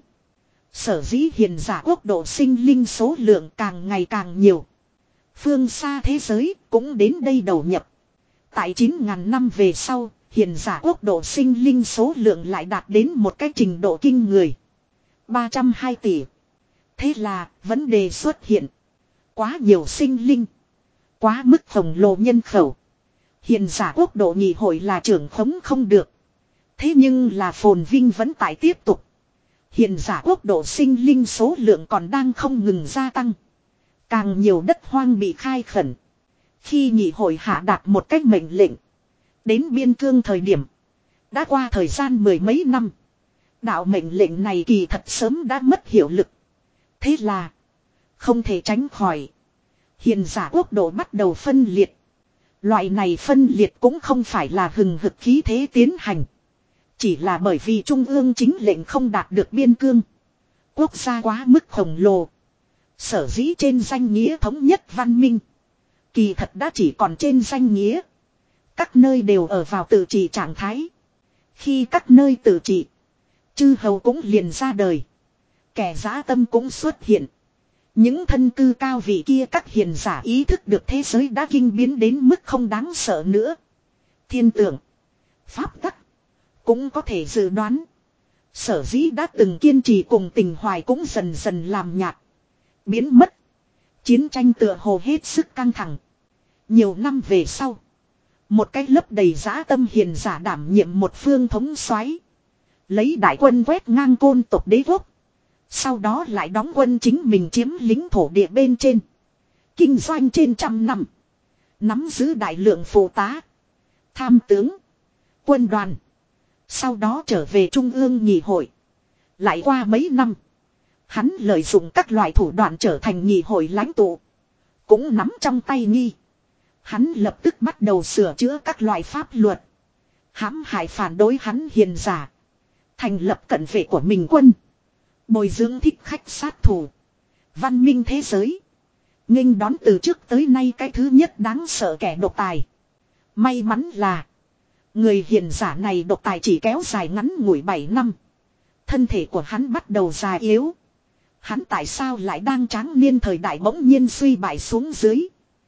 Sở dĩ hiền giả quốc độ sinh linh số lượng càng ngày càng nhiều, phương xa thế giới cũng đến đây đầu nhập. Tại chín ngàn năm về sau, hiền giả quốc độ sinh linh số lượng lại đạt đến một cái trình độ kinh người. ba trăm hai tỷ. Thế là vấn đề xuất hiện. Quá nhiều sinh linh. Quá mức khổng lồ nhân khẩu. Hiền giả quốc độ nghị hội là trưởng khống không được. Thế nhưng là phồn vinh vẫn tại tiếp tục. Hiền giả quốc độ sinh linh số lượng còn đang không ngừng gia tăng. Càng nhiều đất hoang bị khai khẩn. Khi nghị hội hạ đạt một cách mệnh lệnh. Đến biên cương thời điểm. Đã qua thời gian mười mấy năm. Đạo mệnh lệnh này kỳ thật sớm đã mất hiệu lực. Thế là. Không thể tránh khỏi. Hiền giả quốc độ bắt đầu phân liệt. Loại này phân liệt cũng không phải là hừng hực khí thế tiến hành. Chỉ là bởi vì trung ương chính lệnh không đạt được biên cương. Quốc gia quá mức khổng lồ. Sở dĩ trên danh nghĩa thống nhất văn minh. Kỳ thật đã chỉ còn trên danh nghĩa. Các nơi đều ở vào tự trị trạng thái. Khi các nơi tự trị. Chư hầu cũng liền ra đời. Kẻ dã tâm cũng xuất hiện. Những thân cư cao vị kia các hiền giả ý thức được thế giới đã kinh biến đến mức không đáng sợ nữa. Thiên tượng. Pháp tắc. Cũng có thể dự đoán. Sở dĩ đã từng kiên trì cùng tình hoài cũng dần dần làm nhạt. Biến mất. Chiến tranh tựa hồ hết sức căng thẳng. Nhiều năm về sau. Một cái lớp đầy dã tâm hiền giả đảm nhiệm một phương thống soái, lấy đại quân quét ngang côn tộc đế quốc. Sau đó lại đóng quân chính mình chiếm lính thổ địa bên trên. Kinh doanh trên trăm năm. Nắm giữ đại lượng phụ tá. Tham tướng. Quân đoàn. Sau đó trở về trung ương nghị hội. Lại qua mấy năm. Hắn lợi dụng các loại thủ đoạn trở thành nghị hội lãnh tụ. Cũng nắm trong tay nghi. Hắn lập tức bắt đầu sửa chữa các loại pháp luật. Hãm hại phản đối hắn hiền giả. Thành lập cận vệ của mình quân. Bồi dưỡng thích khách sát thủ. Văn minh thế giới. Nghênh đón từ trước tới nay cái thứ nhất đáng sợ kẻ độc tài. May mắn là. Người hiền giả này độc tài chỉ kéo dài ngắn ngủi bảy năm. Thân thể của hắn bắt đầu già yếu. Hắn tại sao lại đang tráng niên thời đại bỗng nhiên suy bại xuống dưới.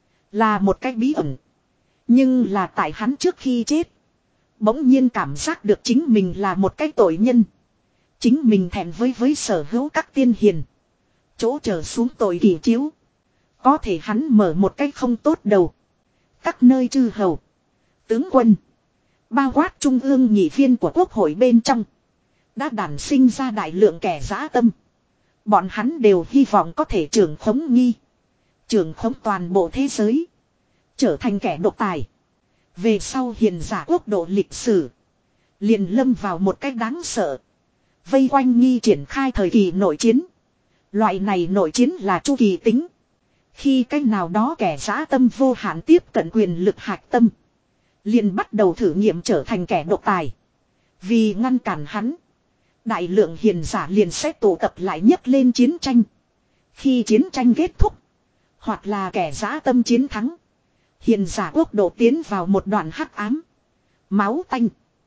Là một cái bí ẩn. Nhưng là tại hắn trước khi chết. Bỗng nhiên cảm giác được chính mình là một cái tội nhân. Chính mình thẹn với với sở hữu các tiên hiền. Chỗ trở xuống tội kỳ chiếu. Có thể hắn mở một cái không tốt đầu. Các nơi chư hầu. Tướng quân. Bao quát trung ương nghị viên của quốc hội bên trong. Đã đản sinh ra đại lượng kẻ dã tâm. Bọn hắn đều hy vọng có thể trưởng khống nghi. Trưởng khống toàn bộ thế giới. Trở thành kẻ độc tài. Về sau hiền giả quốc độ lịch sử. Liền lâm vào một cách đáng sợ. Vây quanh nghi triển khai thời kỳ nội chiến. Loại này nội chiến là chu kỳ tính. Khi cách nào đó kẻ dã tâm vô hạn tiếp cận quyền lực hạch tâm. Liền bắt đầu thử nghiệm trở thành kẻ độc tài. Vì ngăn cản hắn. Đại lượng hiền giả liền sẽ tụ tập lại nhấc lên chiến tranh. Khi chiến tranh kết thúc. Hoặc là kẻ dã tâm chiến thắng. Hiền giả quốc độ tiến vào một đoạn hắc ám. Máu tanh.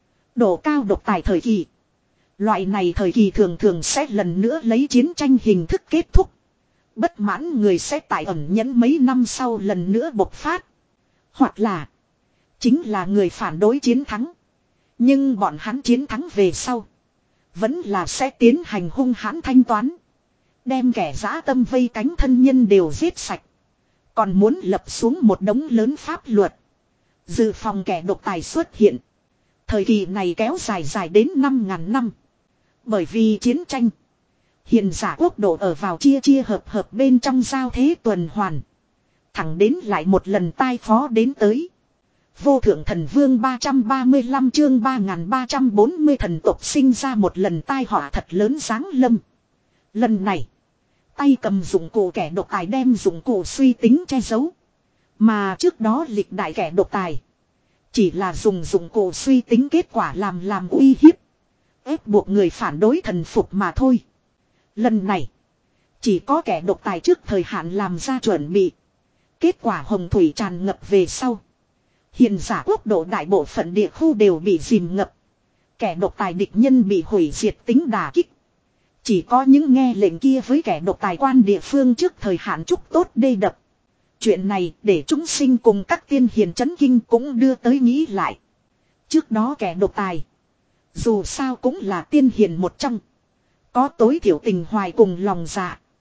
Độ cao độc tài thời kỳ. Loại này thời kỳ thường thường sẽ lần nữa lấy chiến tranh hình thức kết thúc. Bất mãn người sẽ tại ẩn nhẫn mấy năm sau lần nữa bộc phát. Hoặc là. Chính là người phản đối chiến thắng. Nhưng bọn hắn chiến thắng về sau. Vẫn là sẽ tiến hành hung hãn thanh toán. Đem kẻ dã tâm vây cánh thân nhân đều giết sạch. Còn muốn lập xuống một đống lớn pháp luật. Dự phòng kẻ độc tài xuất hiện. Thời kỳ này kéo dài dài đến năm ngàn năm. Bởi vì chiến tranh. Hiền giả quốc độ ở vào chia chia hợp hợp bên trong giao thế tuần hoàn. Thẳng đến lại một lần tai phó đến tới. Vô thượng thần vương ba trăm ba mươi lăm chương ba nghìn ba trăm bốn mươi thần tộc sinh ra một lần tai họa thật lớn giáng lâm. Lần này. Tay cầm dụng cụ kẻ độc tài đem dụng cụ suy tính che giấu. Mà trước đó lịch đại kẻ độc tài. Chỉ là dùng dụng cụ suy tính kết quả làm làm uy hiếp. Ép buộc người phản đối thần phục mà thôi. Lần này. Chỉ có kẻ độc tài trước thời hạn làm ra chuẩn bị. Kết quả hồng thủy tràn ngập về sau. Hiền giả quốc độ đại bộ phận địa khu đều bị dìm ngập. Kẻ độc tài địch nhân bị hủy diệt tính đả kích. Chỉ có những nghe lệnh kia với kẻ độc tài quan địa phương trước thời hạn chúc tốt đê đập. Chuyện này để chúng sinh cùng các tiên hiền chấn kinh cũng đưa tới nghĩ lại. Trước đó kẻ độc tài. Dù sao cũng là tiên hiền một trong. Có tối thiểu tình hoài cùng lòng dạ.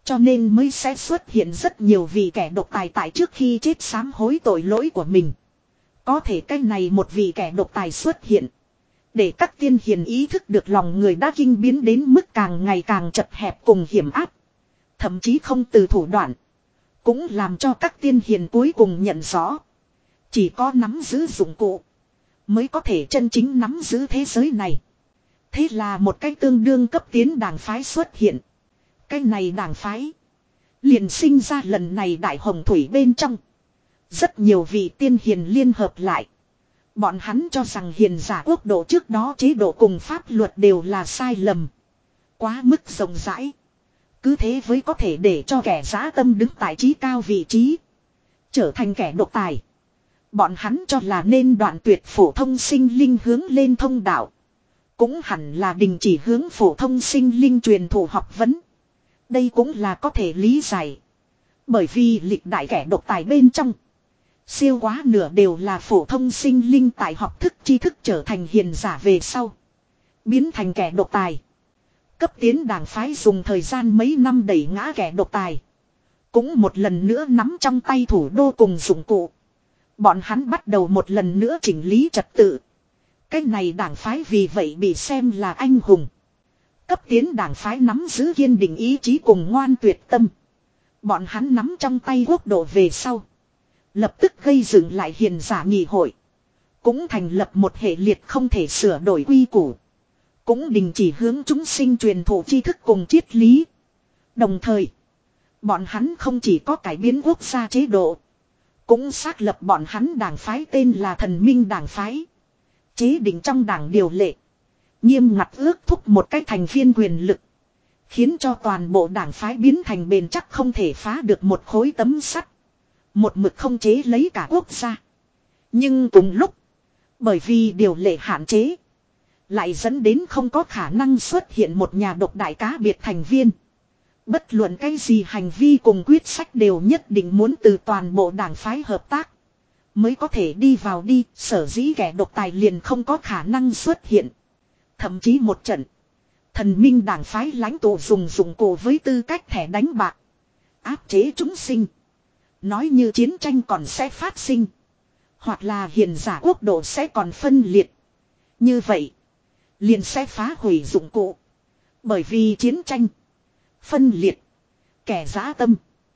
Cho nên mới sẽ xuất hiện rất nhiều vị kẻ độc tài tại trước khi chết sám hối tội lỗi của mình. Có thể cái này một vị kẻ độc tài xuất hiện. Để các tiên hiền ý thức được lòng người đã kinh biến đến mức càng ngày càng chật hẹp cùng hiểm áp. Thậm chí không từ thủ đoạn. Cũng làm cho các tiên hiền cuối cùng nhận rõ. Chỉ có nắm giữ dụng cụ. Mới có thể chân chính nắm giữ thế giới này. Thế là một cái tương đương cấp tiến đảng phái xuất hiện. Cái này đảng phái. Liền sinh ra lần này đại hồng thủy bên trong. Rất nhiều vị tiên hiền liên hợp lại. Bọn hắn cho rằng hiền giả quốc độ trước đó chế độ cùng pháp luật đều là sai lầm. Quá mức rộng rãi. Cứ thế với có thể để cho kẻ dã tâm đứng tại trí cao vị trí. Trở thành kẻ độc tài. Bọn hắn cho là nên đoạn tuyệt phổ thông sinh linh hướng lên thông đạo. Cũng hẳn là đình chỉ hướng phổ thông sinh linh truyền thụ học vấn. Đây cũng là có thể lý giải. Bởi vì lịch đại kẻ độc tài bên trong. Siêu quá nửa đều là phổ thông sinh linh tại học thức tri thức trở thành hiền giả về sau. Biến thành kẻ độc tài. Cấp tiến đảng phái dùng thời gian mấy năm đẩy ngã kẻ độc tài. Cũng một lần nữa nắm trong tay thủ đô cùng dụng cụ. Bọn hắn bắt đầu một lần nữa chỉnh lý trật tự. Cái này đảng phái vì vậy bị xem là anh hùng. Cấp tiến đảng phái nắm giữ kiên định ý chí cùng ngoan tuyệt tâm. Bọn hắn nắm trong tay quốc độ về sau. Lập tức gây dựng lại hiền giả nghị hội. Cũng thành lập một hệ liệt không thể sửa đổi quy củ. Cũng đình chỉ hướng chúng sinh truyền thụ tri thức cùng triết lý. Đồng thời, bọn hắn không chỉ có cải biến quốc gia chế độ. Cũng xác lập bọn hắn đảng phái tên là Thần Minh Đảng Phái. Chế định trong đảng điều lệ. Nghiêm ngặt ước thúc một cách thành viên quyền lực. Khiến cho toàn bộ đảng phái biến thành bền chắc không thể phá được một khối tấm sắt. Một mực không chế lấy cả quốc gia. Nhưng cùng lúc, bởi vì điều lệ hạn chế, lại dẫn đến không có khả năng xuất hiện một nhà độc đại cá biệt thành viên. Bất luận cái gì hành vi cùng quyết sách đều nhất định muốn từ toàn bộ đảng phái hợp tác. Mới có thể đi vào đi, sở dĩ kẻ độc tài liền không có khả năng xuất hiện. Thậm chí một trận, Thần Minh đảng phái lãnh tụ dùng dụng cụ với tư cách thẻ đánh bạc. Áp chế chúng sinh. Nói như chiến tranh còn sẽ phát sinh. Hoặc là hiền giả quốc độ sẽ còn phân liệt. Như vậy, liền sẽ phá hủy dụng cụ. Bởi vì chiến tranh, phân liệt, kẻ dã tâm,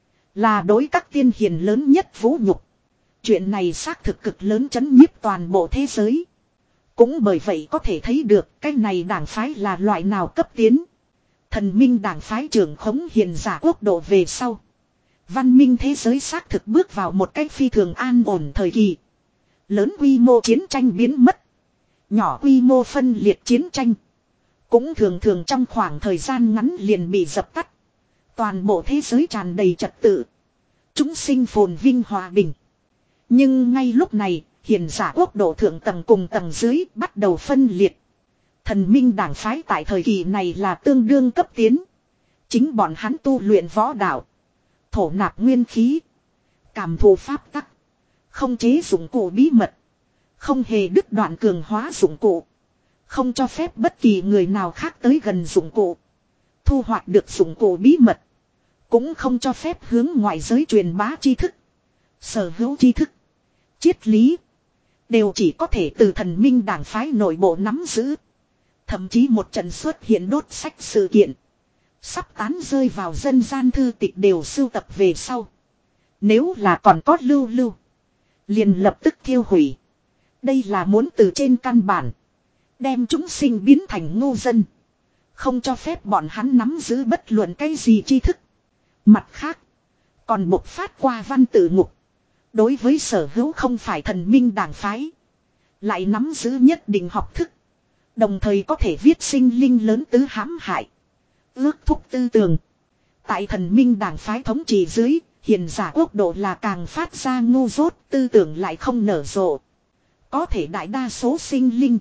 là đối các tiên hiền lớn nhất vũ nhục. Chuyện này xác thực cực lớn chấn nhiếp toàn bộ thế giới. Cũng bởi vậy có thể thấy được cái này đảng phái là loại nào cấp tiến. Thần Minh đảng phái trưởng khống hiền giả quốc độ về sau. Văn minh thế giới xác thực bước vào một cách phi thường an ổn thời kỳ. Lớn quy mô chiến tranh biến mất. Nhỏ quy mô phân liệt chiến tranh. Cũng thường thường trong khoảng thời gian ngắn liền bị dập tắt. Toàn bộ thế giới tràn đầy trật tự. Chúng sinh phồn vinh hòa bình. Nhưng ngay lúc này, hiền giả quốc độ thượng tầng cùng tầng dưới bắt đầu phân liệt. Thần Minh đảng phái tại thời kỳ này là tương đương cấp tiến. Chính bọn hắn tu luyện võ đạo. Thổ nạp nguyên khí. Cảm thụ pháp tắc. Không chế dụng cụ bí mật. Không hề đứt đoạn cường hóa dụng cụ. Không cho phép bất kỳ người nào khác tới gần dụng cụ. Thu hoạch được dụng cụ bí mật. Cũng không cho phép hướng ngoại giới truyền bá tri thức. Sở hữu tri thức. Triết lý. Đều chỉ có thể từ Thần Minh đảng phái nội bộ nắm giữ. Thậm chí một trận xuất hiện đốt sách sự kiện. Sắp tán rơi vào dân gian thư tịch đều sưu tập về sau. Nếu là còn có lưu lưu. Liền lập tức thiêu hủy. Đây là muốn từ trên căn bản. Đem chúng sinh biến thành ngu dân. Không cho phép bọn hắn nắm giữ bất luận cái gì tri thức. Mặt khác. Còn bộc phát qua văn tự ngục. Đối với sở hữu không phải Thần Minh đảng phái. Lại nắm giữ nhất định học thức. Đồng thời có thể viết sinh linh lớn tứ hãm hại. Ước thúc tư tưởng. Tại Thần Minh đảng phái thống trị dưới, hiền giả quốc độ là càng phát ra ngu dốt, tư tưởng lại không nở rộ. Có thể đại đa số sinh linh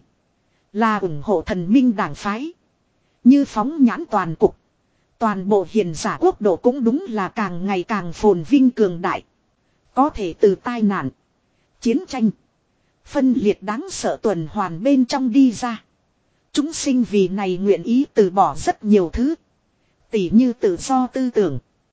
là ủng hộ Thần Minh đảng phái. Như phóng nhãn toàn cục. Toàn bộ hiền giả quốc độ cũng đúng là càng ngày càng phồn vinh cường đại. Có thể từ tai nạn, chiến tranh, phân liệt đáng sợ tuần hoàn bên trong đi ra. Chúng sinh vì này nguyện ý từ bỏ rất nhiều thứ. Tỉ như tự do tư tưởng,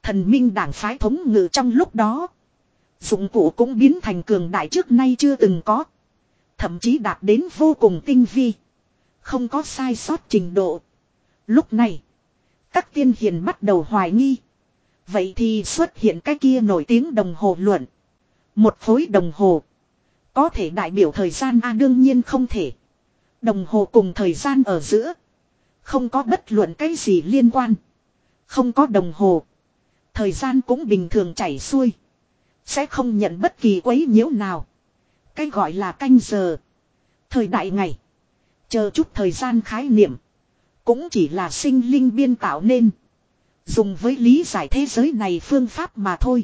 Thần minh đảng phái thống ngự trong lúc đó. Dụng cụ cũng biến thành cường đại trước nay chưa từng có. Thậm chí đạt đến vô cùng tinh vi. Không có sai sót trình độ. Lúc này, các tiên hiền bắt đầu hoài nghi. Vậy thì xuất hiện cái kia nổi tiếng đồng hồ luận. Một khối đồng hồ. Có thể đại biểu thời gian a đương nhiên không thể. Đồng hồ cùng thời gian ở giữa. Không có bất luận cái gì liên quan. Không có đồng hồ. Thời gian cũng bình thường chảy xuôi. Sẽ không nhận bất kỳ quấy nhiễu nào. Cái gọi là canh giờ. Thời đại ngày. Chờ chút thời gian khái niệm. Cũng chỉ là sinh linh biên tạo nên. Dùng với lý giải thế giới này phương pháp mà thôi.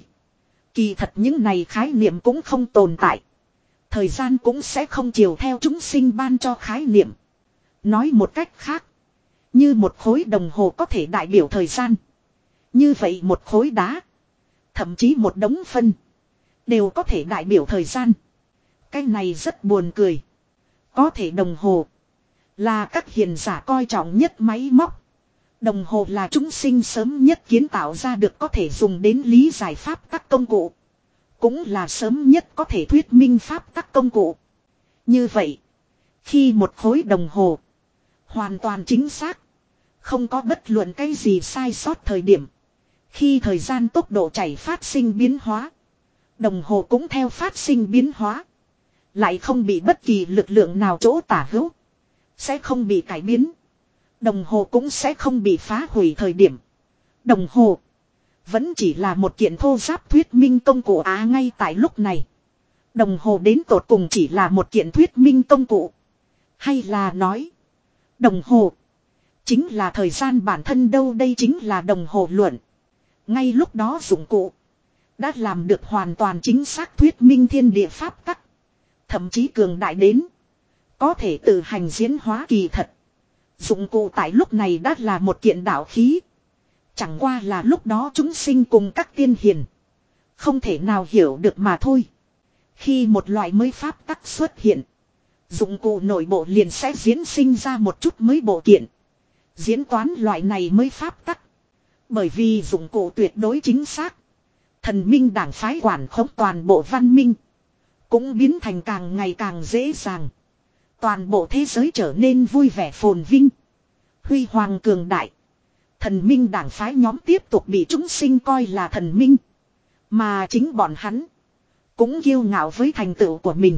Kỳ thật những này khái niệm cũng không tồn tại. Thời gian cũng sẽ không chiều theo chúng sinh ban cho khái niệm. Nói một cách khác. Như một khối đồng hồ có thể đại biểu thời gian. Như vậy một khối đá. Thậm chí một đống phân. Đều có thể đại biểu thời gian. Cái này rất buồn cười. Có thể đồng hồ. Là các hiền giả coi trọng nhất máy móc. Đồng hồ là chúng sinh sớm nhất kiến tạo ra được có thể dùng đến lý giải pháp các công cụ. Cũng là sớm nhất có thể thuyết minh pháp các công cụ. Như vậy. Khi một khối đồng hồ. Hoàn toàn chính xác. Không có bất luận cái gì sai sót thời điểm. Khi thời gian tốc độ chảy phát sinh biến hóa. Đồng hồ cũng theo phát sinh biến hóa. Lại không bị bất kỳ lực lượng nào chỗ tả hữu. Sẽ không bị cải biến. Đồng hồ cũng sẽ không bị phá hủy thời điểm. Đồng hồ. Vẫn chỉ là một kiện thô giáp thuyết minh công cụ á ngay tại lúc này. Đồng hồ đến tột cùng chỉ là một kiện thuyết minh công cụ. Hay là nói. Đồng hồ. Chính là thời gian bản thân đâu đây chính là đồng hồ luận. Ngay lúc đó dụng cụ. Đã làm được hoàn toàn chính xác thuyết minh thiên địa pháp tắc. Thậm chí cường đại đến. Có thể tự hành diễn hóa kỳ thật. Dụng cụ tại lúc này đã là một kiện đạo khí. Chẳng qua là lúc đó chúng sinh cùng các tiên hiền. Không thể nào hiểu được mà thôi. Khi một loại mới pháp tắc xuất hiện. Dụng cụ nội bộ liền sẽ diễn sinh ra một chút mới bộ kiện. Diễn toán loại này mới pháp tắc. Bởi vì dụng cụ tuyệt đối chính xác. Thần minh đảng phái quản khống toàn bộ văn minh. Cũng biến thành càng ngày càng dễ dàng. Toàn bộ thế giới trở nên vui vẻ phồn vinh. Huy hoàng cường đại. Thần minh đảng phái nhóm tiếp tục bị chúng sinh coi là thần minh. Mà chính bọn hắn. Cũng kiêu ngạo với thành tựu của mình.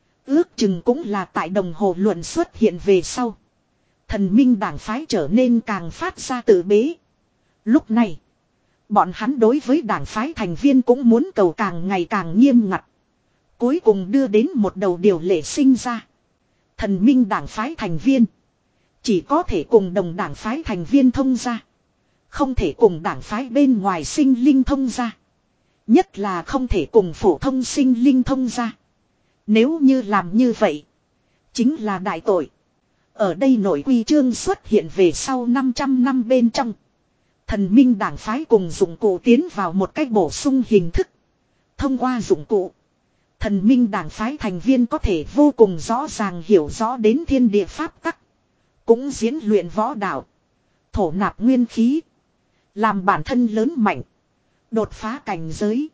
Ước chừng cũng là tại đồng hồ luận xuất hiện về sau. Thần minh đảng phái trở nên càng phát ra tự bế. Lúc này. Bọn hắn đối với đảng phái thành viên cũng muốn cầu càng ngày càng nghiêm ngặt. Cuối cùng đưa đến một đầu điều lệ sinh ra. Thần minh đảng phái thành viên. Chỉ có thể cùng đồng đảng phái thành viên thông gia. Không thể cùng đảng phái bên ngoài sinh linh thông gia. Nhất là không thể cùng phổ thông sinh linh thông gia. Nếu như làm như vậy. Chính là đại tội. Ở đây nội quy chương xuất hiện về sau năm trăm năm bên trong. Thần minh đảng phái cùng dụng cụ tiến vào một cách bổ sung hình thức. Thông qua dụng cụ. Thần minh đảng phái thành viên có thể vô cùng rõ ràng hiểu rõ đến thiên địa pháp tắc. Cũng diễn luyện võ đạo. Thổ nạp nguyên khí. Làm bản thân lớn mạnh. Đột phá cảnh giới.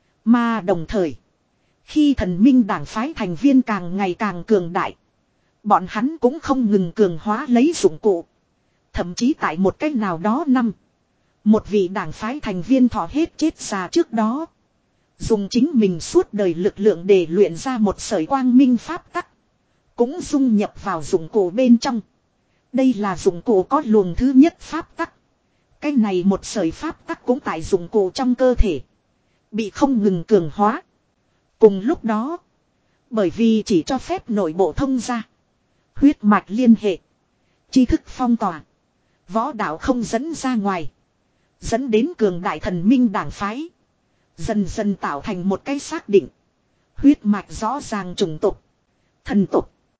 Mà đồng thời. Khi thần minh đảng phái thành viên càng ngày càng cường đại. Bọn hắn cũng không ngừng cường hóa lấy dụng cụ. Thậm chí tại một cách nào đó năm. Một vị đảng phái thành viên thọ hết chết già trước đó. Dùng chính mình suốt đời lực lượng để luyện ra một sợi quang minh pháp tắc. Cũng dung nhập vào dụng cụ bên trong. Đây là dụng cụ có luồng thứ nhất pháp tắc. Cái này một sợi pháp tắc cũng tại dụng cụ trong cơ thể. Bị không ngừng cường hóa. Cùng lúc đó. Bởi vì chỉ cho phép nội bộ thông ra. Huyết mạch liên hệ. Tri thức phong tỏa. Võ đạo không dẫn ra ngoài. Dẫn đến cường đại thần minh đảng phái. Dần dần tạo thành một cái xác định. Huyết mạch rõ ràng chủng tộc. Thần tộc.